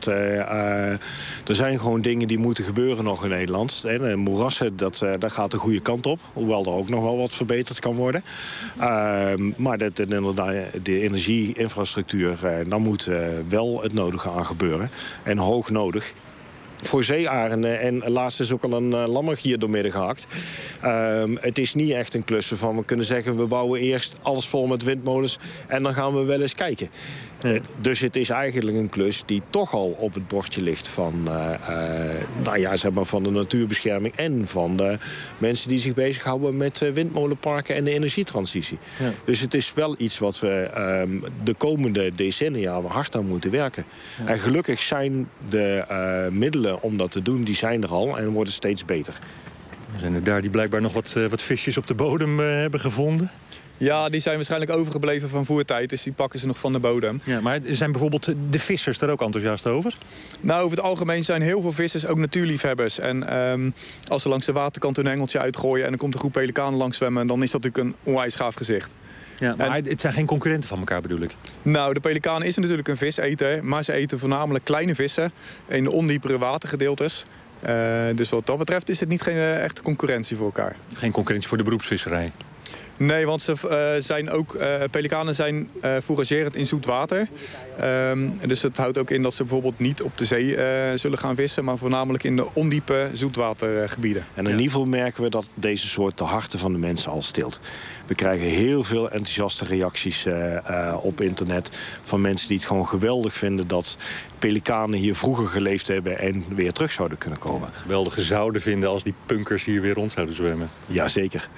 Er zijn gewoon dingen die moeten gebeuren nog in Nederland. Moerassen, dat gaat de goede kant op. Hoewel er ook nog wel wat verbeterd kan worden. Maar de energieinfrastructuur, daar moet wel het nodige aan gebeuren. En hoog nodig. Voor zeearenden, en laatst is ook al een lammergier doormidden gehakt. Het is niet echt een klus waarvan we kunnen zeggen... we bouwen eerst alles vol met windmolens en dan gaan we wel eens kijken. Dus het is eigenlijk een klus die toch al op het bordje ligt van, van de natuurbescherming... en van de mensen die zich bezighouden met windmolenparken en de energietransitie. Ja. Dus het is wel iets wat we de komende decennia hard aan moeten werken. Ja. En gelukkig zijn de middelen om dat te doen, die zijn er al en worden steeds beter. Zijn er daar die blijkbaar nog wat visjes op de bodem hebben gevonden? Ja, die zijn waarschijnlijk overgebleven van voertijd, dus die pakken ze nog van de bodem. Ja, maar zijn bijvoorbeeld de vissers daar ook enthousiast over? Nou, over het algemeen zijn heel veel vissers ook natuurliefhebbers. En als ze langs de waterkant hun hengeltje uitgooien... en dan komt een groep pelikanen langs zwemmen... dan is dat natuurlijk een onwijs gaaf gezicht. Ja, maar het zijn geen concurrenten van elkaar, bedoel ik? Nou, de pelikaan is natuurlijk een viseter... maar ze eten voornamelijk kleine vissen in de ondiepere watergedeeltes... Dus wat dat betreft is het niet geen echte concurrentie voor elkaar. Geen concurrentie voor de beroepsvisserij? Nee, want pelikanen zijn fouragerend in zoet water. Dus het houdt ook in dat ze bijvoorbeeld niet op de zee zullen gaan vissen... maar voornamelijk in de ondiepe zoetwatergebieden. En in ieder geval merken we dat deze soort de harten van de mensen al stilt. We krijgen heel veel enthousiaste reacties op internet... van mensen die het gewoon geweldig vinden dat pelikanen hier vroeger geleefd hebben... en weer terug zouden kunnen komen. Ja, geweldige zouden vinden als die punkers hier weer rond zouden zwemmen. Jazeker.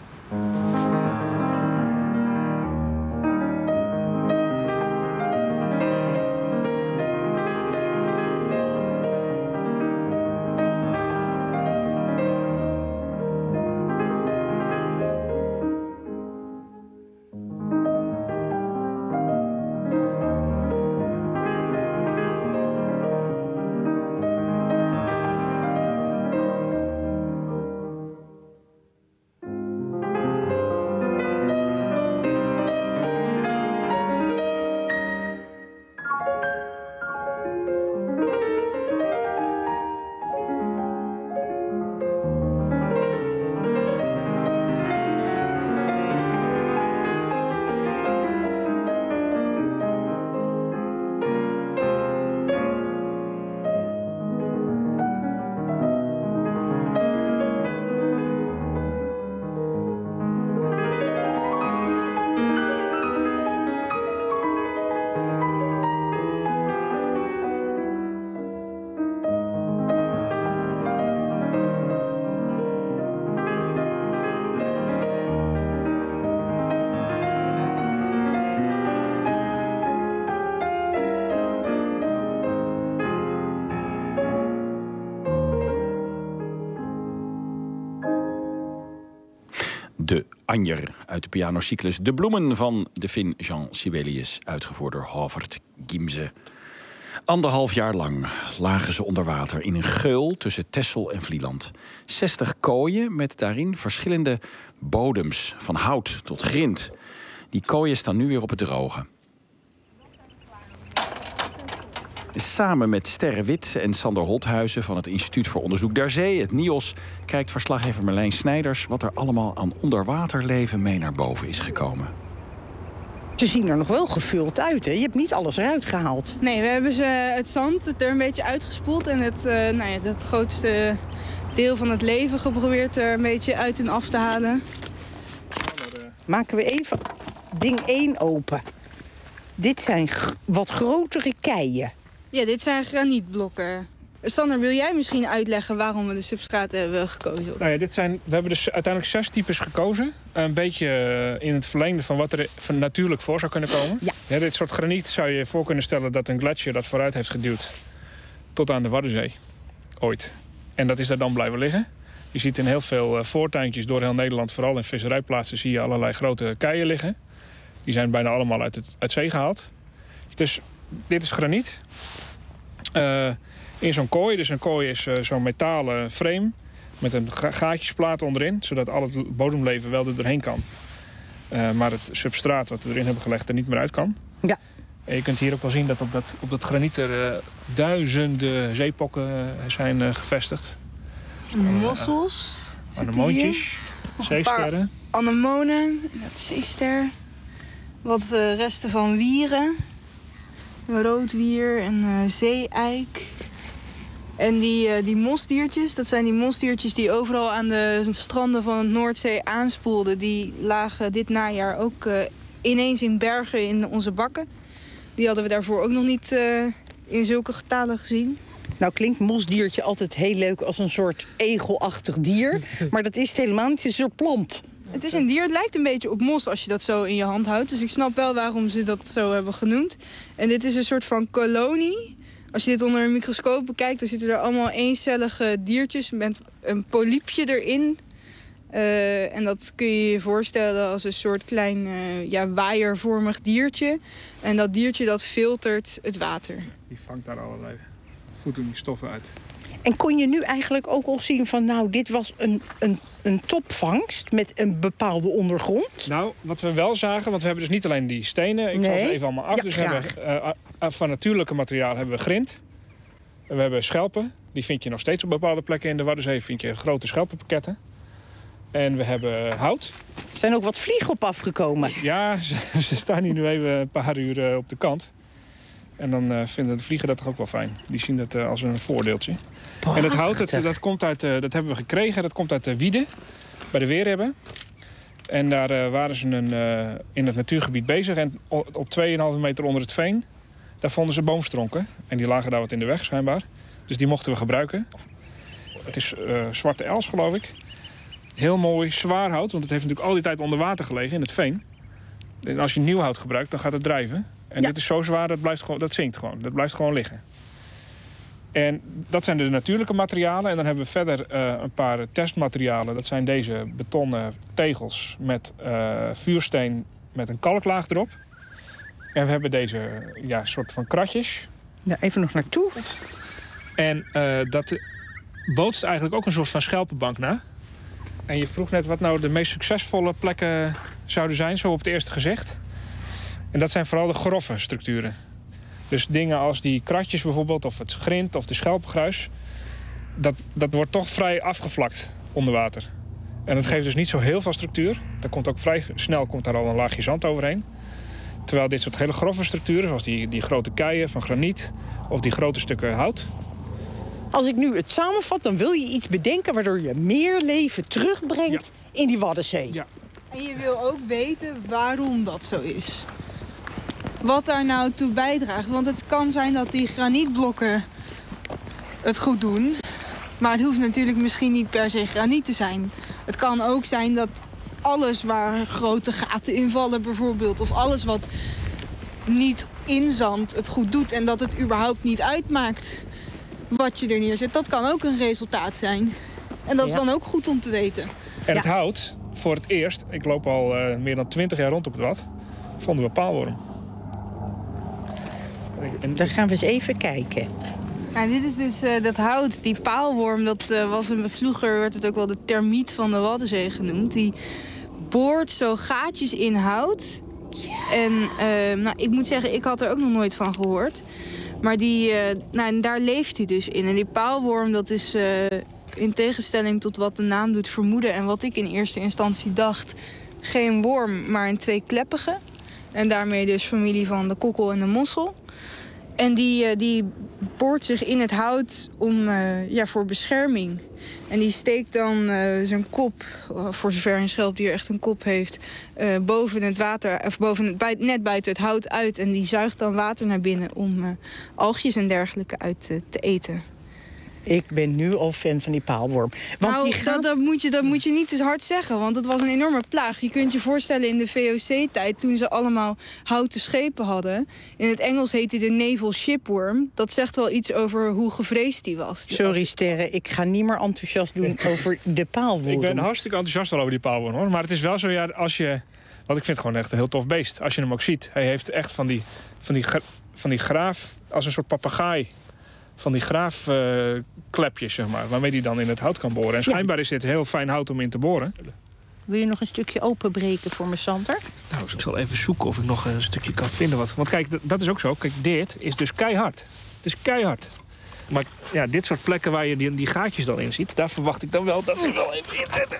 De Anjer uit de pianocyclus De Bloemen van de Fin Jean Sibelius, uitgevoerd door Havert Giemse. 1,5 jaar lang lagen ze onder water in een geul tussen Texel en Vlieland. 60 kooien met daarin verschillende bodems, van hout tot grind. Die kooien staan nu weer op het droge. Samen met Sterre Wit en Sander Holthuizen van het Instituut voor Onderzoek der Zee, het NIOS, kijkt verslaggever Marlijn Snijders wat er allemaal aan onderwaterleven mee naar boven is gekomen. Ze zien er nog wel gevuld uit, hè? Je hebt niet alles eruit gehaald. Nee, we hebben het zand er een beetje uitgespoeld en het grootste deel van het leven geprobeerd er een beetje uit en af te halen. Maken we even ding 1 open. Dit zijn wat grotere keien. Ja, dit zijn granietblokken. Sander, wil jij misschien uitleggen waarom we de substraten hebben gekozen? Nou ja, we hebben dus uiteindelijk 6 types gekozen. Een beetje in het verlengde van wat er natuurlijk voor zou kunnen komen. Ja, dit soort graniet zou je voor kunnen stellen dat een gletsjer dat vooruit heeft geduwd tot aan de Waddenzee. Ooit. En dat is daar dan blijven liggen. Je ziet in heel veel voortuintjes door heel Nederland, vooral in visserijplaatsen, zie je allerlei grote keien liggen. Die zijn bijna allemaal uit zee gehaald. Dus dit is graniet. In zo'n kooi. Dus een kooi is zo'n metalen frame met een gaatjesplaat onderin, zodat al het bodemleven wel er doorheen kan. Maar het substraat wat we erin hebben gelegd er niet meer uit kan. Ja. En je kunt hier ook wel zien dat op dat graniet er duizenden zeepokken zijn gevestigd. Mossels. Anemoontjes, zeesterren. Anemonen, dat zeester. Wat resten van wieren. Roodwier en zeeeik. En die mosdiertjes, dat zijn die mosdiertjes die overal aan de stranden van het Noordzee aanspoelden. Die lagen dit najaar ook ineens in bergen in onze bakken. Die hadden we daarvoor ook nog niet in zulke getalen gezien. Nou klinkt mosdiertje altijd heel leuk als een soort egelachtig dier. Maar dat is het helemaal niet, het is een soort plant. Het is een dier, het lijkt een beetje op mos als je dat zo in je hand houdt. Dus ik snap wel waarom ze dat zo hebben genoemd. En dit is een soort van kolonie. Als je dit onder een microscoop bekijkt, dan zitten er allemaal eencellige diertjes met een polypje erin. En dat kun je je voorstellen als een soort klein waaiervormig diertje. En dat diertje dat filtert het water. Die vangt daar allerlei voedingsstoffen uit. En kon je nu eigenlijk ook al zien van, nou, dit was een topvangst met een bepaalde ondergrond? Nou, wat we wel zagen, want we hebben dus niet alleen die stenen. Ik zal ze even allemaal af. Ja, dus we hebben, van natuurlijke materiaal hebben we grind. We hebben schelpen. Die vind je nog steeds op bepaalde plekken in de Waddenzee. Vind je grote schelpenpakketten. En we hebben hout. Er zijn ook wat vliegen op afgekomen. Ja, ze staan hier nu even een paar uur op de kant. En dan vinden de vliegen dat toch ook wel fijn. Die zien dat als een voordeeltje. En het hout, dat komt uit, dat hebben we gekregen. Dat komt uit de Wieden, bij de Weerhebben. En daar waren ze in het natuurgebied bezig. En op 2,5 meter onder het veen, daar vonden ze boomstronken. En die lagen daar wat in de weg, schijnbaar. Dus die mochten we gebruiken. Het is zwarte els, geloof ik. Heel mooi, zwaar hout. Want het heeft natuurlijk al die tijd onder water gelegen in het veen. En als je nieuw hout gebruikt, dan gaat het drijven. En dit is zo zwaar, dat zinkt gewoon. Dat blijft gewoon liggen. En dat zijn de natuurlijke materialen. En dan hebben we verder een paar testmaterialen. Dat zijn deze betonnen tegels met vuursteen met een kalklaag erop. En we hebben deze soort van kratjes. Ja, even nog naartoe. En dat bootst eigenlijk ook een soort van schelpenbank na. En je vroeg net wat nou de meest succesvolle plekken zouden zijn, zo op het eerste gezicht. En dat zijn vooral de grove structuren. Dus dingen als die kratjes bijvoorbeeld, of het grind of de schelpengruis. Dat wordt toch vrij afgevlakt onder water. En dat geeft dus niet zo heel veel structuur. Daar komt ook vrij snel al een laagje zand overheen. Terwijl dit soort hele grove structuren, zoals die grote keien van graniet of die grote stukken hout. Als ik nu het samenvat, dan wil je iets bedenken waardoor je meer leven terugbrengt in die Waddenzee. Ja. En je wil ook weten waarom dat zo is. Wat daar nou toe bijdraagt. Want het kan zijn dat die granietblokken het goed doen. Maar het hoeft natuurlijk misschien niet per se graniet te zijn. Het kan ook zijn dat alles waar grote gaten in vallen bijvoorbeeld, of alles wat niet inzandt het goed doet en dat het überhaupt niet uitmaakt wat je er neerzet. Dat kan ook een resultaat zijn. En dat is dan ook goed om te weten. En het hout, voor het eerst, ik loop al meer dan 20 jaar rond op het Wad, vonden we paalworm. Dan gaan we eens even kijken. Ja, dit is dus dat hout, die paalworm, vroeger werd het ook wel de termiet van de Waddenzee genoemd. Die boort zo gaatjes in hout. En ik moet zeggen, ik had er ook nog nooit van gehoord. Maar daar leeft hij dus in. En die paalworm, dat is in tegenstelling tot wat de naam doet vermoeden en wat ik in eerste instantie dacht, geen worm, maar een tweekleppige. En daarmee dus familie van de kokkel en de mossel. En die boort zich in het hout voor bescherming. En die steekt dan zijn kop, voor zover een schelpdier echt een kop heeft, boven het water, of net buiten het hout uit. En die zuigt dan water naar binnen om algjes en dergelijke uit te eten. Ik ben nu al fan van die paalworm. Want dat moet je niet te hard zeggen, want het was een enorme plaag. Je kunt je voorstellen in de VOC-tijd, toen ze allemaal houten schepen hadden. In het Engels heet hij de naval shipworm. Dat zegt wel iets over hoe gevreesd die was. Sorry Sterre, ik ga niet meer enthousiast doen over de paalworm. Ik ben hartstikke enthousiast al over die paalworm, hoor. Maar het is wel zo, ja, als je... Want ik vind het gewoon echt een heel tof beest. Als je hem ook ziet. Hij heeft echt van die graaf... Als een soort papegaai. Van die graafklepjes, zeg maar. Waarmee hij dan in het hout kan boren. En schijnbaar is dit heel fijn hout om in te boren. Wil je nog een stukje openbreken voor me, Sander? Nou, ik zal even zoeken of ik nog een stukje kan vinden. Want kijk, dat is ook zo. Kijk, dit is dus keihard. Het is keihard. Maar ja, dit soort plekken waar je die gaatjes dan in ziet... daar verwacht ik dan wel dat ze wel even inzetten.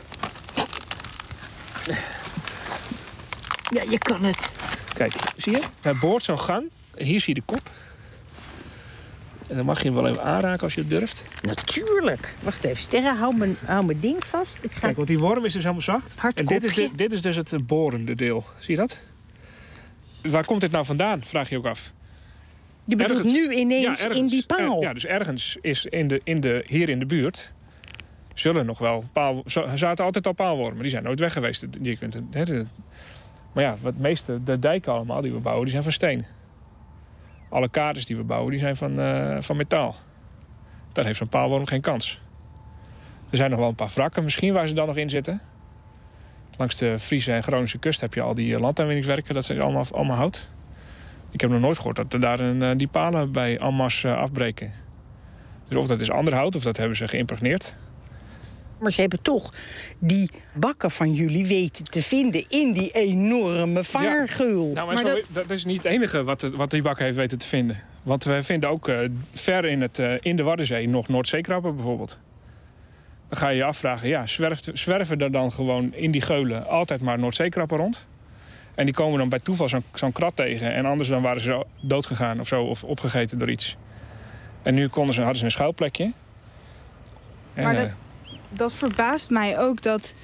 Ja, je kan het. Kijk, zie je? Hij boort zo'n gang. En hier zie je de kop. En dan mag je hem wel even aanraken als je het durft. Natuurlijk. Wacht even, Sterre, hou mijn ding vast. Kijk, want die worm is dus helemaal zacht. En dit is dus het borende deel. Zie je dat? Waar komt dit nou vandaan, vraag je ook af. Je bedoelt nu ineens in die paal? Ja, dus ergens is hier in de buurt... zullen nog wel zaten altijd al paalwormen. Die zijn nooit weg geweest. Maar ja, de dijken allemaal die we bouwen, die zijn van steen. Alle kaders die we bouwen, die zijn van metaal. Daar heeft zo'n paalworm geen kans. Er zijn nog wel een paar wrakken misschien waar ze dan nog in zitten. Langs de Friese en Groningse kust heb je al die landaanwinningswerken. Dat zijn allemaal hout. Ik heb nog nooit gehoord dat er daar die palen bij en masse afbreken. Dus of dat is ander hout of dat hebben ze geïmpregneerd. Maar ze hebben toch die bakken van jullie weten te vinden in die enorme vaargeul. Ja. Nou, maar dat is niet het enige wat die bakken heeft weten te vinden. Want we vinden ook ver in de Waddenzee nog Noordzeekrabben bijvoorbeeld. Dan ga je je afvragen, ja, zwerven er dan gewoon in die geulen altijd maar Noordzeekrabben rond? En die komen dan bij toeval zo'n krat tegen. En anders dan waren ze dood gegaan of zo, of opgegeten door iets. En nu hadden ze een schuilplekje. Maar dat verbaast mij ook dat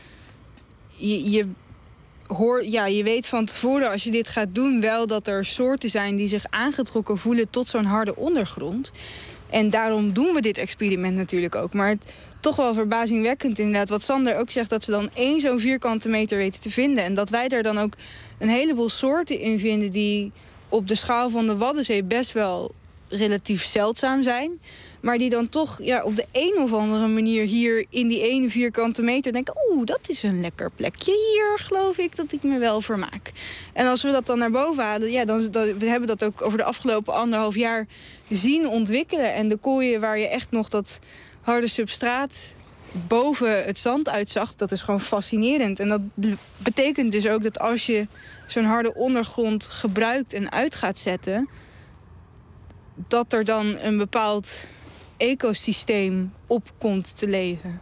je weet van tevoren als je dit gaat doen wel dat er soorten zijn die zich aangetrokken voelen tot zo'n harde ondergrond. En daarom doen we dit experiment natuurlijk ook. Maar toch wel verbazingwekkend inderdaad wat Sander ook zegt, dat ze dan 1 zo'n vierkante meter weten te vinden. En dat wij er dan ook een heleboel soorten in vinden die op de schaal van de Waddenzee best wel relatief zeldzaam zijn. Maar die dan toch op de een of andere manier hier in die 1 vierkante meter denken, dat is een lekker plekje. Hier geloof ik dat ik me wel vermaak. En als we dat dan naar boven halen, we hebben dat ook over de afgelopen 1,5 jaar zien ontwikkelen. En de kooien waar je echt nog dat harde substraat boven het zand uitzag, dat is gewoon fascinerend. En dat betekent dus ook dat als je zo'n harde ondergrond gebruikt en uit gaat zetten, dat er dan een bepaald ecosysteem op komt te leven.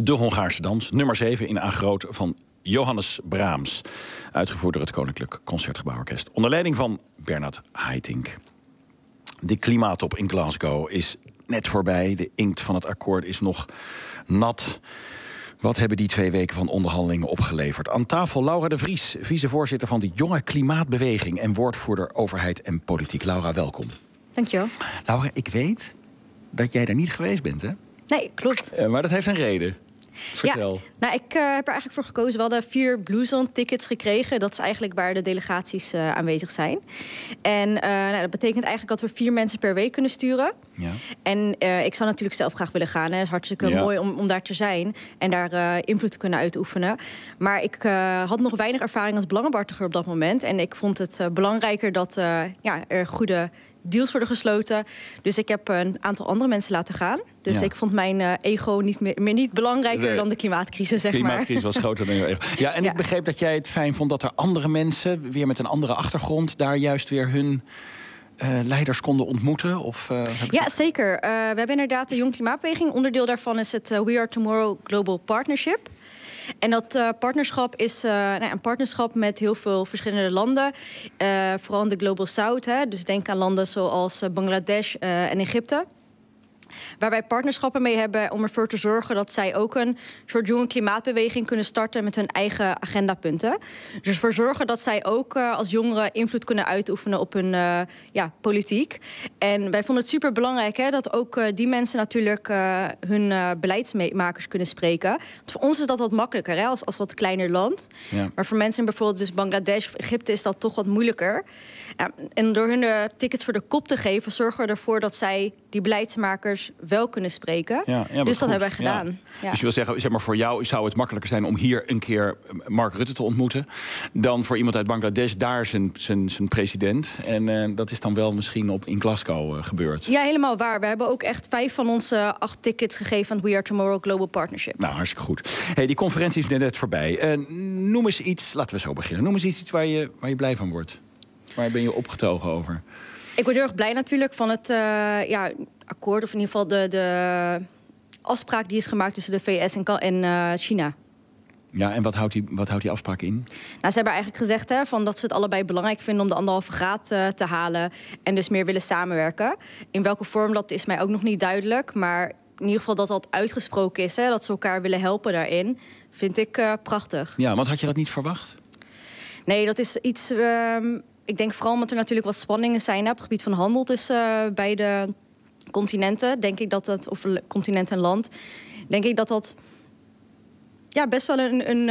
De Hongaarse dans, nummer 7 in A groot van Johannes Brahms. Uitgevoerd door het Koninklijk Concertgebouworkest. Onder leiding van Bernard Haitink. De klimaattop in Glasgow is net voorbij. De inkt van het akkoord is nog nat. Wat hebben die 2 weken van onderhandelingen opgeleverd? Aan tafel Laura de Vries, vicevoorzitter van de Jonge Klimaatbeweging en woordvoerder overheid en politiek. Laura, welkom. Dankjewel. Laura, ik weet dat jij daar niet geweest bent, hè? Nee, klopt. Maar dat heeft een reden. Vertel. Ja, nou, ik heb er eigenlijk voor gekozen. We hadden 4 Bluezone-tickets gekregen. Dat is eigenlijk waar de delegaties aanwezig zijn. En dat betekent eigenlijk dat we 4 mensen per week kunnen sturen. Ja. En ik zou natuurlijk zelf graag willen gaan. Het is hartstikke mooi om daar te zijn en daar invloed te kunnen uitoefenen. Maar ik had nog weinig ervaring als belangenbehartiger op dat moment. En ik vond het belangrijker dat er goede deals worden gesloten. Dus ik heb een aantal andere mensen laten gaan. Dus ik vond mijn ego niet belangrijker dan de klimaatcrisis, zeg maar. De klimaatcrisis was groter dan je ego. Ja, en ik begreep dat jij het fijn vond dat er andere mensen, weer met een andere achtergrond, daar juist weer hun leiders konden ontmoeten? Ja, zeker. We hebben inderdaad de Jong Klimaatbeweging. Onderdeel daarvan is het We Are Tomorrow Global Partnership. En dat partnerschap is een partnerschap met heel veel verschillende landen. Vooral in de Global South. Dus denk aan landen zoals Bangladesh en Egypte. Waar wij partnerschappen mee hebben om ervoor te zorgen dat zij ook een soort jonge klimaatbeweging kunnen starten met hun eigen agendapunten. Dus ervoor zorgen dat zij ook als jongeren invloed kunnen uitoefenen op hun politiek. En wij vonden het super belangrijk dat ook die mensen natuurlijk hun beleidsmakers kunnen spreken. Want voor ons is dat wat makkelijker als wat kleiner land. Ja. Maar voor mensen in bijvoorbeeld dus Bangladesh of Egypte is dat toch wat moeilijker. En door hun de tickets voor de kop te geven, zorgen we ervoor dat zij die beleidsmakers wel kunnen spreken. Dus dat hebben wij gedaan. Ja. Ja. Dus je wil zeggen, zeg maar, voor jou zou het makkelijker zijn om hier een keer Mark Rutte te ontmoeten dan voor iemand uit Bangladesh daar zijn president. En dat is dan wel misschien in Glasgow gebeurd. Ja, helemaal waar. We hebben ook echt 5 van onze 8 tickets gegeven aan We Are Tomorrow Global Partnership. Nou, hartstikke goed. Hey, die conferentie is net voorbij. Noem eens iets, laten we zo beginnen. Noem eens iets waar je blij van wordt. Waar ben je opgetogen over? Ik word heel erg blij natuurlijk van het akkoord, of in ieder geval de afspraak die is gemaakt tussen de VS en China. Ja, en wat houdt die afspraak in? Nou, ze hebben eigenlijk gezegd dat ze het allebei belangrijk vinden om de 1,5 graad te halen en dus meer willen samenwerken. In welke vorm dat is mij ook nog niet duidelijk, maar in ieder geval dat uitgesproken is, dat ze elkaar willen helpen daarin, vind ik prachtig. Ja, want had je dat niet verwacht? Nee, dat is iets. Ik denk vooral omdat er natuurlijk wat spanningen zijn op het gebied van handel tussen beide continenten. Denk ik of continent en land. Denk ik dat best wel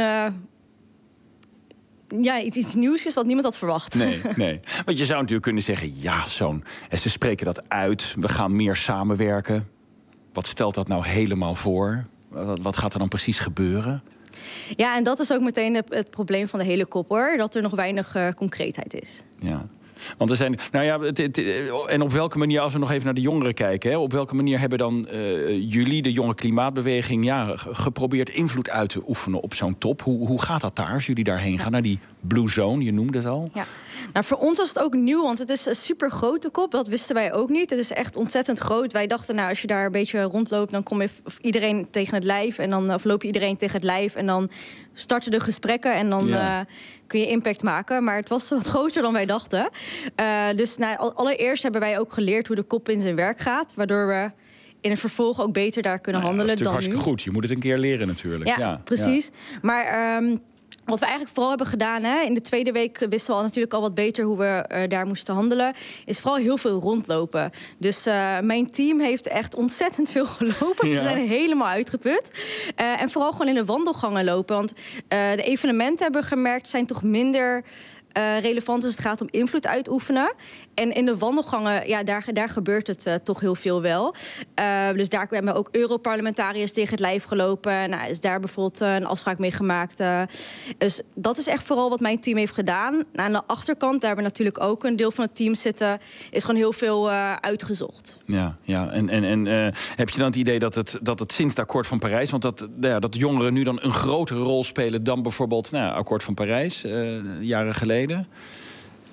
iets nieuws is wat niemand had verwacht. Nee. Want je zou natuurlijk kunnen zeggen, ze spreken dat uit. We gaan meer samenwerken. Wat stelt dat nou helemaal voor? Wat gaat er dan precies gebeuren? Ja, en dat is ook meteen het probleem van de hele kop, hoor. Dat er nog weinig concreetheid is. Ja. Want er zijn. En op welke manier, als we nog even naar de jongeren kijken, op welke manier hebben dan jullie, de jonge klimaatbeweging, geprobeerd invloed uit te oefenen op zo'n top? Hoe gaat dat daar als jullie daarheen gaan, naar die Blue Zone? Je noemde het al. Ja. Nou, voor ons was het ook nieuw, want het is een super grote kop. Dat wisten wij ook niet. Het is echt ontzettend groot. Wij dachten, als je daar een beetje rondloopt, dan kom je iedereen tegen het lijf. En dan loop je iedereen tegen het lijf. En dan starten de gesprekken en dan kun je impact maken. Maar het was wat groter dan wij dachten. Dus allereerst hebben wij ook geleerd hoe de kop in zijn werk gaat. Waardoor we in het vervolg ook beter daar kunnen handelen dan nu. Dat is hartstikke goed. Je moet het een keer leren natuurlijk. Ja, precies. Ja. Maar wat we eigenlijk vooral hebben gedaan, in de tweede week wisten we natuurlijk al wat beter hoe we daar moesten handelen, is vooral heel veel rondlopen. Dus mijn team heeft echt ontzettend veel gelopen. Ze zijn helemaal uitgeput. En vooral gewoon in de wandelgangen lopen. Want de evenementen, hebben we gemerkt, zijn toch minder relevant als het gaat om invloed uitoefenen. En in de wandelgangen, daar gebeurt het toch heel veel wel. Dus daar hebben we ook Europarlementariërs tegen het lijf gelopen. Is daar bijvoorbeeld een afspraak mee gemaakt. Dus dat is echt vooral wat mijn team heeft gedaan. Aan de achterkant, daar hebben we natuurlijk ook een deel van het team zitten, is gewoon heel veel uitgezocht. Ja. En heb je dan het idee dat het sinds het akkoord van Parijs, want dat jongeren nu dan een grotere rol spelen dan bijvoorbeeld akkoord van Parijs, jaren geleden?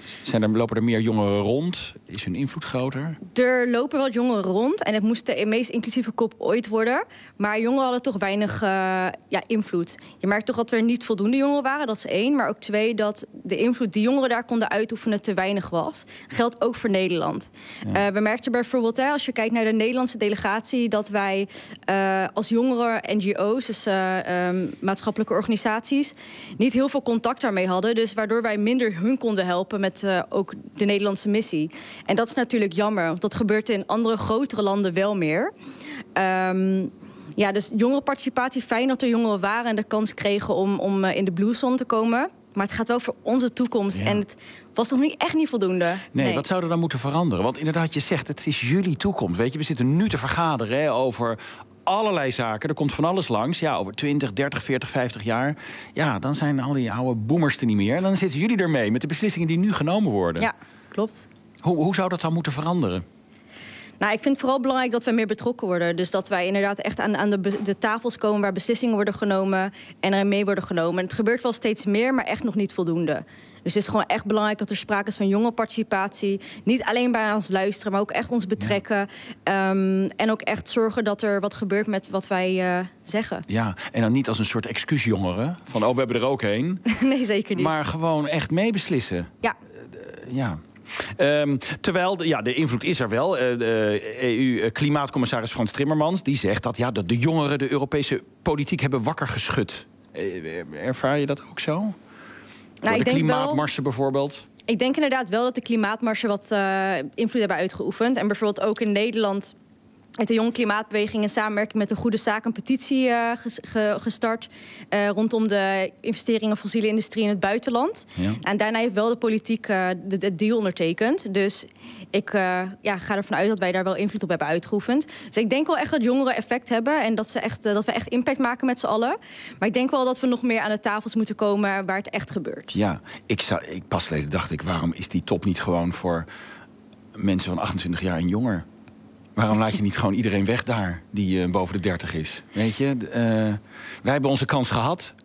Lopen er meer jongeren rond? Is hun invloed groter? Er lopen wel jongeren rond en het moest de meest inclusieve kop ooit worden. Maar jongeren hadden toch weinig invloed. Je merkt toch dat er niet voldoende jongeren waren, dat is 1. Maar ook 2, dat de invloed die jongeren daar konden uitoefenen te weinig was. Geldt ook voor Nederland. Ja. We merkten bijvoorbeeld, als je kijkt naar de Nederlandse delegatie, dat wij als jongeren NGO's, dus maatschappelijke organisaties, niet heel veel contact daarmee hadden. Dus waardoor wij minder hun konden helpen met ook de Nederlandse missie. En dat is natuurlijk jammer, want dat gebeurt in andere grotere landen wel meer. Dus jongerenparticipatie, fijn dat er jongeren waren en de kans kregen om in de Blue Zone te komen. Maar het gaat wel voor onze toekomst. Ja. En het was nog echt niet voldoende. Nee, wat zou er dan moeten veranderen? Want inderdaad, je zegt, het is jullie toekomst. Weet je, we zitten nu te vergaderen over allerlei zaken. Er komt van alles langs. Ja, over 20, 30, 40, 50 jaar. Ja, dan zijn al die oude boomers er niet meer. En dan zitten jullie ermee met de beslissingen die nu genomen worden. Ja, klopt. Hoe zou dat dan moeten veranderen? Nou, ik vind het vooral belangrijk dat wij meer betrokken worden. Dus dat wij inderdaad echt aan de tafels komen waar beslissingen worden genomen en er mee worden genomen. En het gebeurt wel steeds meer, maar echt nog niet voldoende. Dus het is gewoon echt belangrijk dat er sprake is van jongerenparticipatie. Niet alleen bij ons luisteren, maar ook echt ons betrekken. Ja. En ook echt zorgen dat er wat gebeurt met wat wij zeggen. Ja, en dan niet als een soort excuusjongeren. Van, we hebben er ook een. Nee, zeker niet. Maar gewoon echt meebeslissen. Ja. Ja. Terwijl, de invloed is er wel. De EU-klimaatcommissaris Frans Timmermans die zegt dat de jongeren de Europese politiek hebben wakker geschud. Ervaar je dat ook zo? De klimaatmarsen bijvoorbeeld? Ik denk inderdaad wel dat de klimaatmarsen wat invloed hebben uitgeoefend. En bijvoorbeeld ook in Nederland heeft de Jonge Klimaatbeweging in samenwerking met de Goede Zaak een petitie gestart rondom de investeringen in fossiele industrie in het buitenland. Ja. En daarna heeft wel de politiek de deal ondertekend. Dus ik ga ervan uit dat wij daar wel invloed op hebben uitgeoefend. Dus ik denk wel echt dat jongeren effect hebben en dat we echt impact maken met z'n allen. Maar ik denk wel dat we nog meer aan de tafels moeten komen waar het echt gebeurt. Ja, ik pas geleden dacht ik, waarom is die top niet gewoon voor mensen van 28 jaar en jonger? Waarom laat je niet gewoon iedereen weg daar die boven de 30 is? Weet je, wij hebben onze kans gehad.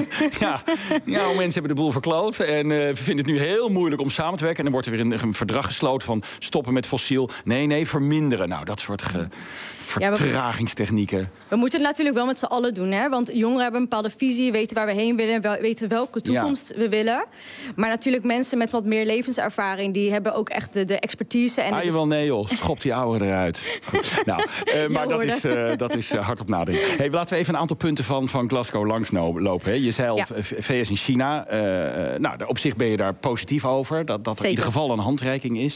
Mensen hebben de boel verkloot. En we vinden het nu heel moeilijk om samen te werken. En dan wordt er weer een verdrag gesloten van stoppen met fossiel. Nee, verminderen. Nou, dat soort vertragingstechnieken. We moeten het natuurlijk wel met z'n allen doen. Hè? Want jongeren hebben een bepaalde visie, weten waar we heen willen, weten welke toekomst we willen. Maar natuurlijk mensen met wat meer levenservaring, die hebben ook echt de expertise. En nee joh, schop die ouderen eruit. Maar dat is hard op nadenken. Hey, laten we even een aantal punten van Glasgow langslopen. Hè. Je zei al, VS en China. Op zich ben je daar positief over. Dat er in ieder geval een handreiking is.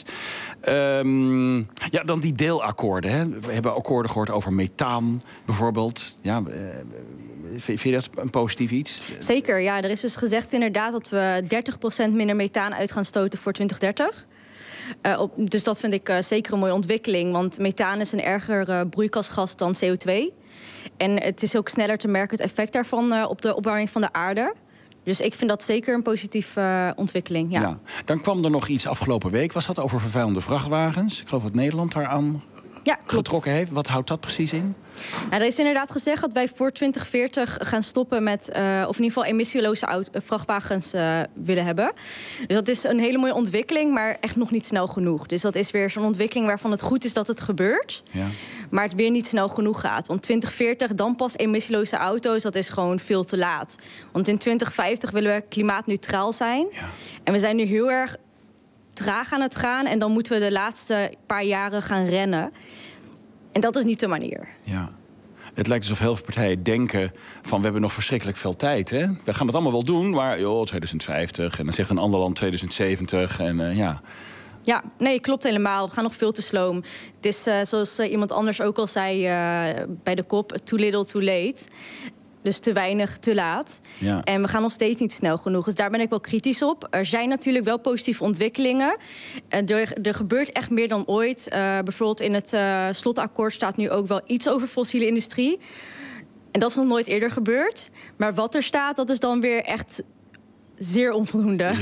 Dan die deelakkoorden. Hè. We hebben akkoorden gehoord over methaan bijvoorbeeld. Ja, vind je dat een positief iets? Zeker, ja. Er is dus gezegd inderdaad dat we 30% minder methaan uit gaan stoten voor 2030. Dus dat vind ik zeker een mooie ontwikkeling. Want methaan is een erger broeikasgas dan CO2. En het is ook sneller te merken het effect daarvan op de opwarming van de aarde. Dus ik vind dat zeker een positieve ontwikkeling. Ja. Dan kwam er nog iets afgelopen week. Was dat over vervuilende vrachtwagens? Ik geloof dat Nederland daaraan getrokken heeft. Wat houdt dat precies in? Er is inderdaad gezegd dat wij voor 2040 gaan stoppen met, of in ieder geval emissieloze vrachtwagens willen hebben. Dus dat is een hele mooie ontwikkeling, maar echt nog niet snel genoeg. Dus dat is weer zo'n ontwikkeling waarvan het goed is dat het gebeurt. Ja. Maar het weer niet snel genoeg gaat. Want 2040, dan pas emissieloze auto's, dat is gewoon veel te laat. Want in 2050 willen we klimaatneutraal zijn. Ja. En we zijn nu heel erg traag aan het gaan. En dan moeten we de laatste paar jaren gaan rennen. En dat is niet de manier. Ja. Het lijkt alsof heel veel partijen denken van we hebben nog verschrikkelijk veel tijd. Hè? We gaan het allemaal wel doen, maar 2050. En dan zegt een ander land 2070. Ja, nee, klopt helemaal. We gaan nog veel te sloom. Het is, zoals iemand anders ook al zei bij de kop, too little, too late. Dus te weinig, te laat. Ja. En we gaan nog steeds niet snel genoeg. Dus daar ben ik wel kritisch op. Er zijn natuurlijk wel positieve ontwikkelingen. Er gebeurt echt meer dan ooit. Bijvoorbeeld in het slotakkoord staat nu ook wel iets over fossiele industrie. En dat is nog nooit eerder gebeurd. Maar wat er staat, dat is dan weer echt zeer onvoldoende.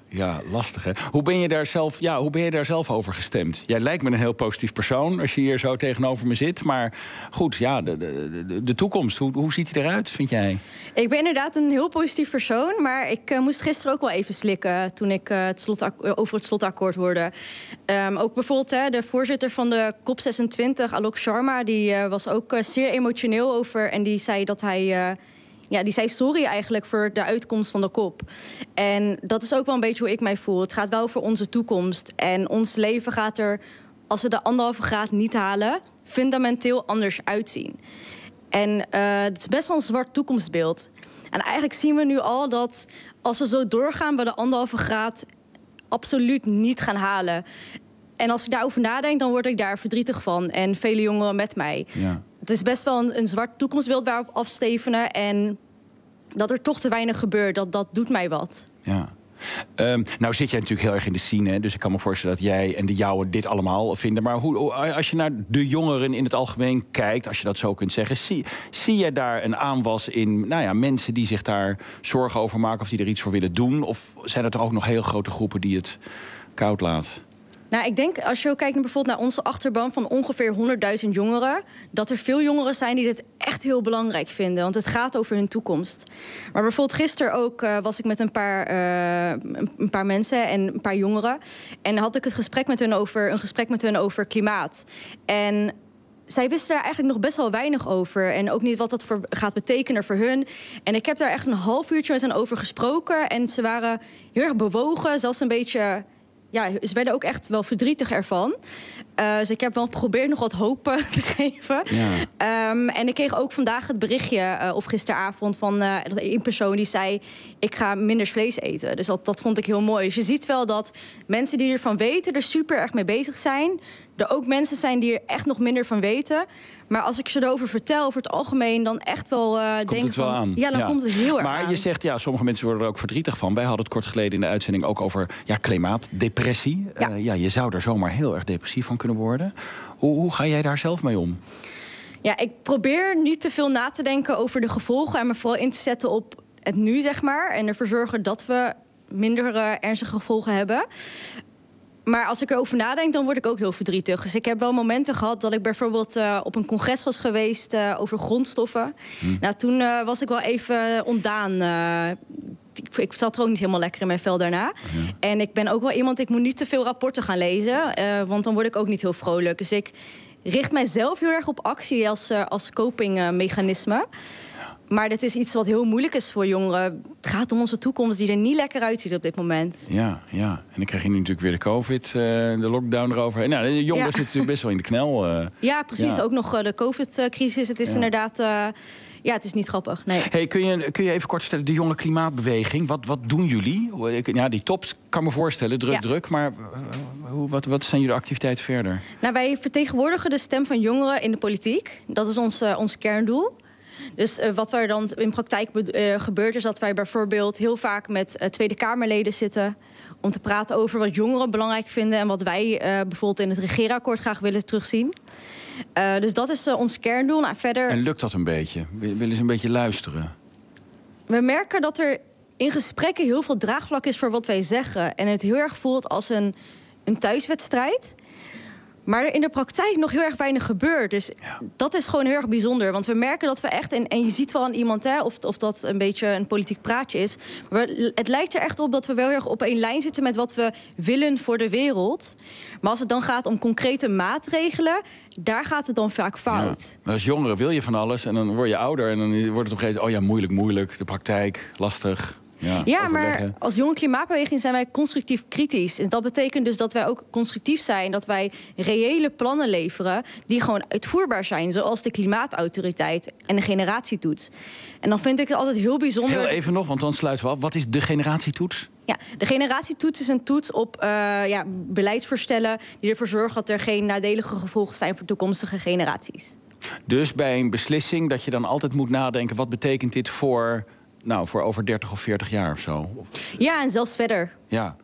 Ja, lastig hè. Hoe ben je daar zelf over gestemd? Jij lijkt me een heel positief persoon als je hier zo tegenover me zit. Maar goed, ja, de toekomst, hoe ziet die eruit, vind jij? Ik ben inderdaad een heel positief persoon. Maar ik moest gisteren ook wel even slikken toen ik over het slotakkoord hoorde. Ook bijvoorbeeld de voorzitter van de COP26, Alok Sharma, die was ook zeer emotioneel over. En die zei dat hij... die zei sorry eigenlijk voor de uitkomst van de COP. En dat is ook wel een beetje hoe ik mij voel. Het gaat wel voor onze toekomst. En ons leven gaat er, als we de 1,5 graad niet halen, fundamenteel anders uitzien. En het is best wel een zwart toekomstbeeld. En eigenlijk zien we nu al dat als we zo doorgaan, we de 1,5 graad absoluut niet gaan halen. En als ik daarover nadenk, dan word ik daar verdrietig van. En vele jongeren met mij. Ja. Het is best wel een zwart toekomstbeeld waarop afstevenen. En dat er toch te weinig gebeurt, dat doet mij wat. Ja. Nou zit jij natuurlijk heel erg in de scene, hè? Dus ik kan me voorstellen dat jij en de jouwe dit allemaal vinden. Maar als je naar de jongeren in het algemeen kijkt, als je dat zo kunt zeggen, zie je daar een aanwas in mensen die zich daar zorgen over maken of die er iets voor willen doen? Of zijn er toch ook nog heel grote groepen die het koud laten? Nou, ik denk, als je ook kijkt bijvoorbeeld naar onze achterban van ongeveer 100.000 jongeren, dat er veel jongeren zijn die dit echt heel belangrijk vinden. Want het gaat over hun toekomst. Maar bijvoorbeeld gisteren ook was ik met een paar mensen en een paar jongeren. En had ik een gesprek met hun over klimaat. En zij wisten daar eigenlijk nog best wel weinig over. En ook niet wat dat gaat betekenen voor hun. En ik heb daar echt een half uurtje met hen over gesproken. En ze waren heel erg bewogen, zelfs een beetje... Ja, ze werden ook echt wel verdrietig ervan. Dus ik heb wel geprobeerd nog wat hoop te geven. Ja. En ik kreeg ook vandaag het berichtje, of gisteravond, van een persoon die zei: ik ga minder vlees eten. Dus dat vond ik heel mooi. Dus je ziet wel dat mensen die ervan weten er super erg mee bezig zijn. Er ook mensen zijn die er echt nog minder van weten. Maar als ik ze erover vertel, over het algemeen, dan echt wel komt het wel aan. Ja, dan komt het heel erg aan. Maar je zegt, sommige mensen worden er ook verdrietig van. Wij hadden het kort geleden in de uitzending ook over klimaatdepressie. Ja. Je zou er zomaar heel erg depressief van kunnen worden. Hoe ga jij daar zelf mee om? Ja, ik probeer niet te veel na te denken over de gevolgen en me vooral in te zetten op het nu, zeg maar. En ervoor zorgen dat we minder ernstige gevolgen hebben. Maar als ik erover nadenk, dan word ik ook heel verdrietig. Dus ik heb wel momenten gehad dat ik bijvoorbeeld op een congres was geweest over grondstoffen. Nou, toen was ik wel even ontdaan. Ik zat er ook niet helemaal lekker in mijn vel daarna. Ja. En ik ben ook wel iemand, ik moet niet te veel rapporten gaan lezen. Want dan word ik ook niet heel vrolijk. Dus ik richt mijzelf heel erg op actie als copingmechanisme. Maar dit is iets wat heel moeilijk is voor jongeren. Het gaat om onze toekomst die er niet lekker uitziet op dit moment. Ja. En dan krijg je nu natuurlijk weer de COVID, de lockdown erover. En de jongeren zitten natuurlijk best wel in de knel. Ja, precies. Ja. Ook nog de COVID-crisis. Het is inderdaad... het is niet grappig. Nee. Hey, kun je even kort vertellen, de jonge klimaatbeweging, wat doen jullie? Ja, die tops kan me voorstellen, druk. Maar wat zijn jullie activiteiten verder? Nou, wij vertegenwoordigen de stem van jongeren in de politiek. Dat is ons kerndoel. Dus wat er dan in praktijk gebeurt, is dat wij bijvoorbeeld heel vaak met Tweede Kamerleden zitten om te praten over wat jongeren belangrijk vinden en wat wij bijvoorbeeld in het regeerakkoord graag willen terugzien. Dus dat is ons kerndoel. Nou, verder... En lukt dat een beetje? Willen ze een beetje luisteren? We merken dat er in gesprekken heel veel draagvlak is voor wat wij zeggen. En het heel erg voelt als een thuiswedstrijd. Maar er in de praktijk nog heel erg weinig gebeurt. Dus dat is gewoon heel erg bijzonder. Want we merken dat we echt... En je ziet wel aan iemand of dat een beetje een politiek praatje is. Maar het lijkt er echt op dat we wel heel erg op één lijn zitten met wat we willen voor de wereld. Maar als het dan gaat om concrete maatregelen, daar gaat het dan vaak fout. Ja. Als jongere wil je van alles en dan word je ouder en dan wordt het op een gegeven moment moeilijk, de praktijk, lastig. Ja, maar als jonge klimaatbeweging zijn wij constructief kritisch. En dat betekent dus dat wij ook constructief zijn. Dat wij reële plannen leveren die gewoon uitvoerbaar zijn. Zoals de klimaatautoriteit en de generatietoets. En dan vind ik het altijd heel bijzonder... Heel even nog, want dan sluiten we af. Wat is de generatietoets? Ja, de generatietoets is een toets op beleidsvoorstellen die ervoor zorgen dat er geen nadelige gevolgen zijn voor toekomstige generaties. Dus bij een beslissing dat je dan altijd moet nadenken, wat betekent dit voor over 30 of 40 jaar of zo? Ja, en zelfs verder. Ja.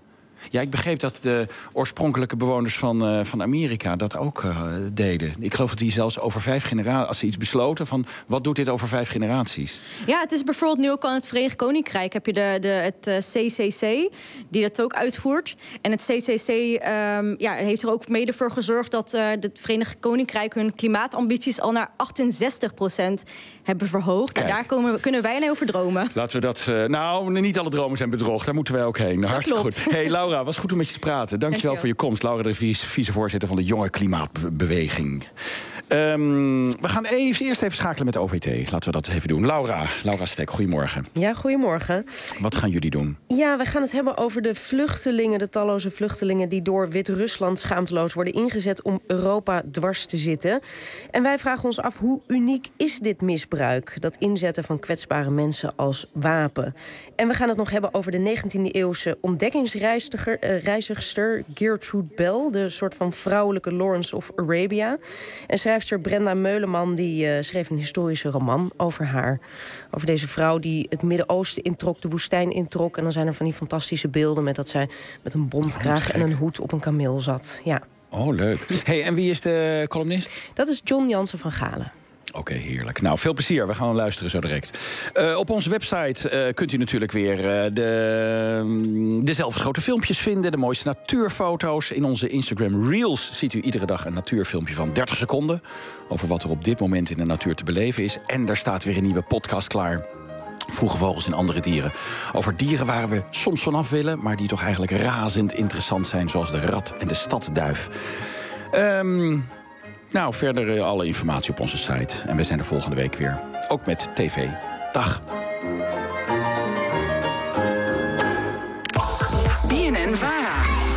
Ja, ik begreep dat de oorspronkelijke bewoners van Amerika dat ook deden. Ik geloof dat die zelfs over 5 generaties, als ze iets besloten van wat doet dit over 5 generaties? Ja, het is bijvoorbeeld nu ook al in het Verenigd Koninkrijk heb je het CCC, die dat ook uitvoert. En het CCC heeft er ook mede voor gezorgd dat het Verenigd Koninkrijk hun klimaatambities al naar 68% hebben verhoogd. En daar kunnen wij alleen over dromen. Laten we dat... niet alle dromen zijn bedrog. Daar moeten wij ook heen. Hartstikke goed. Hey Laura, was goed om met je te praten. Dankjewel voor je komst. Laura de Vries, vicevoorzitter van de Jonge Klimaatbeweging. We gaan eerst even schakelen met OVT. Laten we dat even doen. Laura Stek, goedemorgen. Ja, goedemorgen. Wat gaan jullie doen? Ja, we gaan het hebben over de vluchtelingen, de talloze vluchtelingen die door Wit-Rusland schaamteloos worden ingezet om Europa dwars te zitten. En wij vragen ons af, hoe uniek is dit misbruik? Dat inzetten van kwetsbare mensen als wapen. En we gaan het nog hebben over de 19e-eeuwse ontdekkingsreizigster Gertrude Bell, de soort van vrouwelijke Lawrence of Arabia. En schrijfster Brenda Meuleman die schreef een historische roman over haar. Over deze vrouw die het Midden-Oosten introk, de woestijn introk. En dan zijn er van die fantastische beelden met dat zij met een bontkraag en een hoed op een kameel zat. Ja. Oh, leuk. Hey, en wie is de columnist? Dat is John Jansen van Galen. Oké, heerlijk. Nou, veel plezier. We gaan luisteren zo direct. Op onze website kunt u natuurlijk weer de zelfgeschoten filmpjes vinden. De mooiste natuurfoto's. In onze Instagram Reels ziet u iedere dag een natuurfilmpje van 30 seconden... over wat er op dit moment in de natuur te beleven is. En er staat weer een nieuwe podcast klaar. Vroege vogels en andere dieren. Over dieren waar we soms vanaf willen... maar die toch eigenlijk razend interessant zijn... zoals de rat en de stadsduif. Verder alle informatie op onze site. En we zijn er volgende week weer. Ook met tv. Dag. BNN-VARA.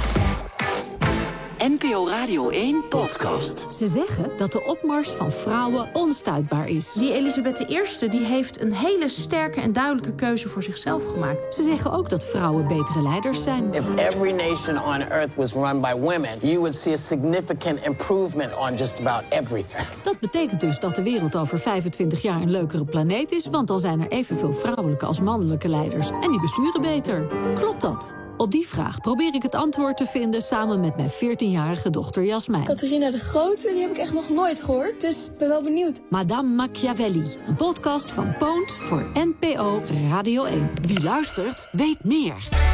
NPO Radio 1 podcast. Ze zeggen dat de opmars van vrouwen onstuitbaar is. Die Elisabeth I die heeft een hele sterke en duidelijke keuze voor zichzelf gemaakt. Ze zeggen ook dat vrouwen betere leiders zijn. If every nation on earth was run by women, you would see a significant improvement on just about everything. Dat betekent dus dat de wereld over 25 jaar een leukere planeet is, want dan zijn er evenveel vrouwelijke als mannelijke leiders. En die besturen beter. Klopt dat? Op die vraag probeer ik het antwoord te vinden samen met mijn 14-jarige dochter Jasmijn. Catharina de Grote, die heb ik echt nog nooit gehoord, dus ik ben wel benieuwd. Madame Machiavelli, een podcast van Poont voor NPO Radio 1. Wie luistert, weet meer.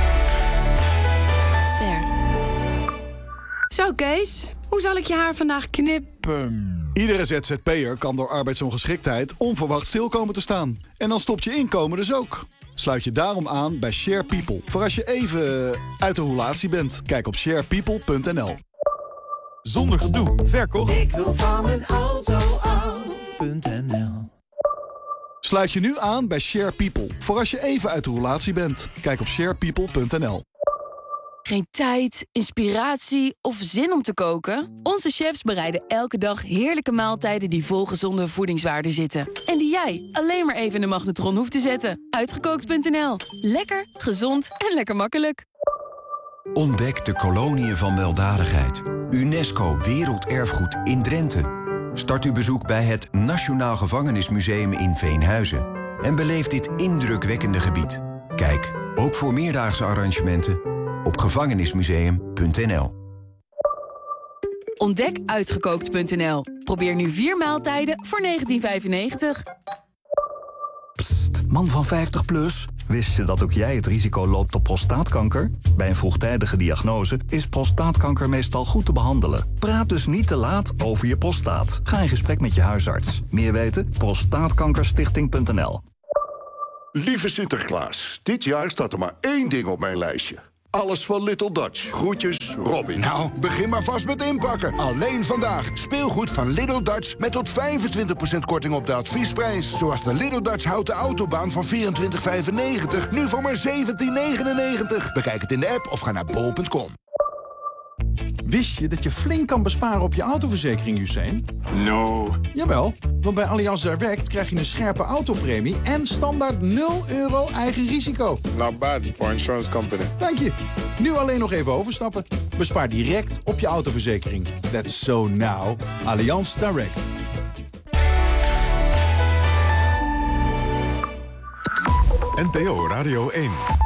Ster. Zo Kees, hoe zal ik je haar vandaag knippen? Iedere ZZP'er kan door arbeidsongeschiktheid onverwacht stil komen te staan. En dan stopt je inkomen dus ook. Sluit je daarom aan bij Share People. Voor als je even uit de roulatie bent. Kijk op sharepeople.nl. Zonder gedoe. Verkocht. Ik wil van mijn auto af.nl. Sluit je nu aan bij Share People. Voor als je even uit de roulatie bent. Kijk op sharepeople.nl. Geen tijd, inspiratie of zin om te koken? Onze chefs bereiden elke dag heerlijke maaltijden die vol gezonde voedingswaarden zitten. En die jij alleen maar even in de magnetron hoeft te zetten. Uitgekookt.nl. Lekker, gezond en lekker makkelijk. Ontdek de koloniën van weldadigheid. UNESCO Werelderfgoed in Drenthe. Start uw bezoek bij het Nationaal Gevangenismuseum in Veenhuizen. En beleef dit indrukwekkende gebied. Kijk, ook voor meerdaagse arrangementen... op gevangenismuseum.nl. Ontdek Uitgekookt.nl. Probeer nu 4 maaltijden voor €19,95. Psst, man van 50 plus. Wist je dat ook jij het risico loopt op prostaatkanker? Bij een vroegtijdige diagnose is prostaatkanker meestal goed te behandelen. Praat dus niet te laat over je prostaat. Ga in gesprek met je huisarts. Meer weten? Prostaatkankerstichting.nl. Lieve Sinterklaas, dit jaar staat er maar 1 ding op mijn lijstje. Alles van Little Dutch. Groetjes, Robin. Nou, begin maar vast met inpakken. Alleen vandaag. Speelgoed van Little Dutch met tot 25% korting op de adviesprijs. Zoals de Little Dutch houten autobaan van €24,95. Nu voor maar €17,99. Bekijk het in de app of ga naar bol.com. Wist je dat je flink kan besparen op je autoverzekering, Usain? No. Jawel, want bij Allianz Direct krijg je een scherpe autopremie... en standaard €0 eigen risico. Not bad for insurance company. Dank je. Nu alleen nog even overstappen. Bespaar direct op je autoverzekering. That's so now. Allianz Direct. NPO Radio 1.